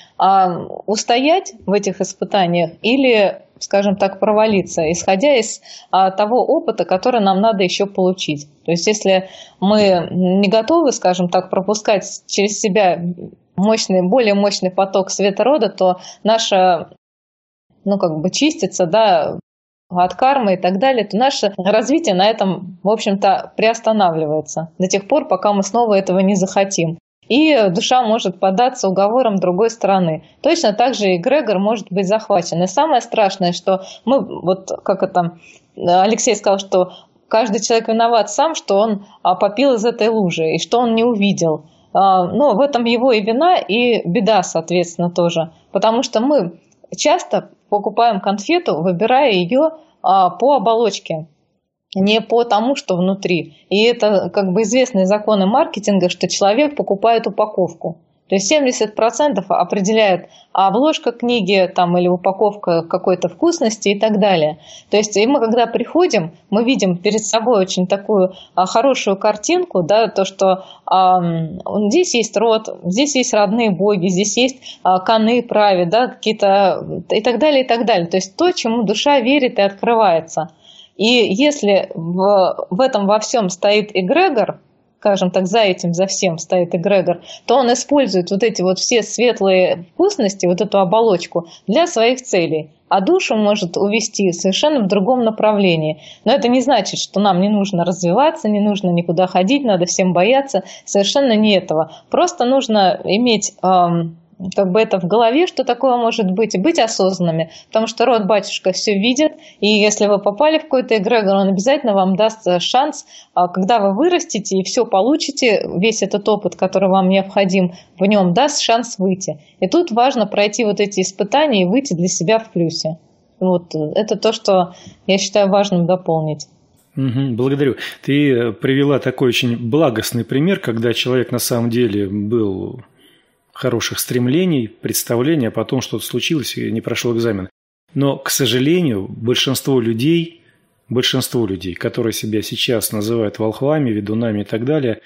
устоять в этих испытаниях или, скажем так, провалиться, исходя из того опыта, который нам надо еще получить. То есть если мы не готовы, скажем так, пропускать через себя мощный, более мощный поток света рода, то наша, ну, как бы чистится, да, от кармы и так далее, то наше развитие на этом, в общем-то, приостанавливается до тех пор, пока мы снова этого не захотим. И душа может поддаться уговорам другой стороны. Точно так же эгрегор может быть захвачен. И самое страшное, что мы, вот как это Алексей сказал, что каждый человек виноват сам, что он попил из этой лужи и что он не увидел. Но в этом его и вина, и беда, соответственно, тоже. Потому что мы часто покупаем конфету, выбирая ее а, по оболочке, не по тому, что внутри. И это как бы известные законы маркетинга, что человек покупает упаковку. То есть семьдесят процентов определяет обложка книги там, или упаковка какой-то вкусности и так далее. То есть и мы, когда приходим, мы видим перед собой очень такую а, хорошую картинку, да, то, что а, здесь есть род, здесь есть родные боги, здесь есть а, каны прави, да, какие-то и так далее, и так далее. То есть то, чему душа верит и открывается. И если в, в этом во всем стоит эгрегор, скажем так, за этим, за всем стоит эгрегор, то он использует вот эти вот все светлые вкусности, вот эту оболочку для своих целей. А душу может увести совершенно в другом направлении. Но это не значит, что нам не нужно развиваться, не нужно никуда ходить, надо всем бояться. Совершенно не этого. Просто нужно иметь эм, как бы это в голове, что такое может быть, и быть осознанными, потому что род-батюшка все видит, и если вы попали в какой-то эгрегор, он обязательно вам даст шанс, когда вы вырастете и все получите, весь этот опыт, который вам необходим, в нем даст шанс выйти. И тут важно пройти вот эти испытания и выйти для себя в плюсе. Вот это то, что я считаю важным дополнить. Угу, благодарю. Ты привела такой очень благостный пример, когда человек на самом деле был хороших стремлений, представлений, а потом что-то случилось и не прошел экзамен. Но, к сожалению, большинство людей, большинство людей, которые себя сейчас называют волхвами, ведунами и так далее,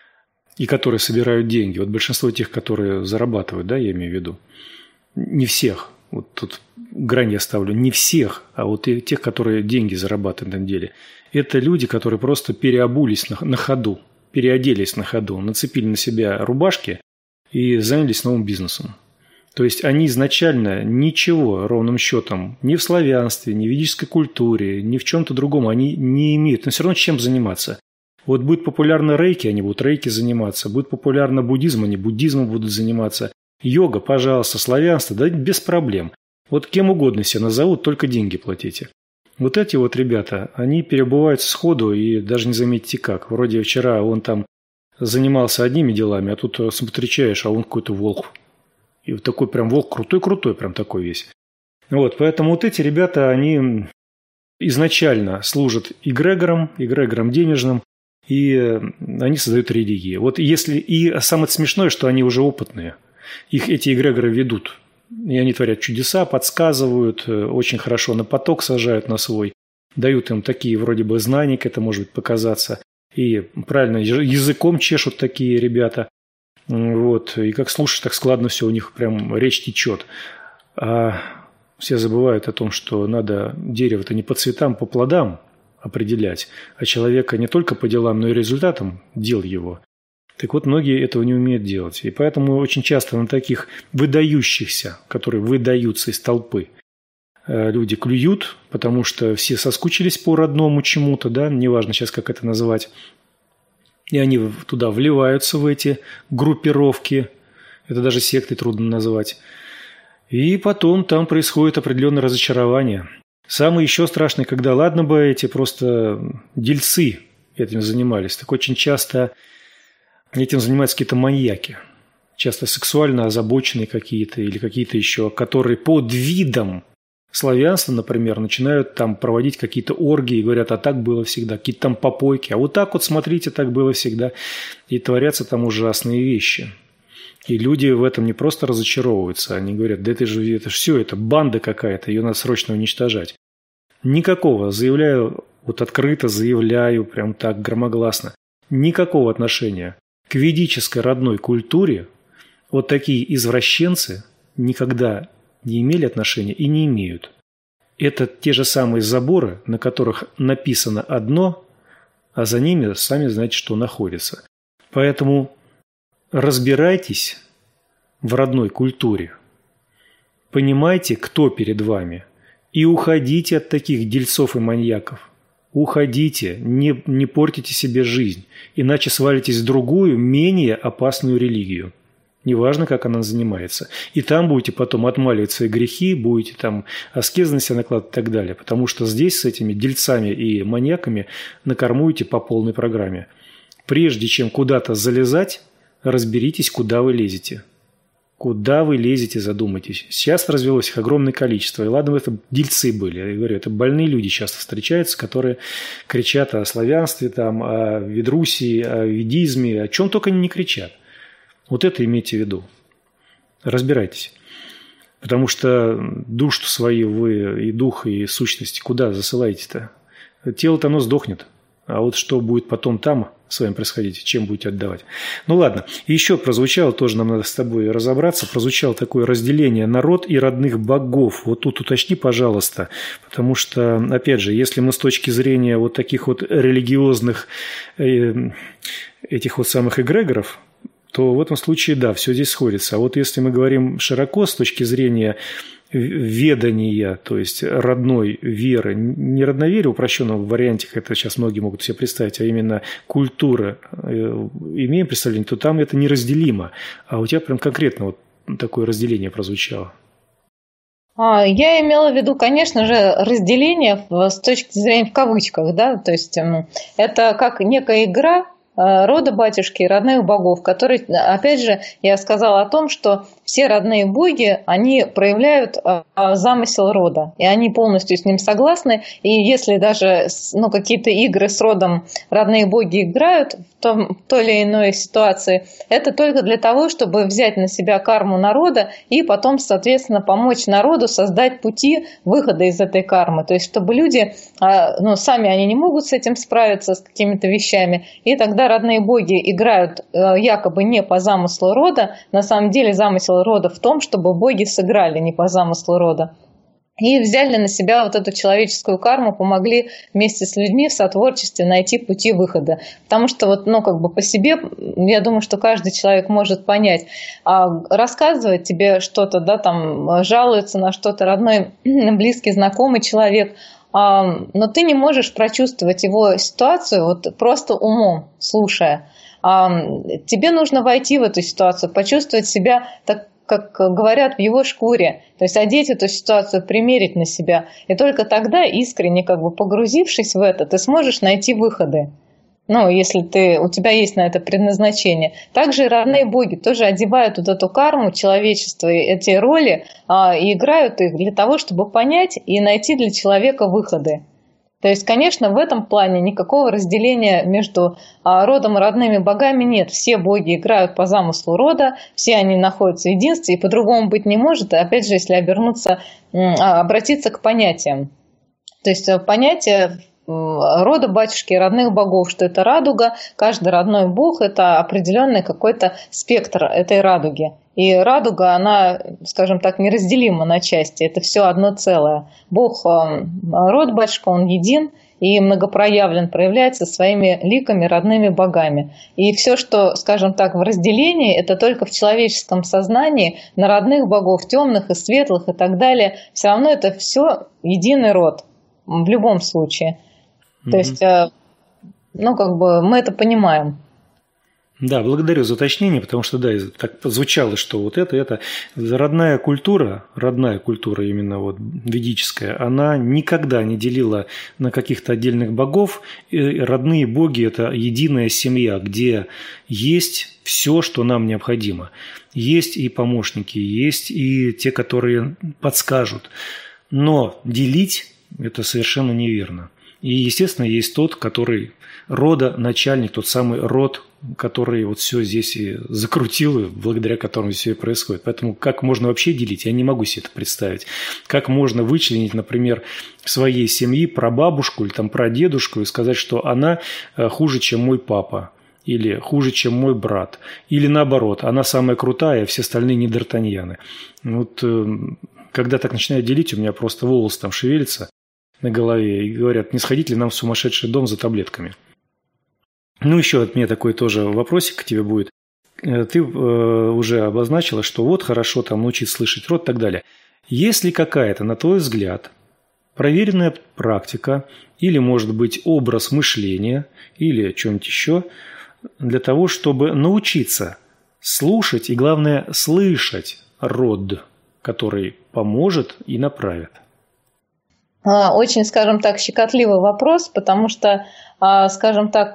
и которые собирают деньги, вот большинство тех, которые зарабатывают, да, я имею в виду, не всех, вот тут грань я ставлю, не всех, а вот и тех, которые деньги зарабатывают на этом деле, это люди, которые просто переобулись на, на ходу, переоделись на ходу, нацепили на себя рубашки и занялись новым бизнесом. То есть они изначально ничего ровным счетом ни в славянстве, ни в ведической культуре, ни в чем-то другом они не имеют. Но все равно чем заниматься. Вот будет популярно рейки, они будут рейки заниматься. Будет популярно буддизм, они буддизмом будут заниматься. Йога, пожалуйста, славянство, да без проблем. Вот кем угодно себя назовут, только деньги платите. Вот эти вот ребята, они переобуваются сходу и даже не заметите как. Вроде вчера он там занимался одними делами, а тут встречаешь, а он какой-то волк. И вот такой прям волк крутой-крутой, прям такой весь. Вот, поэтому вот эти ребята, они изначально служат эгрегором, эгрегором денежным, и они создают религии. Вот если и самое смешное, что они уже опытные. Их эти эгрегоры ведут. И они творят чудеса, подсказывают, очень хорошо на поток сажают на свой, дают им такие вроде бы знания, как это может показаться. И правильно языком чешут такие ребята. Вот. И как слушаешь, так складно все, у них прям речь течет. А все забывают о том, что надо дерево-то не по цветам, по плодам определять, а человека не только по делам, но и результатам дел его. Так вот, многие этого не умеют делать. И поэтому очень часто на таких выдающихся, которые выдаются из толпы, люди клюют, потому что все соскучились по родному чему-то, да, неважно сейчас, как это называть. И они туда вливаются, в эти группировки. Это даже сектой трудно назвать. И потом там происходит определенное разочарование. Самое еще страшное, когда, ладно бы, эти просто дельцы этим занимались, так очень часто этим занимаются какие-то маньяки. Часто сексуально озабоченные какие-то или какие-то еще, которые под видом славянства, например, начинают там проводить какие-то оргии и говорят, а так было всегда, какие-то там попойки, а вот так вот, смотрите, так было всегда. И творятся там ужасные вещи. И люди в этом не просто разочаровываются, они говорят, да это же, это же все, это банда какая-то, ее надо срочно уничтожать. Никакого, заявляю, вот открыто заявляю, прям так громогласно, никакого отношения к ведической родной культуре вот такие извращенцы никогда не имели отношения и не имеют. Это те же самые заборы, на которых написано одно, а за ними сами знаете, что находится. Поэтому разбирайтесь в родной культуре, понимайте, кто перед вами, и уходите от таких дельцов и маньяков. Уходите, не, не портите себе жизнь, иначе свалитесь в другую, менее опасную религию. Неважно, как она занимается. И там будете потом отмаливать свои грехи, будете там аскезы на себя накладывать и так далее. Потому что здесь с этими дельцами и маньяками накормуете по полной программе. Прежде чем куда-то залезать, разберитесь, куда вы лезете. Куда вы лезете, задумайтесь. Сейчас развелось их огромное количество. И ладно, это дельцы были. Я говорю, это больные люди часто встречаются, которые кричат о славянстве, там, о ведрусии, о ведизме, о чем только они не кричат. Вот это имейте в виду. Разбирайтесь. Потому что душу свою вы и дух, и сущность куда засылаете-то? Тело-то оно сдохнет. А вот что будет потом там с вами происходить, чем будете отдавать. Ну ладно. И еще прозвучало, тоже нам надо с тобой разобраться, прозвучало такое разделение народ и родных богов. Вот тут уточни, пожалуйста, потому что, опять же, если мы с точки зрения вот таких вот религиозных э, этих вот самых эгрегоров, то в этом случае, да, все здесь сходится. А вот если мы говорим широко с точки зрения ведания, то есть родной веры, не родноверие в упрощенном варианте, как это сейчас многие могут себе представить, а именно культура, имеем представление, то там это неразделимо. А у тебя прям конкретно вот такое разделение прозвучало? Я имела в виду, конечно же, разделение с точки зрения в кавычках, да, то есть это как некая игра рода батюшки и родных богов, которые, опять же, я сказала о том, что все родные боги, они проявляют замысел рода, и они полностью с ним согласны, и если даже ну, какие-то игры с родом родные боги играют в том, той или иной ситуации, это только для того, чтобы взять на себя карму народа и потом, соответственно, помочь народу создать пути выхода из этой кармы, то есть чтобы люди, ну, сами они не могут с этим справиться, с какими-то вещами, и тогда родные боги играют якобы не по замыслу рода, на самом деле замысел рода в том, чтобы боги сыграли не по замыслу рода. И взяли на себя вот эту человеческую карму, помогли вместе с людьми в сотворчестве найти пути выхода. Потому что вот, ну, как бы по себе, я думаю, что каждый человек может понять, а рассказывает тебе что-то, да, там, жалуется на что-то родной, близкий, знакомый человек, но ты не можешь прочувствовать его ситуацию вот просто умом, слушая. Тебе нужно войти в эту ситуацию, почувствовать себя, так как говорят, в его шкуре, то есть одеть эту ситуацию, примерить на себя. И только тогда, искренне как бы погрузившись в это, ты сможешь найти выходы. Ну, если ты, у тебя есть на это предназначение. Также и родные боги тоже одевают вот эту карму человечества, эти роли, а, и играют их для того, чтобы понять и найти для человека выходы. То есть, конечно, в этом плане никакого разделения между а, родом и родными богами нет. Все боги играют по замыслу рода, все они находятся в единстве, и по-другому быть не может. Опять же, если обернуться, а, обратиться к понятиям. То есть понятие рода батюшки и родных богов, что это радуга, каждый родной бог – это определенный какой-то спектр этой радуги. И радуга, она, скажем так, неразделима на части, это все одно целое. Бог, род батюшка, он един и многопроявлен, проявляется своими ликами, родными богами. И все, что, скажем так, в разделении, это только в человеческом сознании на родных богов, темных и светлых и так далее, все равно это все единый род в любом случае. То есть, ну, как бы мы это понимаем. Да, благодарю за уточнение, потому что, да, так звучало, что вот это, это родная культура, родная культура именно вот ведическая, она никогда не делила на каких-то отдельных богов. И родные боги – это единая семья, где есть все, что нам необходимо. Есть и помощники, есть и те, которые подскажут. Но делить – это совершенно неверно. И, естественно, есть тот, который родоначальник, тот самый род, который вот все здесь и закрутил, и благодаря которому все и происходит. Поэтому как можно вообще делить, я не могу себе это представить. Как можно вычленить, например, своей семьи прабабушку или там прадедушку и сказать, что она хуже, чем мой папа, или хуже, чем мой брат, или наоборот, она самая крутая, а все остальные не д'Артаньяны. Вот когда так начинают делить, у меня просто волосы там шевелятся на голове и говорят, не сходить ли нам в сумасшедший дом за таблетками. Ну, еще от меня такой тоже вопросик к тебе будет. Ты э, уже обозначила, что вот хорошо там научиться слышать род и так далее. Есть ли какая-то, на твой взгляд, проверенная практика или, может быть, образ мышления или что-нибудь еще для того, чтобы научиться слушать и, главное, слышать род, который поможет и направит? Очень, скажем так, щекотливый вопрос, потому что, скажем так,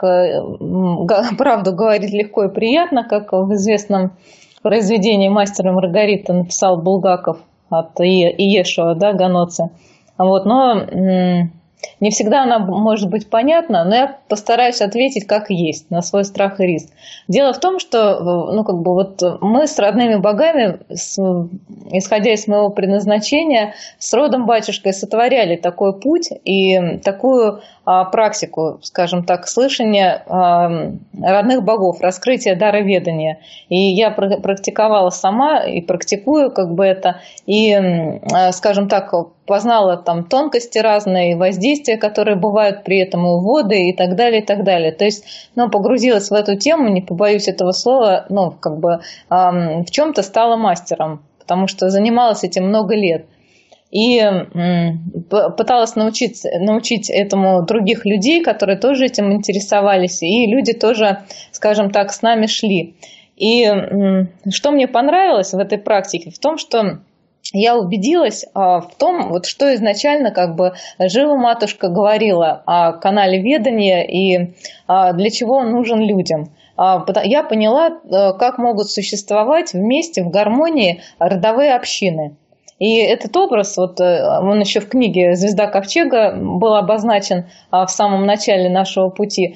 правду говорить легко и приятно, как в известном произведении «Мастер и Маргарита» написал Булгаков от Иешуа, да, Ганоци. Вот, но не всегда она может быть понятна, но я постараюсь ответить как есть, на свой страх и риск. Дело в том, что ну, как бы вот мы с родными богами, с, исходя из моего предназначения, с родом батюшкой сотворяли такой путь и такую а, практику, скажем так, слышания а, родных богов, раскрытия дара ведания. И я практиковала сама и практикую как бы это, и, а, скажем так, познала там тонкости разные, воздействия, которые бывают при этом, уводы и так далее, и так далее. То есть, ну, погрузилась в эту тему, не побоюсь этого слова, ну, как бы эм, в чем-то стала мастером, потому что занималась этим много лет. И эм, пыталась научить, научить этому других людей, которые тоже этим интересовались, и люди тоже, скажем так, с нами шли. И что мне понравилось в этой практике? В том, что я убедилась в том, вот что изначально как бы Жива-матушка говорила о канале ведания и для чего он нужен людям. Я поняла, как могут существовать вместе в гармонии родовые общины. И этот образ, вот он еще в книге «Звезда Ковчега» был обозначен в самом начале нашего пути.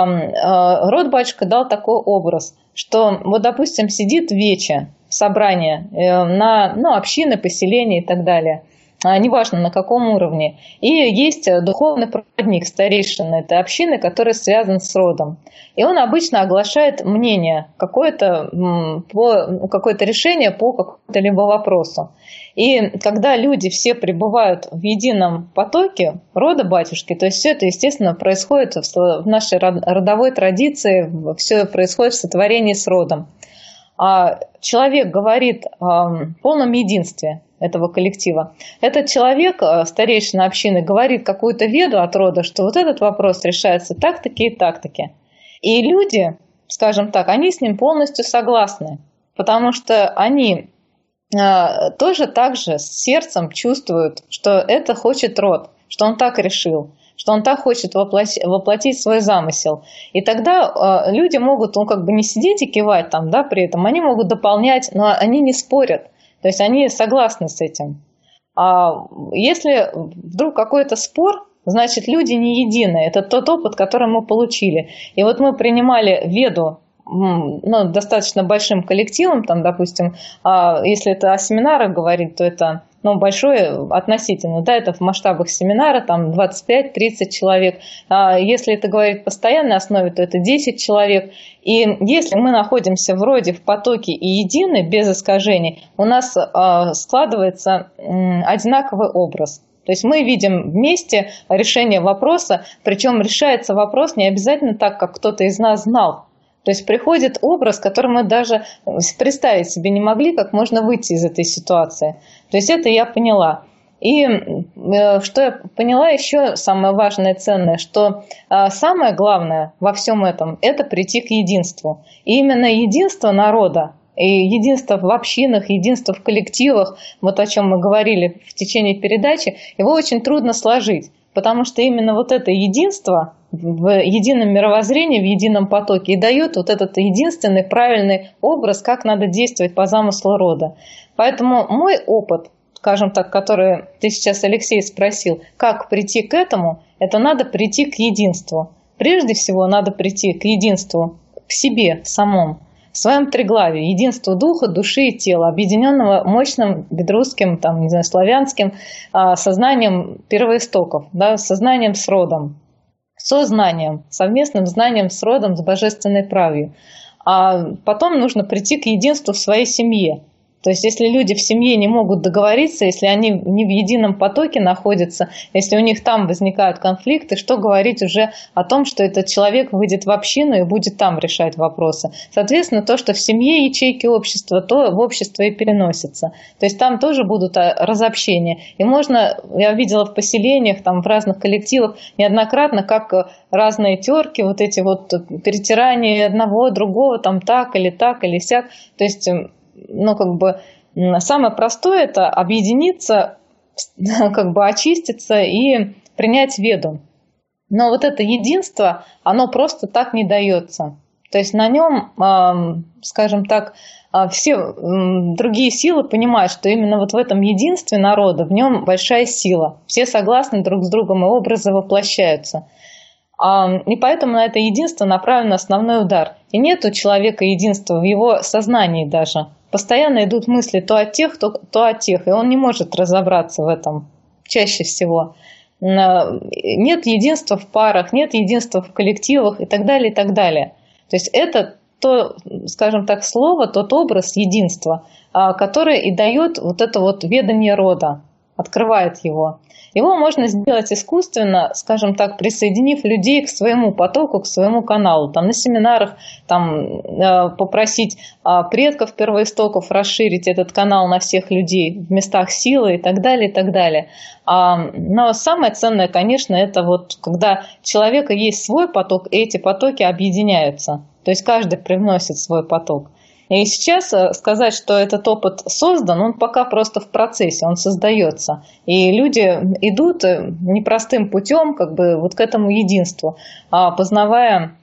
Род-батюшка дал такой образ, что вот, допустим, сидит вече, собрание на ну, общины, поселения и так далее, неважно на каком уровне. И есть духовный проводник, старейшина этой общины, который связан с родом. И он обычно оглашает мнение, какое-то, по, какое-то решение по какому-то либо вопросу. И когда люди все пребывают в едином потоке рода батюшки, то есть все это, естественно, происходит в нашей родовой традиции, все происходит в сотворении с родом. А человек говорит о полном единстве этого коллектива. Этот человек, старейшина общины, говорит какую-то веду от рода, что вот этот вопрос решается так-таки и так-таки. И люди, скажем так, они с ним полностью согласны, потому что они тоже так же с сердцем чувствуют, что это хочет род, что он так решил, что он так хочет воплотить, воплотить свой замысел. И тогда э, люди могут, ну, как бы не сидеть и кивать там, да, при этом, они могут дополнять, но они не спорят, то есть они согласны с этим. А если вдруг какой-то спор, значит, люди не едины, это тот опыт, который мы получили. И вот мы принимали веду, ну, достаточно большим коллективом, там, допустим, если это о семинарах говорить, то это ну, большое относительно, да, это в масштабах семинара, там двадцать пять тридцать человек. Если это говорить в постоянной основе, то это десять человек. И если мы находимся вроде в потоке и едины, без искажений, у нас складывается одинаковый образ. То есть мы видим вместе решение вопроса, причем решается вопрос не обязательно так, как кто-то из нас знал. То есть приходит образ, который мы даже представить себе не могли, как можно выйти из этой ситуации. То есть это я поняла. И что я поняла еще самое важное и ценное, что самое главное во всем этом – это прийти к единству. И именно единство народа, и единство в общинах, единство в коллективах, вот о чем мы говорили в течение передачи, его очень трудно сложить. Потому что именно вот это единство в едином мировоззрении, в едином потоке и дает вот этот единственный правильный образ, как надо действовать по замыслу рода. Поэтому мой опыт, скажем так, который ты сейчас, Алексей, спросил, как прийти к этому, это надо прийти к единству. Прежде всего надо прийти к единству, к себе самому, в своем триглаве, единству духа, души и тела, объединенного мощным бедрусским, там, не знаю, славянским а, сознанием первоистоков, да, сознанием с родом, сознанием, совместным знанием с родом, с божественной правью. А потом нужно прийти к единству в своей семье. То есть если люди в семье не могут договориться, если они не в едином потоке находятся, если у них там возникают конфликты, что говорить уже о том, что этот человек выйдет в общину и будет там решать вопросы. Соответственно, то, что в семье ячейки общества, то в общество и переносится. То есть там тоже будут разобщения. И можно, я видела в поселениях, там в разных коллективах неоднократно, как разные терки, вот эти вот перетирания одного, другого, там так или так или сяк. То есть ну, как бы, самое простое – это объединиться, как бы очиститься и принять веду. Но вот это единство, оно просто так не дается. То есть на нем, скажем так, все другие силы понимают, что именно вот в этом единстве народа, в нем большая сила. Все согласны друг с другом, и образы воплощаются. И поэтому на это единство направлен основной удар. И нет у человека единства в его сознании даже. Постоянно идут мысли то от тех, то, то от тех, и он не может разобраться в этом чаще всего. Нет единства в парах, нет единства в коллективах и так далее, и так далее. То есть это то, скажем так, слово, тот образ единства, который и дает вот это вот ведание рода, открывает его. Его можно сделать искусственно, скажем так, присоединив людей к своему потоку, к своему каналу. Там на семинарах там, попросить предков первоистоков расширить этот канал на всех людей в местах силы и так далее, и так далее. Но самое ценное, конечно, это вот когда у человека есть свой поток, и эти потоки объединяются. То есть каждый привносит свой поток. И сейчас сказать, что этот опыт создан, он пока просто в процессе, он создается. И люди идут непростым путем как бы вот к этому единству, познавая,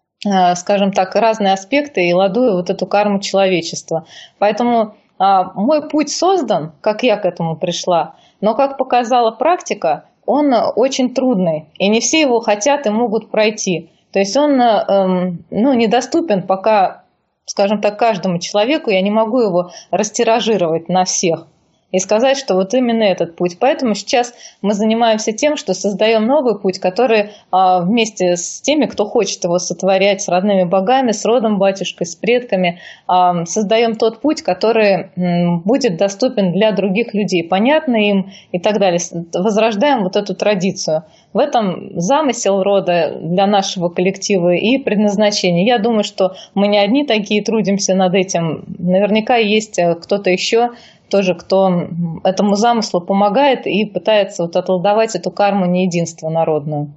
скажем так, разные аспекты и ладуя вот эту карму человечества. Поэтому мой путь создан, как я к этому пришла, но, как показала практика, он очень трудный, и не все его хотят и могут пройти. То есть он ну, недоступен пока, скажем так, каждому человеку, я не могу его растиражировать на всех и сказать, что вот именно этот путь. Поэтому сейчас мы занимаемся тем, что создаем новый путь, который вместе с теми, кто хочет его сотворять, с родными богами, с родом батюшкой, с предками, создаем тот путь, который будет доступен для других людей, понятный им и так далее. Возрождаем вот эту традицию. В этом замысел рода для нашего коллектива и предназначение. Я думаю, что мы не одни такие трудимся над этим. Наверняка есть кто-то еще, тоже, кто этому замыслу помогает и пытается вот отладовать эту карму неединства народную.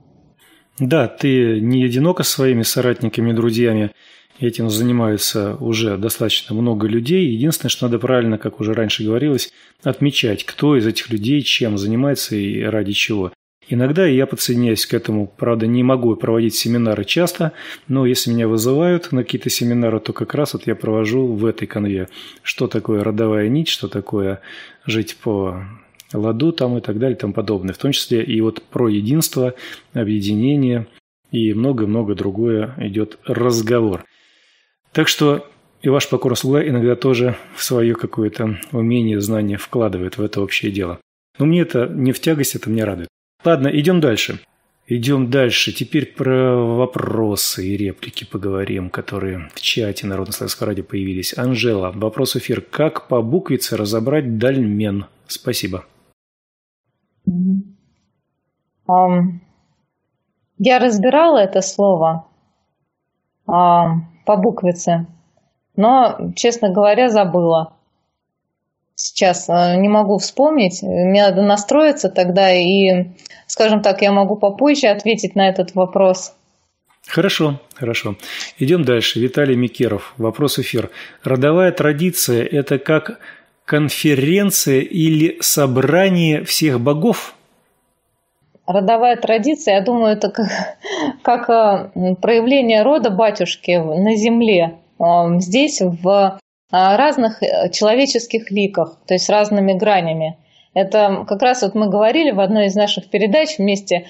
Да, ты не одинока со своими соратниками и друзьями. Этим занимаются уже достаточно много людей. Единственное, что надо правильно, как уже раньше говорилось, отмечать, кто из этих людей чем занимается и ради чего. Иногда я подсоединяюсь к этому, правда, не могу проводить семинары часто, но если меня вызывают на какие-то семинары, то как раз вот я провожу в этой канве. Что такое родовая нить, что такое жить по ладу там и так далее и тому подобное. В том числе и вот про единство, объединение и много-много другое идет разговор. Так что и ваш покорный слуга иногда тоже свое какое-то умение, знание вкладывает в это общее дело. Но мне это не в тягость, это меня радует. Ладно, идем дальше. Идем дальше. Теперь про вопросы и реплики поговорим, которые в чате Народно-славянского радио появились. Анжела, вопрос эфир. Как по буквице разобрать дольмен? Спасибо. Я разбирала это слово по буквице, но, честно говоря, забыла. Сейчас не могу вспомнить, мне надо настроиться тогда, и, скажем так, я могу попозже ответить на этот вопрос. Хорошо, хорошо. Идем дальше. Виталий Микеров, вопрос эфир. Родовая традиция – это как конференция или собрание всех богов? Родовая традиция, я думаю, это как, как проявление рода батюшки на земле, здесь в разных человеческих ликах, то есть разными гранями. Это как раз вот мы говорили в одной из наших передач вместе,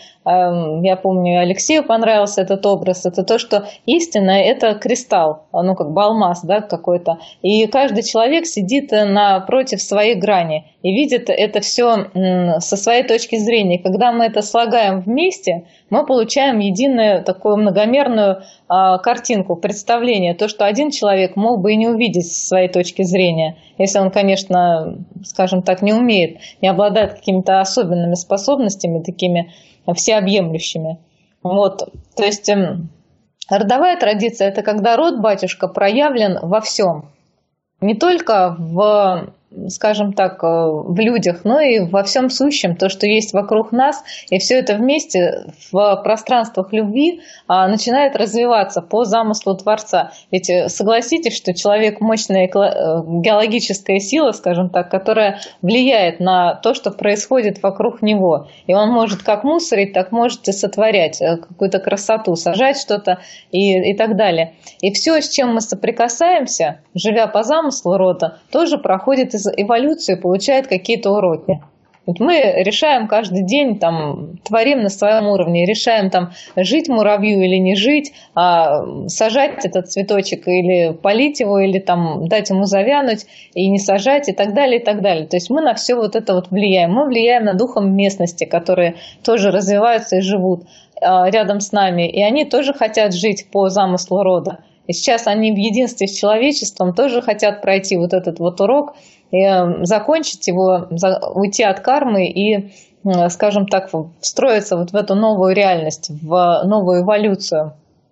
я помню, Алексею понравился этот образ, это то, что истина – это кристалл, ну как бы алмаз, да, какой-то, и каждый человек сидит напротив своей грани и видит это все со своей точки зрения. Когда мы это слагаем вместе, мы получаем единую такую многомерную картинку, представление, то, что один человек мог бы и не увидеть с своей точки зрения, если он, конечно, скажем так, не умеет, не обладает какими-то особенными способностями, такими всеобъемлющими. Вот. То есть родовая традиция – это когда род батюшка проявлен во всем. Не только в, скажем так, в людях, но и во всем сущем, то, что есть вокруг нас, и все это вместе в пространствах любви начинает развиваться по замыслу Творца. Ведь согласитесь, что человек – мощная геологическая сила, скажем так, которая влияет на то, что происходит вокруг него. И он может как мусорить, так может и сотворять какую-то красоту, сажать что-то и, и так далее. И все, с чем мы соприкасаемся, живя по замыслу рода, тоже проходит из эволюции, получает какие-то уроки. Вот мы решаем каждый день, там, творим на своем уровне, решаем там, жить муравью или не жить, а сажать этот цветочек или полить его, или там, дать ему завянуть и не сажать, и так далее, и так далее. То есть мы на все вот это вот влияем. Мы влияем на духом местности, которые тоже развиваются и живут рядом с нами, и они тоже хотят жить по замыслу рода. И сейчас они в единстве с человечеством тоже хотят пройти вот этот вот урок, и закончить его, уйти от кармы и, скажем так, встроиться вот в эту новую реальность, в новую эволюцию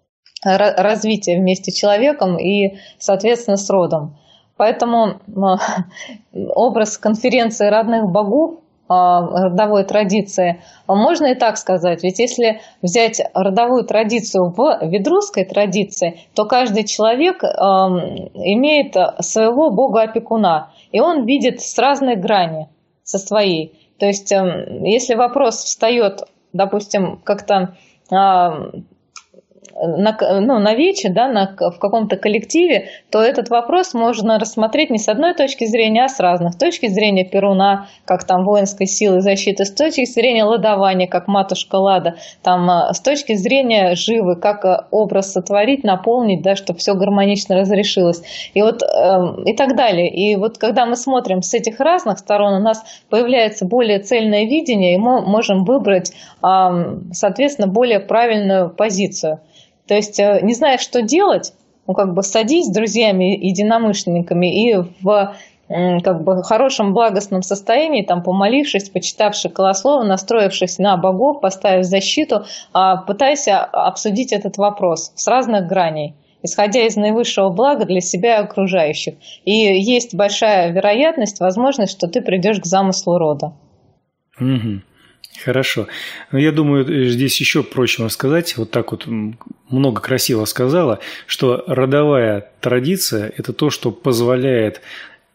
развития вместе с человеком и, соответственно, с родом. Поэтому образ конференции родных богов родовой традиции, можно и так сказать. Ведь если взять родовую традицию в ведрусской традиции, то каждый человек имеет своего бога-опекуна, и он видит с разной грани, со своей. То есть если вопрос встает, допустим, как-то на, ну, на вече, да, на, в каком-то коллективе, то этот вопрос можно рассмотреть не с одной точки зрения, а с разных. С точки зрения Перуна, как там воинской силы защиты, с точки зрения ладования, как матушка Лада, там, с точки зрения живы, как образ сотворить, наполнить, да, чтобы все гармонично разрешилось. И, вот, э, и так далее. И вот когда мы смотрим с этих разных сторон, у нас появляется более цельное видение, и мы можем выбрать, э, соответственно, более правильную позицию. То есть, не зная, что делать, ну, как бы садись с друзьями, единомышленниками и в как бы хорошем благостном состоянии, там, помолившись, почитавши колослово, настроившись на богов, поставив защиту, пытайся обсудить этот вопрос с разных граней, исходя из наивысшего блага для себя и окружающих. И есть большая вероятность, возможность, что ты придешь к замыслу рода. Угу. Хорошо. Но я думаю, здесь еще проще сказать, вот так вот много красиво сказала, что родовая традиция – это то, что позволяет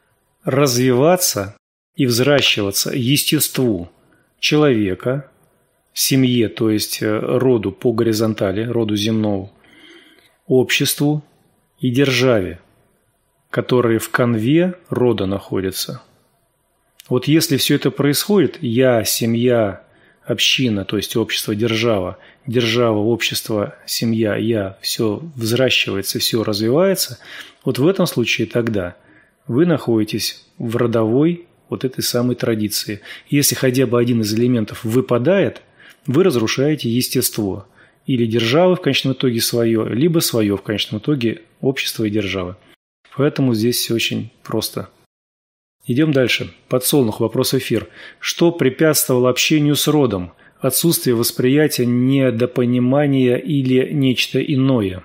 развиваться и взращиваться естеству человека, семье, то есть роду по горизонтали, роду земному, обществу и державе, которые в канве рода находятся. Вот если все это происходит, я, семья, община, то есть общество, держава, держава, общество, семья, я, все взращивается, все развивается, вот в этом случае тогда вы находитесь в родовой вот этой самой традиции. Если хотя бы один из элементов выпадает, вы разрушаете естество. Или державы в конечном итоге свое, либо свое в конечном итоге общество и держава. Поэтому здесь все очень просто. Идем дальше. Подсолнух. Вопрос эфир. Что препятствовало общению с родом? Отсутствие восприятия, недопонимания или нечто иное?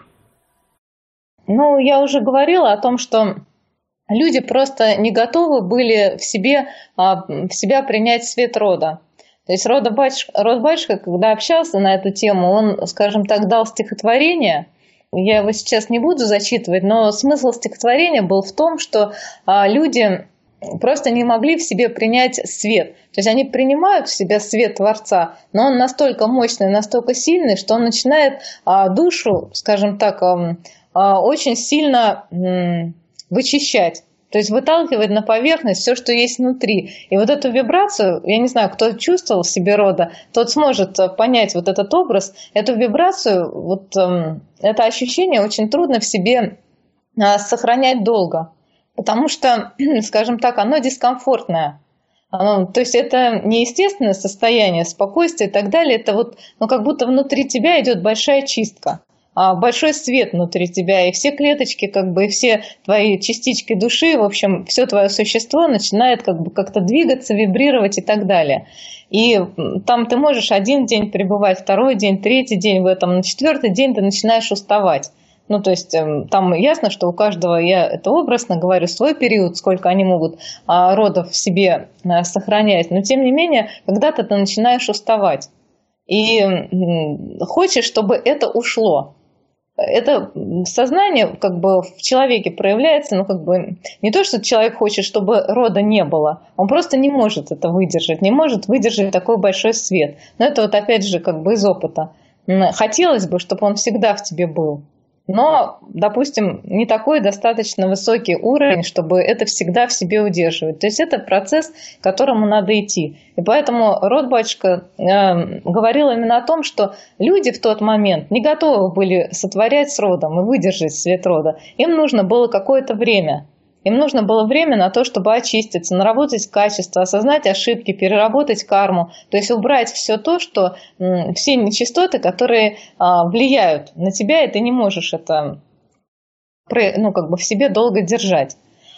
Ну, я уже говорила о том, что люди просто не готовы были в себе, в себя принять свет рода. То есть род батюшка, род батюшка, когда общался на эту тему, он, скажем так, дал стихотворение. Я его сейчас не буду зачитывать, но смысл стихотворения был в том, что люди просто не могли в себе принять свет. То есть они принимают в себя свет Творца, но он настолько мощный, настолько сильный, что он начинает душу, скажем так, очень сильно вычищать. То есть выталкивать на поверхность все, что есть внутри. И вот эту вибрацию, я не знаю, кто чувствовал в себе рода, тот сможет понять вот этот образ, эту вибрацию, вот это ощущение очень трудно в себе сохранять долго. Потому что, скажем так, оно дискомфортное. Оно, то есть это неестественное состояние, спокойствие и так далее. Это вот, ну, как будто внутри тебя идет большая чистка, большой свет внутри тебя. И все клеточки, как бы, и все твои частички души, в общем, все твое существо начинает как бы как-то двигаться, вибрировать и так далее. И там ты можешь один день пребывать, второй день, третий день в этом, на четвертый день ты начинаешь уставать. Ну, то есть там ясно, что у каждого, я это образно говорю, свой период, сколько они могут а, родов в себе а, сохранять. Но, тем не менее, когда-то ты начинаешь уставать. И м, хочешь, чтобы это ушло. Это сознание как бы в человеке проявляется, ну, как бы не то, что человек хочет, чтобы рода не было. Он просто не может это выдержать, не может выдержать такой большой свет. Но это вот опять же как бы из опыта. Хотелось бы, чтобы он всегда в тебе был. Но, допустим, не такой достаточно высокий уровень, чтобы это всегда в себе удерживать. То есть это процесс, к которому надо идти. И поэтому род батюшка э, говорил именно о том, что люди в тот момент не готовы были сотворять с родом и выдержать свет рода. Им нужно было какое-то время. Им нужно было время на то, чтобы очиститься, наработать качество, осознать ошибки, переработать карму. То есть убрать все то, что, все нечистоты, которые влияют на тебя, и ты не можешь это, ну, как бы в себе долго держать.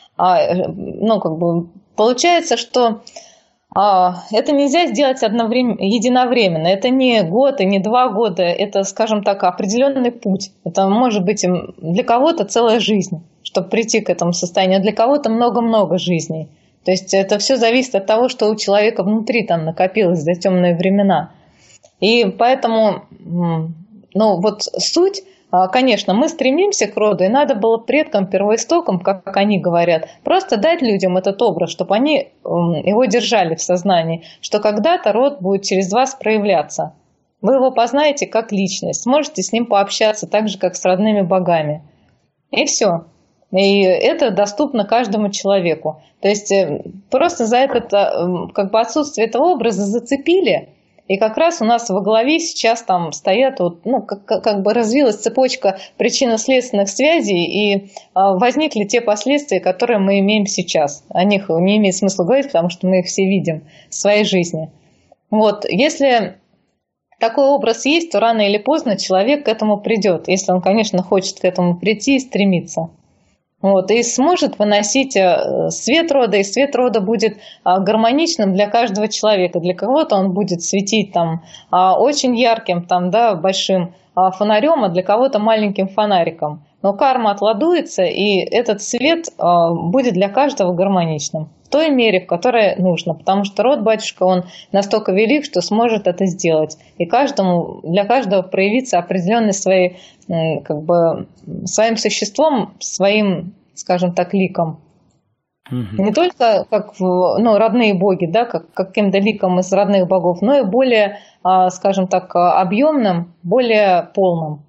Ну, как бы получается, что это нельзя сделать одновременно, единовременно. Это не год и не два года. Это, скажем так, определенный путь. Это может быть для кого-то целая жизнь, чтобы прийти к этому состоянию. Для кого-то много-много жизней. То есть это все зависит от того, что у человека внутри там накопилось за темные времена. И поэтому, ну вот суть, конечно, мы стремимся к роду, и надо было предкам, первоистокам, как они говорят, просто дать людям этот образ, чтобы они его держали в сознании, что когда-то род будет через вас проявляться. Вы его познаете как личность, сможете с ним пообщаться так же, как с родными богами. И все. И это доступно каждому человеку. То есть просто за это как бы отсутствие этого образа зацепили, и как раз у нас во главе сейчас там стоят, вот, ну, как, как бы развилась цепочка причинно-следственных связей, и а, возникли те последствия, которые мы имеем сейчас. О них не имеет смысла говорить, потому что мы их все видим в своей жизни. Вот, если такой образ есть, то рано или поздно человек к этому придет, если он, конечно, хочет к этому прийти и стремиться. Вот, и сможет выносить свет рода, и свет рода будет гармоничным для каждого человека. Для кого-то он будет светить там, очень ярким, там, да, большим фонарем, а для кого-то маленьким фонариком. Но карма отладуется, и этот свет будет для каждого гармоничным. В той мере, в которой нужно. Потому что род батюшка, он настолько велик, что сможет это сделать. И каждому, для каждого проявиться определенной своей, как бы, своим существом, своим, скажем так, ликом. Угу. Не только как ну, родные боги, да, как каким-то ликом из родных богов, но и более, скажем так, объемным, более полным.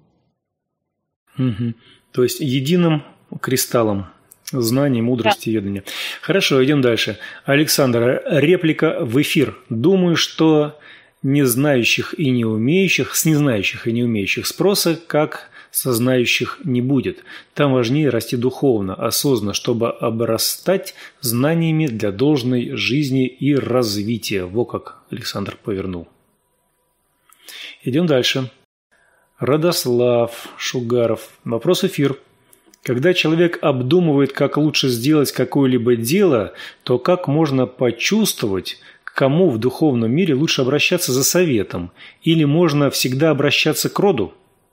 Угу. То есть единым кристаллом знаний, мудрости, да. Ведания. Хорошо, идем дальше. Александр, реплика в эфир. Думаю, что незнающих и не умеющих, с незнающих и не умеющих спроса, как со знающих, не будет. Там важнее расти духовно, осознанно, чтобы обрастать знаниями для должной жизни и развития. Во как Александр повернул. Идем дальше. Радослав Шугаров. Вопрос эфир. Когда человек обдумывает, как лучше сделать какое-либо дело, то как можно почувствовать, к кому в духовном мире лучше обращаться за советом? Или можно всегда обращаться к роду?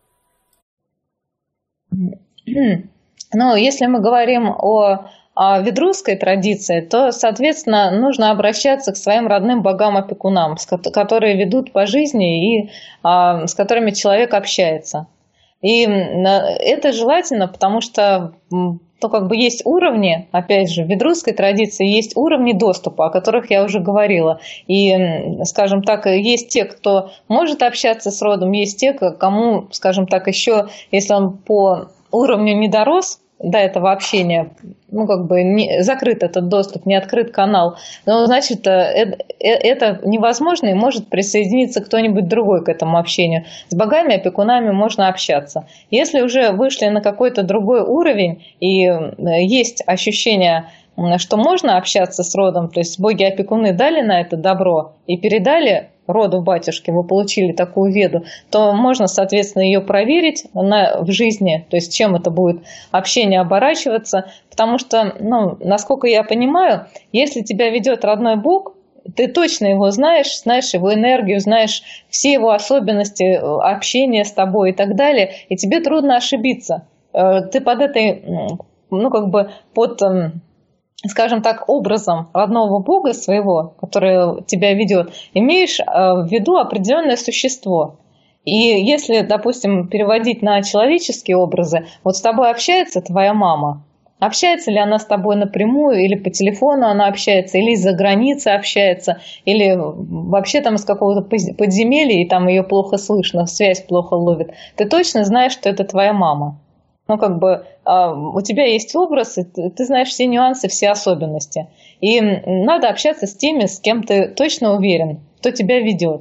Ну, если мы говорим о, о ведрусской традиции, то, соответственно, нужно обращаться к своим родным богам-опекунам, которые ведут по жизни и а, с которыми человек общается. И это желательно, потому что ну, как бы есть уровни, опять же, в ведрусской традиции есть уровни доступа, о которых я уже говорила. И, скажем так, есть те, кто может общаться с родом, есть те, кому, скажем так, еще, если он по уровню не дорос до этого общения, ну, как бы не, закрыт этот доступ, не открыт канал, но, значит, это, это невозможно, и может присоединиться кто-нибудь другой к этому общению. С богами, опекунами можно общаться. Если уже вышли на какой-то другой уровень, и есть ощущение, что можно общаться с родом, то есть боги-опекуны дали на это добро и передали роду батюшки, вы получили такую веду, то можно, соответственно, ее проверить на, в жизни, то есть чем это будет общение оборачиваться, потому что, ну, насколько я понимаю, если тебя ведет родной бог, ты точно его знаешь, знаешь его энергию, знаешь все его особенности общения с тобой и так далее, и тебе трудно ошибиться. Ты под этой, ну, как бы под, скажем так, образом родного бога своего, который тебя ведет, имеешь в виду определенное существо. И если, допустим, переводить на человеческие образы, вот с тобой общается твоя мама, общается ли она с тобой напрямую, или по телефону она общается, или из-за границы общается, или вообще там из какого-то подземелья, и там ее плохо слышно, связь плохо ловит, ты точно знаешь, что это твоя мама. Ну, как бы у тебя есть образ, и ты знаешь все нюансы, все особенности. И надо общаться с теми, с кем ты точно уверен, кто тебя ведет.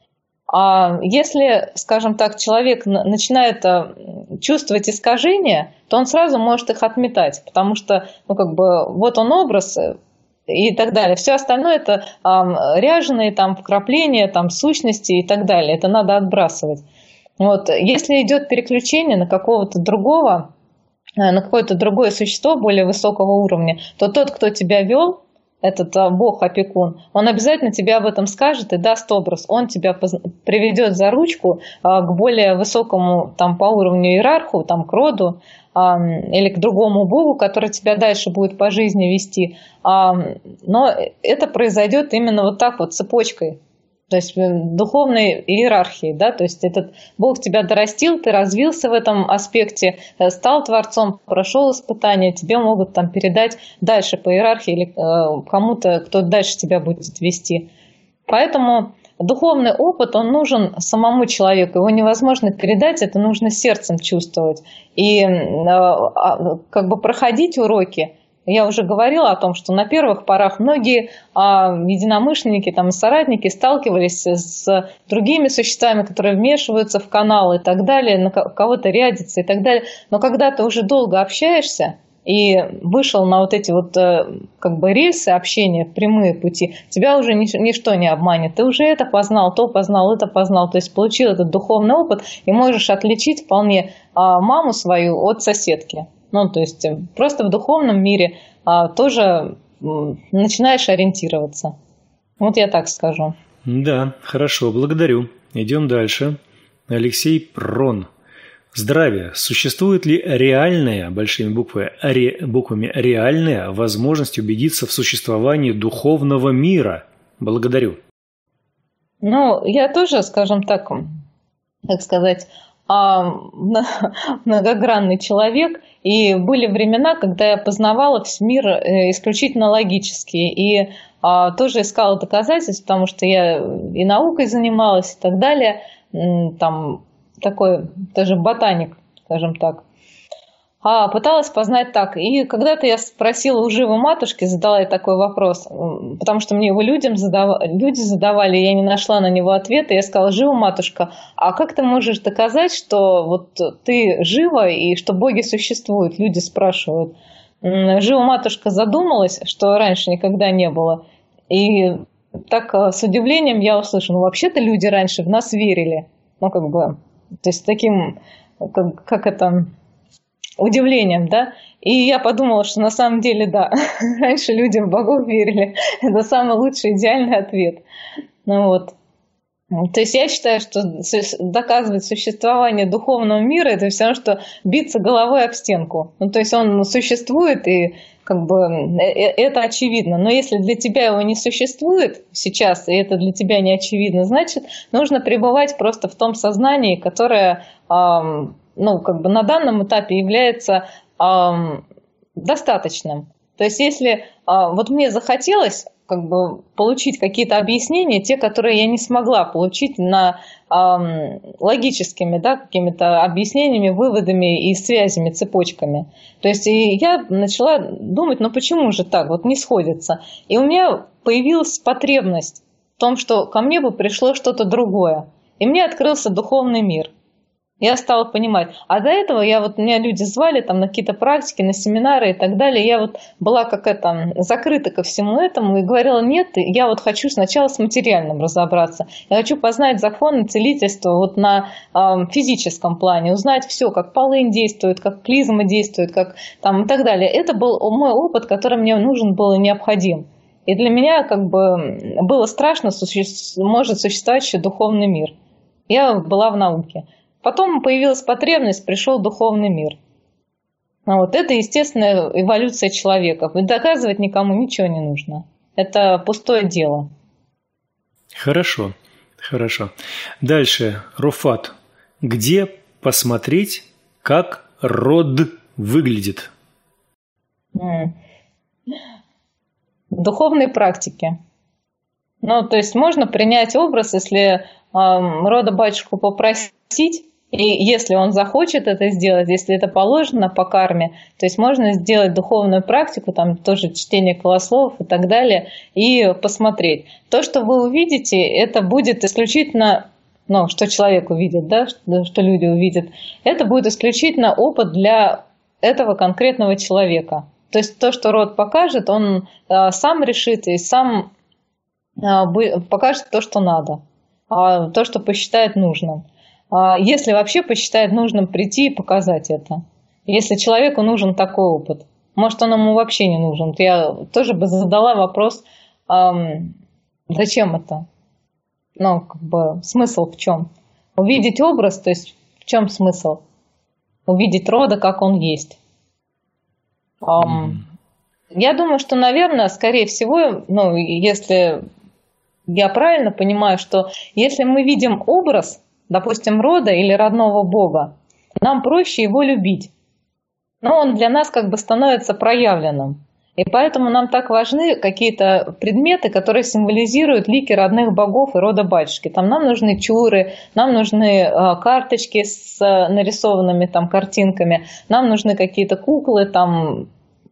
А если, скажем так, человек начинает чувствовать искажения, то он сразу может их отметать, потому что, ну, как бы, вот он образ и так далее. Все остальное это ряженые там вкрапления, там сущности и так далее. Это надо отбрасывать. Вот. Если идет переключение на какого-то другого, на какое-то другое существо более высокого уровня, то тот, кто тебя вел, этот а, Бог-опекун, он обязательно тебе об этом скажет и даст образ. Он тебя поз... приведет за ручку а, к более высокому там, по уровню иерарху, там, к роду а, или к другому Богу, который тебя дальше будет по жизни вести. А, но это произойдет именно вот так вот, цепочкой. То есть духовной иерархии, да, то есть этот Бог тебя дорастил, ты развился в этом аспекте, стал творцом, прошел испытания, тебе могут там передать дальше по иерархии или э, кому-то, кто дальше тебя будет вести. Поэтому духовный опыт, он нужен самому человеку, его невозможно передать, это нужно сердцем чувствовать. И э, как бы проходить уроки. Я уже говорила о том, что на первых порах многие а, единомышленники, там, соратники сталкивались с другими существами, которые вмешиваются в канал и так далее, на кого-то рядятся и так далее. Но когда ты уже долго общаешься и вышел на вот эти вот как бы рельсы общения, прямые пути, тебя уже ничто не обманет. Ты уже это познал, то познал, это познал. То есть получил этот духовный опыт и можешь отличить вполне а, маму свою от соседки. Ну, то есть просто в духовном мире а, тоже м, начинаешь ориентироваться. Вот я так скажу. Да, хорошо, благодарю. Идем дальше. Алексей Прон. Здравия. Существует ли реальная, большими буквами, ре, буквами реальная возможность убедиться в существовании духовного мира? Благодарю. Ну, я тоже, скажем так, как сказать, многогранный человек, и были времена, когда я познавала мир исключительно логически, и а, тоже искала доказательств, потому что я и наукой занималась и так далее, там такой тоже ботаник, скажем так. А, пыталась познать так. И когда-то я спросила у живой матушки, задала ей такой вопрос, потому что мне его людям задав... люди задавали, и я не нашла на него ответа. Я сказала: живая матушка, а как ты можешь доказать, что вот ты жива и что боги существуют? Люди спрашивают. Живая матушка задумалась, что раньше никогда не было. И так с удивлением я услышала: ну вообще-то люди раньше в нас верили. Ну как бы, то есть таким, как, как это... удивлением, да, и я подумала, что на самом деле, да, раньше люди в богов верили, это самый лучший, идеальный ответ. Ну вот. То есть я считаю, что доказывать существование духовного мира — это все равно, что биться головой об стенку. Ну, то есть он существует, и как бы это очевидно. Но если для тебя его не существует сейчас, и это для тебя не очевидно, значит, нужно пребывать просто в том сознании, которое... ну, как бы на данном этапе является э, достаточным. То есть если э, вот мне захотелось как бы получить какие-то объяснения, те, которые я не смогла получить на э, логическими, да, какими-то объяснениями, выводами и связями, цепочками. То есть и я начала думать, ну почему же так, вот не сходится. И у меня появилась потребность в том, что ко мне бы пришло что-то другое. И мне открылся духовный мир. Я стала понимать. А до этого я вот, меня люди звали там на какие-то практики, на семинары и так далее. Я вот была как это, закрыта ко всему этому и говорила: нет, я вот хочу сначала с материальным разобраться. Я хочу познать законы целительства вот на э, физическом плане, узнать все, как полынь действует, как клизма действует, как там и так далее. Это был мой опыт, который мне нужен был и необходим. И для меня как бы было страшно, суще... может существовать еще духовный мир. Я была в науке. Потом появилась потребность, пришел духовный мир. Вот это естественная эволюция человека. И доказывать никому ничего не нужно. Это пустое дело. Хорошо, хорошо. Дальше, Руфат. Где посмотреть, как род выглядит? В духовной практике. Ну, то есть можно принять образ, если э, рода батюшку попросить, и если он захочет это сделать, если это положено по карме, то есть можно сделать духовную практику, там тоже чтение колословов и так далее, и посмотреть. То, что вы увидите, это будет исключительно, ну, что человек увидит, да, что, что люди увидят, это будет исключительно опыт для этого конкретного человека. То есть то, что род покажет, он э, сам решит и сам э, покажет то, что надо, э, то, что посчитает нужным. Если вообще посчитает нужным прийти и показать это. Если человеку нужен такой опыт. Может, он ему вообще не нужен. Я тоже бы задала вопрос, эм, зачем это? Ну, как бы, смысл в чем? Увидеть образ, то есть в чем смысл? Увидеть рода, как он есть. Эм, mm-hmm. Я думаю, что, наверное, скорее всего, ну, если я правильно понимаю, что если мы видим образ, допустим, рода или родного бога, нам проще его любить. Но он для нас как бы становится проявленным. И поэтому нам так важны какие-то предметы, которые символизируют лики родных богов и рода батюшки. Там нам нужны чуры, нам нужны э, карточки с э, нарисованными там картинками, нам нужны какие-то куклы, там,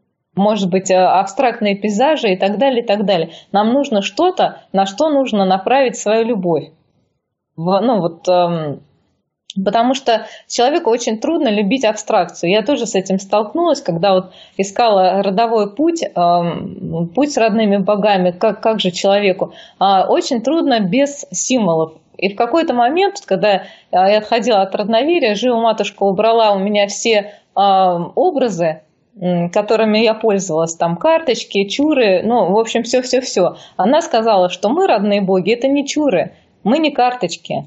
может быть, э, абстрактные пейзажи и так далее, и так далее. Нам нужно что-то, на что нужно направить свою любовь. В, ну вот... Э, Потому что человеку очень трудно любить абстракцию. Я тоже с этим столкнулась, когда вот искала родовой путь, э, путь с родными богами, как, как же человеку. Э, очень трудно без символов. И в какой-то момент, когда я отходила от родноверия, живо матушка убрала у меня все э, образы, которыми я пользовалась, там карточки, чуры, ну, в общем, все-все-все. Она сказала, что мы, родные боги, это не чуры, мы не карточки.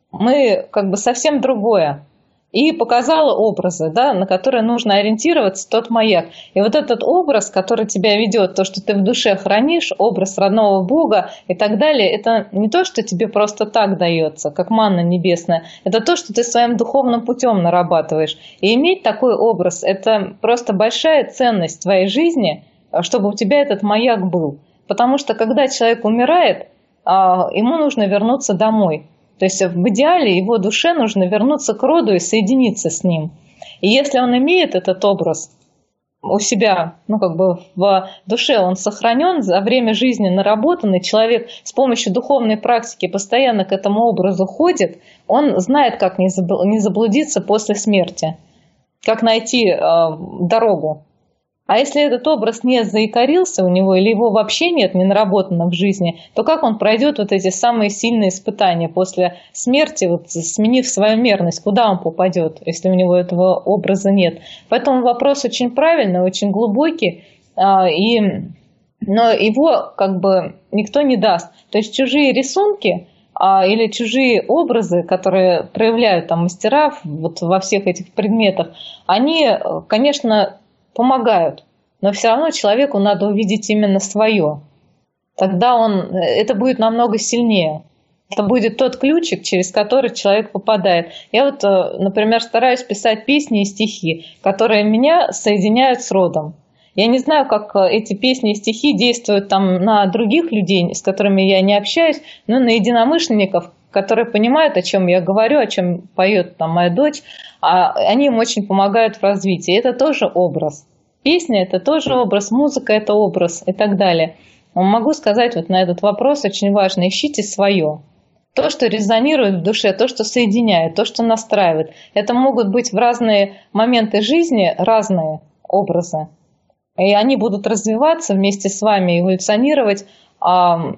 Мы как бы совсем другое. И показала образы, да, на которые нужно ориентироваться, тот маяк. И вот этот образ, который тебя ведет, то, что ты в душе хранишь, образ родного Бога и так далее, это не то, что тебе просто так дается, как манна небесная. Это то, что ты своим духовным путем нарабатываешь. И иметь такой образ – это просто большая ценность в твоей жизни, чтобы у тебя этот маяк был. Потому что когда человек умирает, ему нужно вернуться домой. То есть в идеале его душе нужно вернуться к роду и соединиться с ним. И если он имеет этот образ у себя, ну как бы в душе он сохранен, за время жизни наработанный, человек с помощью духовной практики постоянно к этому образу ходит, он знает, как не заблудиться после смерти, как найти э, дорогу. А если этот образ не заикарился у него, или его вообще нет, не наработано в жизни, то как он пройдет вот эти самые сильные испытания после смерти, вот, сменив свою мерность, куда он попадет, если у него этого образа нет? Поэтому вопрос очень правильный, очень глубокий, и, но его как бы никто не даст. То есть чужие рисунки или чужие образы, которые проявляют там мастера вот во всех этих предметах, они, конечно, помогают, но все равно человеку надо увидеть именно свое. Тогда он, это будет намного сильнее. Это будет тот ключик, через который человек попадает. Я вот, например, стараюсь писать песни и стихи, которые меня соединяют с родом. Я не знаю, как эти песни и стихи действуют там на других людей, с которыми я не общаюсь, но на единомышленников, которые понимают, о чем я говорю, о чем поет там моя дочь, а они им очень помогают в развитии. Это тоже образ. Песня – это тоже образ, музыка – это образ и так далее. Могу сказать вот на этот вопрос очень важно: ищите свое. То, что резонирует в душе, то, что соединяет, то, что настраивает. Это могут быть в разные моменты жизни разные образы. И они будут развиваться вместе с вами, эволюционировать, но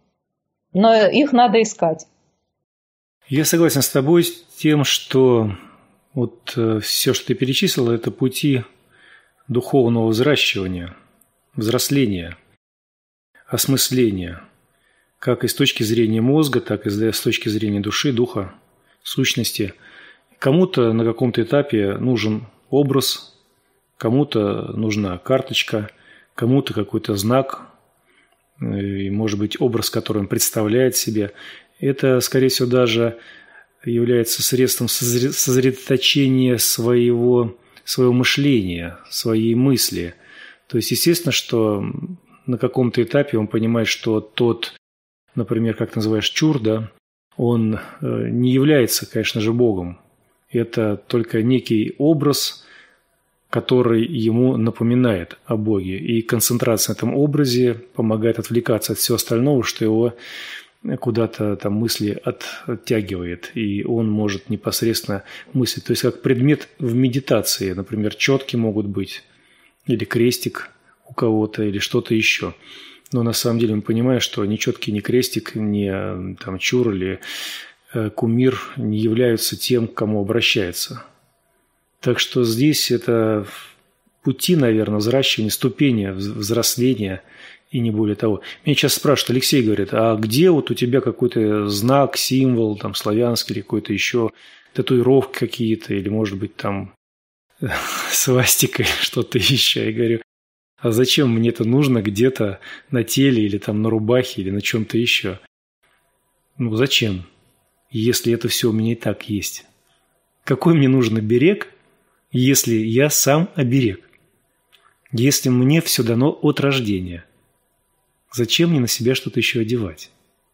их надо искать. Я согласен с тобой с тем, что вот все, что ты перечислила, это пути духовного взращивания, взросления, осмысления, как и с точки зрения мозга, так и с точки зрения души, духа, сущности. Кому-то на каком-то этапе нужен образ, кому-то нужна карточка, кому-то какой-то знак, и, может быть, образ, который он представляет себе. Это, скорее всего, даже является средством сосредоточения своего, своего мышления, своей мысли. То есть, естественно, что на каком-то этапе он понимает, что тот, например, как ты называешь, чур, да, он не является, конечно же, Богом. Это только некий образ, который ему напоминает о Боге. И концентрация на этом образе помогает отвлекаться от всего остального, что его куда-то там мысли от, оттягивает, и он может непосредственно мыслить. То есть как предмет в медитации, например, четки могут быть, или крестик у кого-то, или что-то еще. Но на самом деле мы понимаем, что ни четкий, ни крестик, ни там, чур или э, кумир не являются тем, к кому обращается. Так что здесь это пути, наверное, взращивания, ступени взросления и не более того. Меня сейчас спрашивают, Алексей говорит, а где вот у тебя какой-то знак, символ, там, славянский или какой-то еще, татуировки какие-то, или, может быть, там, свастика или что-то еще. Я говорю, а зачем мне это нужно где-то на теле или там на рубахе или на чем-то еще? Ну, зачем, если это все у меня и так есть? Какой мне нужен оберег, если я сам оберег? Если мне все дано от рождения, зачем мне на себя что-то еще одевать?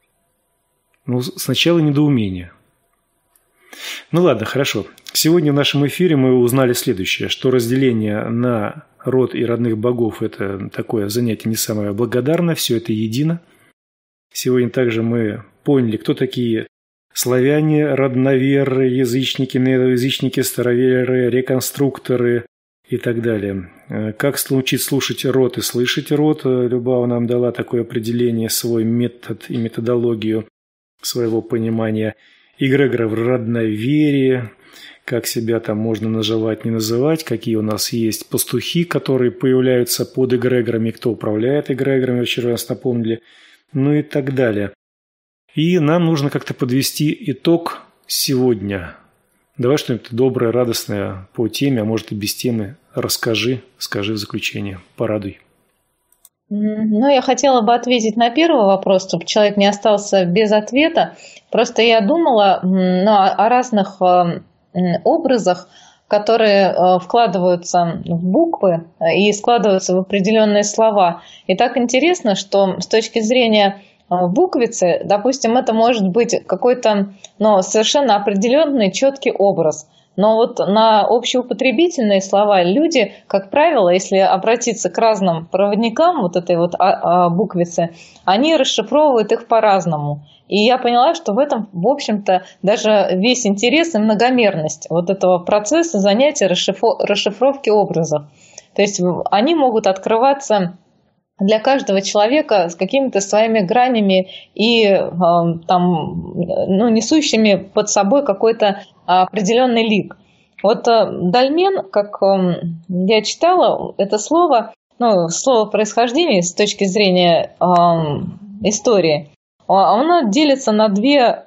Ну, сначала недоумение. Ну ладно, хорошо. Сегодня в нашем эфире мы узнали следующее, что разделение на род и родных богов – это такое занятие не самое благодарное, все это едино. Сегодня также мы поняли, кто такие славяне, родноверы, язычники, неоязычники, староверы, реконструкторы и так далее. Как научить слушать род и слышать род? Любава нам дала такое определение, свой метод и методологию своего понимания. Эгрегоры в родноверии, как себя там можно называть, не называть, какие у нас есть пастухи, которые появляются под эгрегорами, кто управляет эгрегорами, вчера раз напомнили, ну и так далее. И нам нужно как-то подвести итог сегодня. Давай что-нибудь доброе, радостное по теме, а может и без темы расскажи, скажи в заключение, порадуй. Ну, я хотела бы ответить на первый вопрос, чтобы человек не остался без ответа. Просто я думала ну, о разных образах, которые вкладываются в буквы и складываются в определенные слова. И так интересно, что с точки зрения буквицы, допустим, это может быть какой-то ну, совершенно определенный четкий образ. Но вот на общеупотребительные слова люди, как правило, если обратиться к разным проводникам вот этой вот буквицы, они расшифровывают их по-разному. И я поняла, что в этом, в общем-то, даже весь интерес и многомерность вот этого процесса занятия расшифровки образов. То есть они могут открываться для каждого человека с какими-то своими гранями и э, там, ну, несущими под собой какой-то определенный лик. Вот э, дольмен, как э, я читала, это слово, ну, слово происхождения с точки зрения э, истории, оно делится на две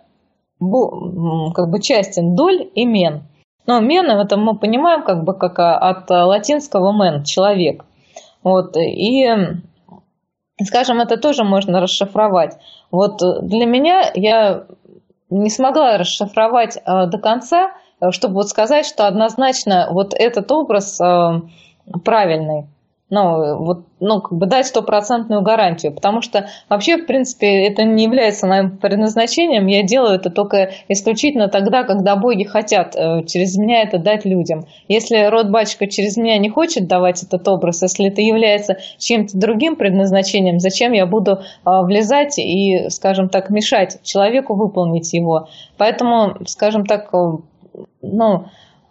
как бы, части: доль и мен. Но мен, это мы понимаем как бы как от латинского мен, человек. Вот, и скажем, это тоже можно расшифровать. Вот для меня я не смогла расшифровать до конца, чтобы вот сказать, что однозначно вот этот образ правильный. Ну, вот, ну, как бы дать стопроцентную гарантию, потому что вообще, в принципе, это не является моим предназначением, я делаю это только исключительно тогда, когда боги хотят через меня это дать людям. Если род батюшка через меня не хочет давать этот образ, если это является чем-то другим предназначением, зачем я буду влезать и, скажем так, мешать человеку выполнить его? Поэтому, скажем так, ну...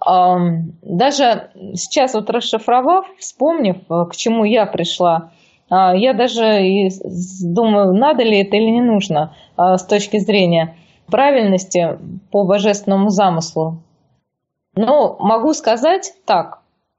Даже сейчас вот расшифровав, вспомнив, к чему я пришла, я даже и думаю, надо ли это или не нужно с точки зрения правильности по божественному замыслу. Но могу сказать так,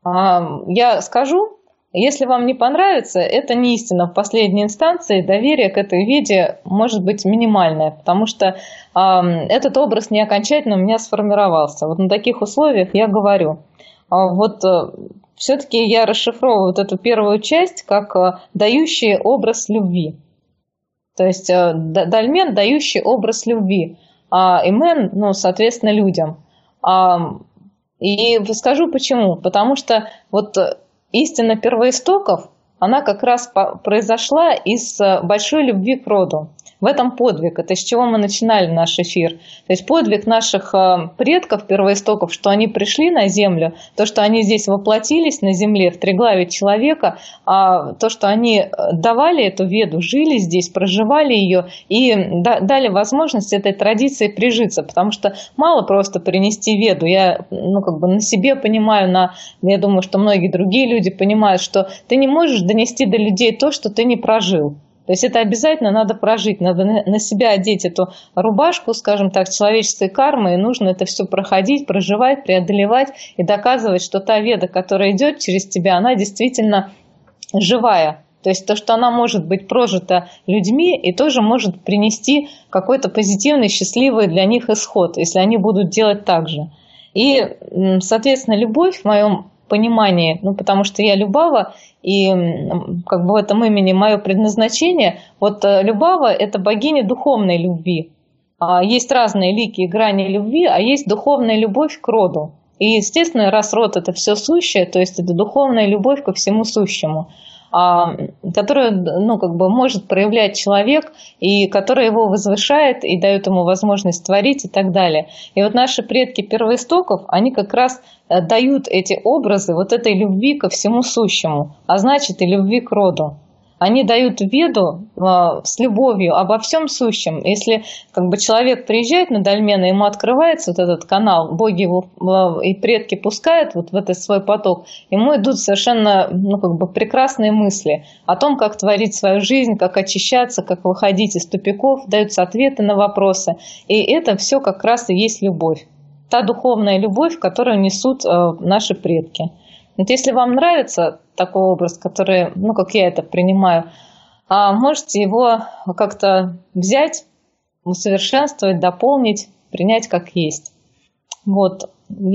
я скажу, если вам не понравится, это не истина. В последней инстанции доверие к этой веде может быть минимальное, потому что э, этот образ не окончательно у меня сформировался. Вот на таких условиях я говорю. А вот э, все-таки я расшифровываю вот эту первую часть как э, дающий образ любви. То есть э, дольмен, дающий образ любви, а имен, ну, соответственно, людям. А, и скажу почему. Потому что вот... истина первоистоков, она как раз произошла из большой любви к роду. В этом подвиг, это с чего мы начинали наш эфир. То есть подвиг наших предков, первоистоков, что они пришли на землю, то, что они здесь воплотились на земле, в триглаве человека, а то, что они давали эту веду, жили здесь, проживали ее и дали возможность этой традиции прижиться, потому что мало просто принести веду. Я ну, как бы на себе понимаю, на, я думаю, что многие другие люди понимают, что ты не можешь донести до людей то, что ты не прожил. То есть это обязательно надо прожить, надо на себя одеть эту рубашку, скажем так, человеческой кармы, и нужно это все проходить, проживать, преодолевать и доказывать, что та веда, которая идет через тебя, она действительно живая. То есть то, что она может быть прожита людьми и тоже может принести какой-то позитивный, счастливый для них исход, если они будут делать так же. И, соответственно, любовь в моем понимании, ну, потому что я Любава, и как бы в этом имени мое предназначение, вот Любава – это богиня духовной любви. Есть разные лики и грани любви, а есть духовная любовь к роду. И, естественно, раз род – это все сущее, то есть это духовная любовь ко всему сущему, которую, ну, как бы может проявлять человек, и которая его возвышает и дает ему возможность творить и так далее. И вот наши предки первоистоков, они как раз дают эти образы вот этой любви ко всему сущему, а значит и любви к роду. Они дают веду э, с любовью обо всем сущем. Если как бы человек приезжает на Дольмена, ему открывается вот этот канал, боги его э, и предки пускают вот в этот свой поток, ему идут совершенно, ну, как бы прекрасные мысли о том, как творить свою жизнь, как очищаться, как выходить из тупиков, даются ответы на вопросы. И это все как раз и есть любовь. Та духовная любовь, которую несут э, наши предки. Вот если вам нравится такой образ, который, ну, как я это принимаю, можете его как-то взять, усовершенствовать, дополнить, принять как есть. Вот.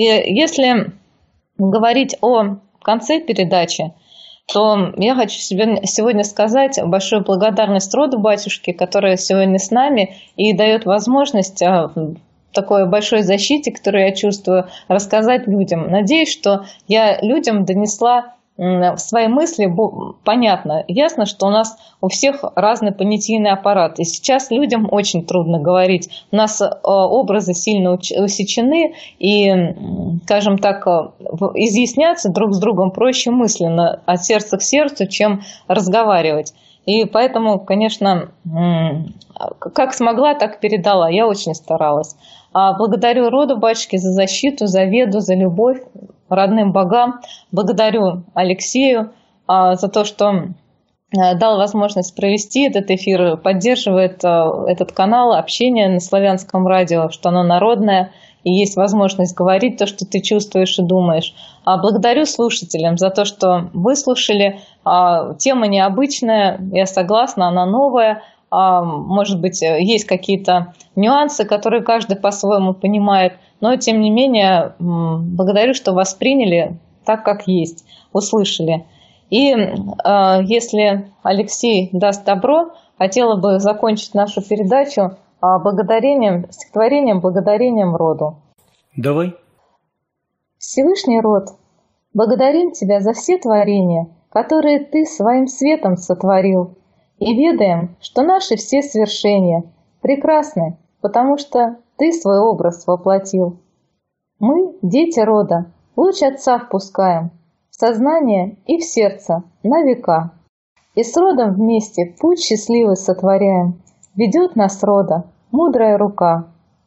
Если говорить о конце передачи, то я хочу себе сегодня сказать большую благодарность роду батюшки, который сегодня с нами и дает возможность такой большой защите, которую я чувствую, рассказать людям. Надеюсь, что я людям донесла свои мысли понятно. Ясно, что у нас у всех разный понятийный аппарат. И сейчас людям очень трудно говорить. У нас образы сильно усечены, и, скажем так, изъясняться друг с другом проще мысленно, от сердца к сердцу, чем разговаривать. И поэтому, конечно, как смогла, так передала. Я очень старалась. Благодарю роду батюшки за защиту, за веду, за любовь родным богам. Благодарю Алексею за то, что дал возможность провести этот эфир, поддерживает этот канал общения на Славянском радио, что оно народное, и есть возможность говорить то, что ты чувствуешь и думаешь. Благодарю слушателям за то, что выслушали. Тема необычная, я согласна, она новая. Может быть, есть какие-то нюансы, которые каждый по-своему понимает, но, тем не менее, благодарю, что восприняли так, как есть, услышали. И если Алексей даст добро, хотела бы закончить нашу передачу благодарением, стихотворением благодарением роду. Давай. Всевышний род, благодарим Тебя за все творения, которые Ты своим светом сотворил, и ведаем, что наши все свершения прекрасны, потому что Ты свой образ воплотил. Мы, дети рода, луч Отца впускаем в сознание и в сердце на века. И с родом вместе путь счастливый сотворяем, ведет нас рода мудрая рука.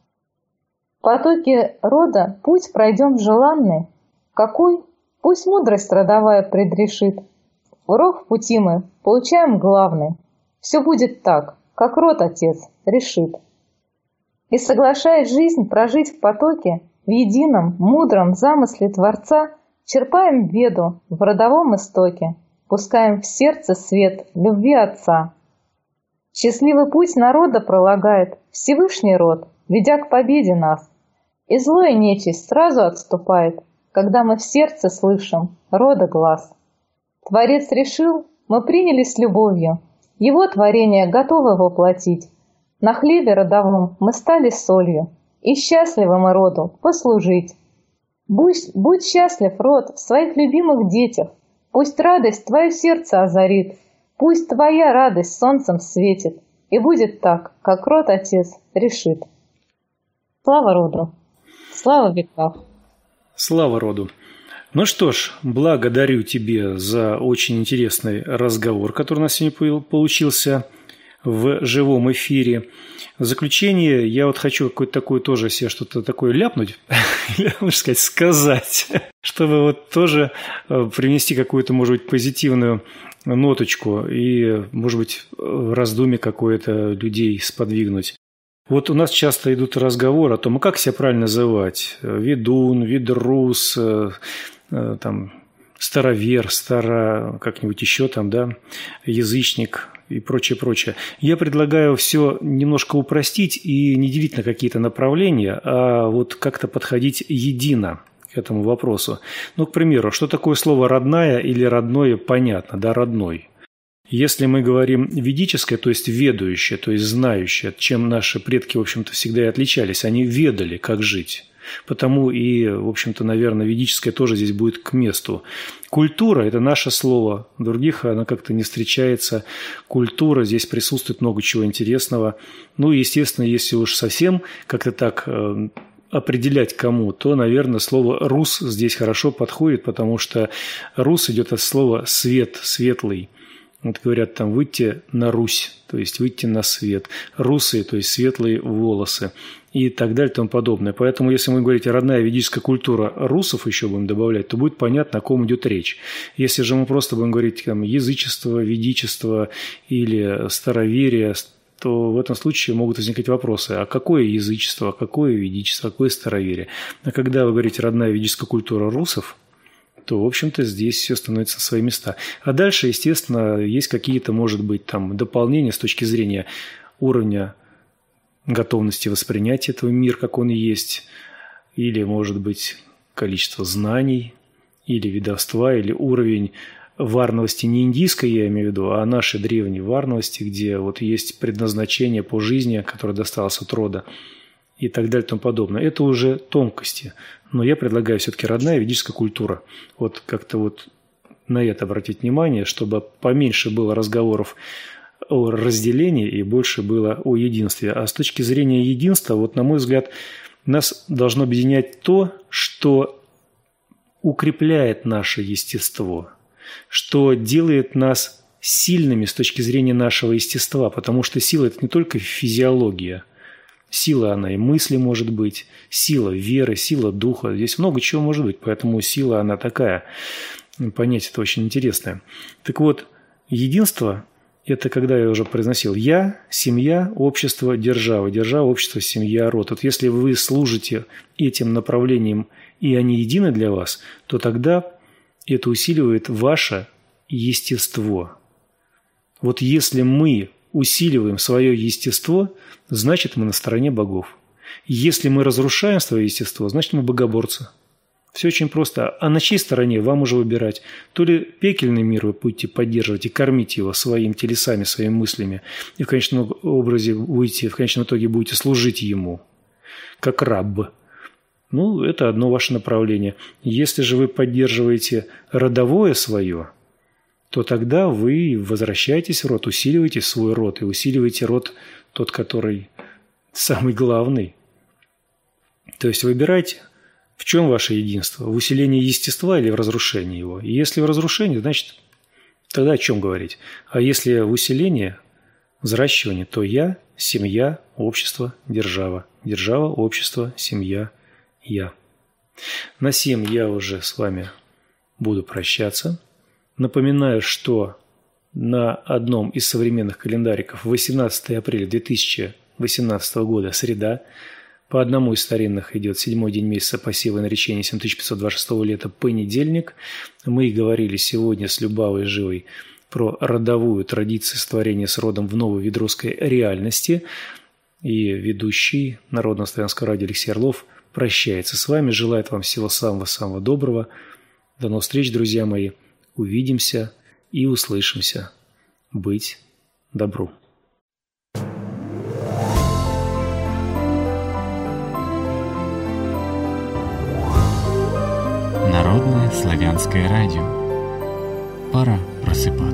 В потоке рода путь пройдем желанный, какой пусть мудрость родовая предрешит. Урок в пути мы получаем главный. Все будет так, как род Отец решит. И соглашаясь жизнь прожить в потоке, в едином, мудром замысле Творца, черпаем веду в родовом истоке, пускаем в сердце свет любви Отца. Счастливый путь народа пролагает Всевышний род, ведя к победе нас. И зло и нечисть сразу отступает, когда мы в сердце слышим рода глас. Творец решил, мы приняли с любовью, Его творение готово воплотить. На хлебе родовом мы стали солью, и счастливым роду послужить. Будь, будь счастлив, род, в своих любимых детях, пусть радость твое сердце озарит, пусть твоя радость солнцем светит, и будет так, как род Отец решит. Слава роду! Слава веках! Слава роду! Ну что ж, благодарю тебе за очень интересный разговор, который у нас сегодня получился. в живом эфире. В заключение я вот хочу какое-то такое тоже себе что-то такое ляпнуть, или, можно сказать, сказать, чтобы вот тоже принести какую-то, может быть, позитивную ноточку и, может быть, раздумье какое-то людей сподвигнуть. Вот у нас часто идут разговоры о том, как себя правильно называть. Ведун, ведрус, там, старовер, стара, как-нибудь еще там, да, язычник и прочее, прочее. Я предлагаю все немножко упростить и не делить на какие-то направления, а вот как-то подходить едино к этому вопросу. Ну, к примеру, что такое слово «родная» или «родное» понятно, да, «родной». Если мы говорим ведическое, то есть ведающее, то есть знающее, чем наши предки, в общем-то, всегда и отличались, они ведали, как жить. Потому и, в общем-то, наверное, ведическое тоже здесь будет к месту. Культура – это наше слово. В других она как-то не встречается. Культура, здесь присутствует много чего интересного. Ну и, естественно, если уж совсем как-то так э, определять кому, то, наверное, слово «рус» здесь хорошо подходит, потому что «рус» идет от слова «свет», «светлый». Вот говорят там «выйти на Русь», то есть «выйти на свет». Русые, то есть светлые волосы и так далее и тому подобное. Поэтому, если мы говорим родная ведическая культура русов еще будем добавлять, то будет понятно, о ком идет речь. Если же мы просто будем говорить там, язычество, ведичество или староверие, то в этом случае могут возникать вопросы, а какое язычество, какое ведичество, какое староверие. А когда вы говорите «родная ведическая культура русов», то, в общем-то, здесь все становится на свои места. А дальше, естественно, есть какие-то, может быть, там дополнения с точки зрения уровня готовности воспринять этого мира, как он есть, или, может быть, количество знаний, или ведовства, или уровень варновости не индийской, я имею в виду, а нашей древней варновости, где вот есть предназначение по жизни, которое досталось от рода, и так далее и тому подобное. Это уже тонкости. Но я предлагаю все-таки родная ведическая культура. Вот как-то вот на это обратить внимание, чтобы поменьше было разговоров о разделении и больше было о единстве. А с точки зрения единства, вот на мой взгляд, нас должно объединять то, что укрепляет наше естество, что делает нас сильными с точки зрения нашего естества, потому что сила – это не только физиология. Сила, она и мысли может быть, сила веры, сила духа. Здесь много чего может быть, поэтому сила, она такая. Понятие это очень интересное. Так вот, единство – это когда я уже произносил «я», «семья», «общество», «держава». Держава, общество, семья, род. Вот если вы служите этим направлением, и они едины для вас, то тогда это усиливает ваше естество. Вот если мы усиливаем свое естество, значит, мы на стороне богов. Если мы разрушаем свое естество, значит, мы богоборцы. Все очень просто. А на чьей стороне вам уже выбирать? То ли пекельный мир вы будете поддерживать и кормить его своими телесами, своими мыслями, и в конечном образе будете, в конечном итоге будете служить ему, как раб. Ну, это одно ваше направление. Если же вы поддерживаете родовое свое, то тогда вы возвращаетесь в род, усиливаете свой род и усиливаете род тот, который самый главный. То есть выбирайте, в чем ваше единство, в усилении естества или в разрушении его. И если в разрушении, значит, тогда о чем говорить? А если в усилении, взращивании, то я, семья, общество, держава. Держава, общество, семья, я. На сим я уже с вами буду прощаться. Напоминаю, что на одном из современных календариков восемнадцатое апреля две тысячи восемнадцатого года, среда, по одному из старинных идет седьмой день месяца посева и наречения семь тысяч пятьсот двадцать шестого лета, понедельник. Мы говорили сегодня с Любавой Живой про родовую традицию сотворения с родом в новой ведрусской реальности. И ведущий Народного славянского радио Алексей Орлов прощается с вами, желает вам всего самого-самого доброго. До новых встреч, друзья мои. Увидимся и услышимся. Быть добру. Народное славянское радио. Пора просыпаться.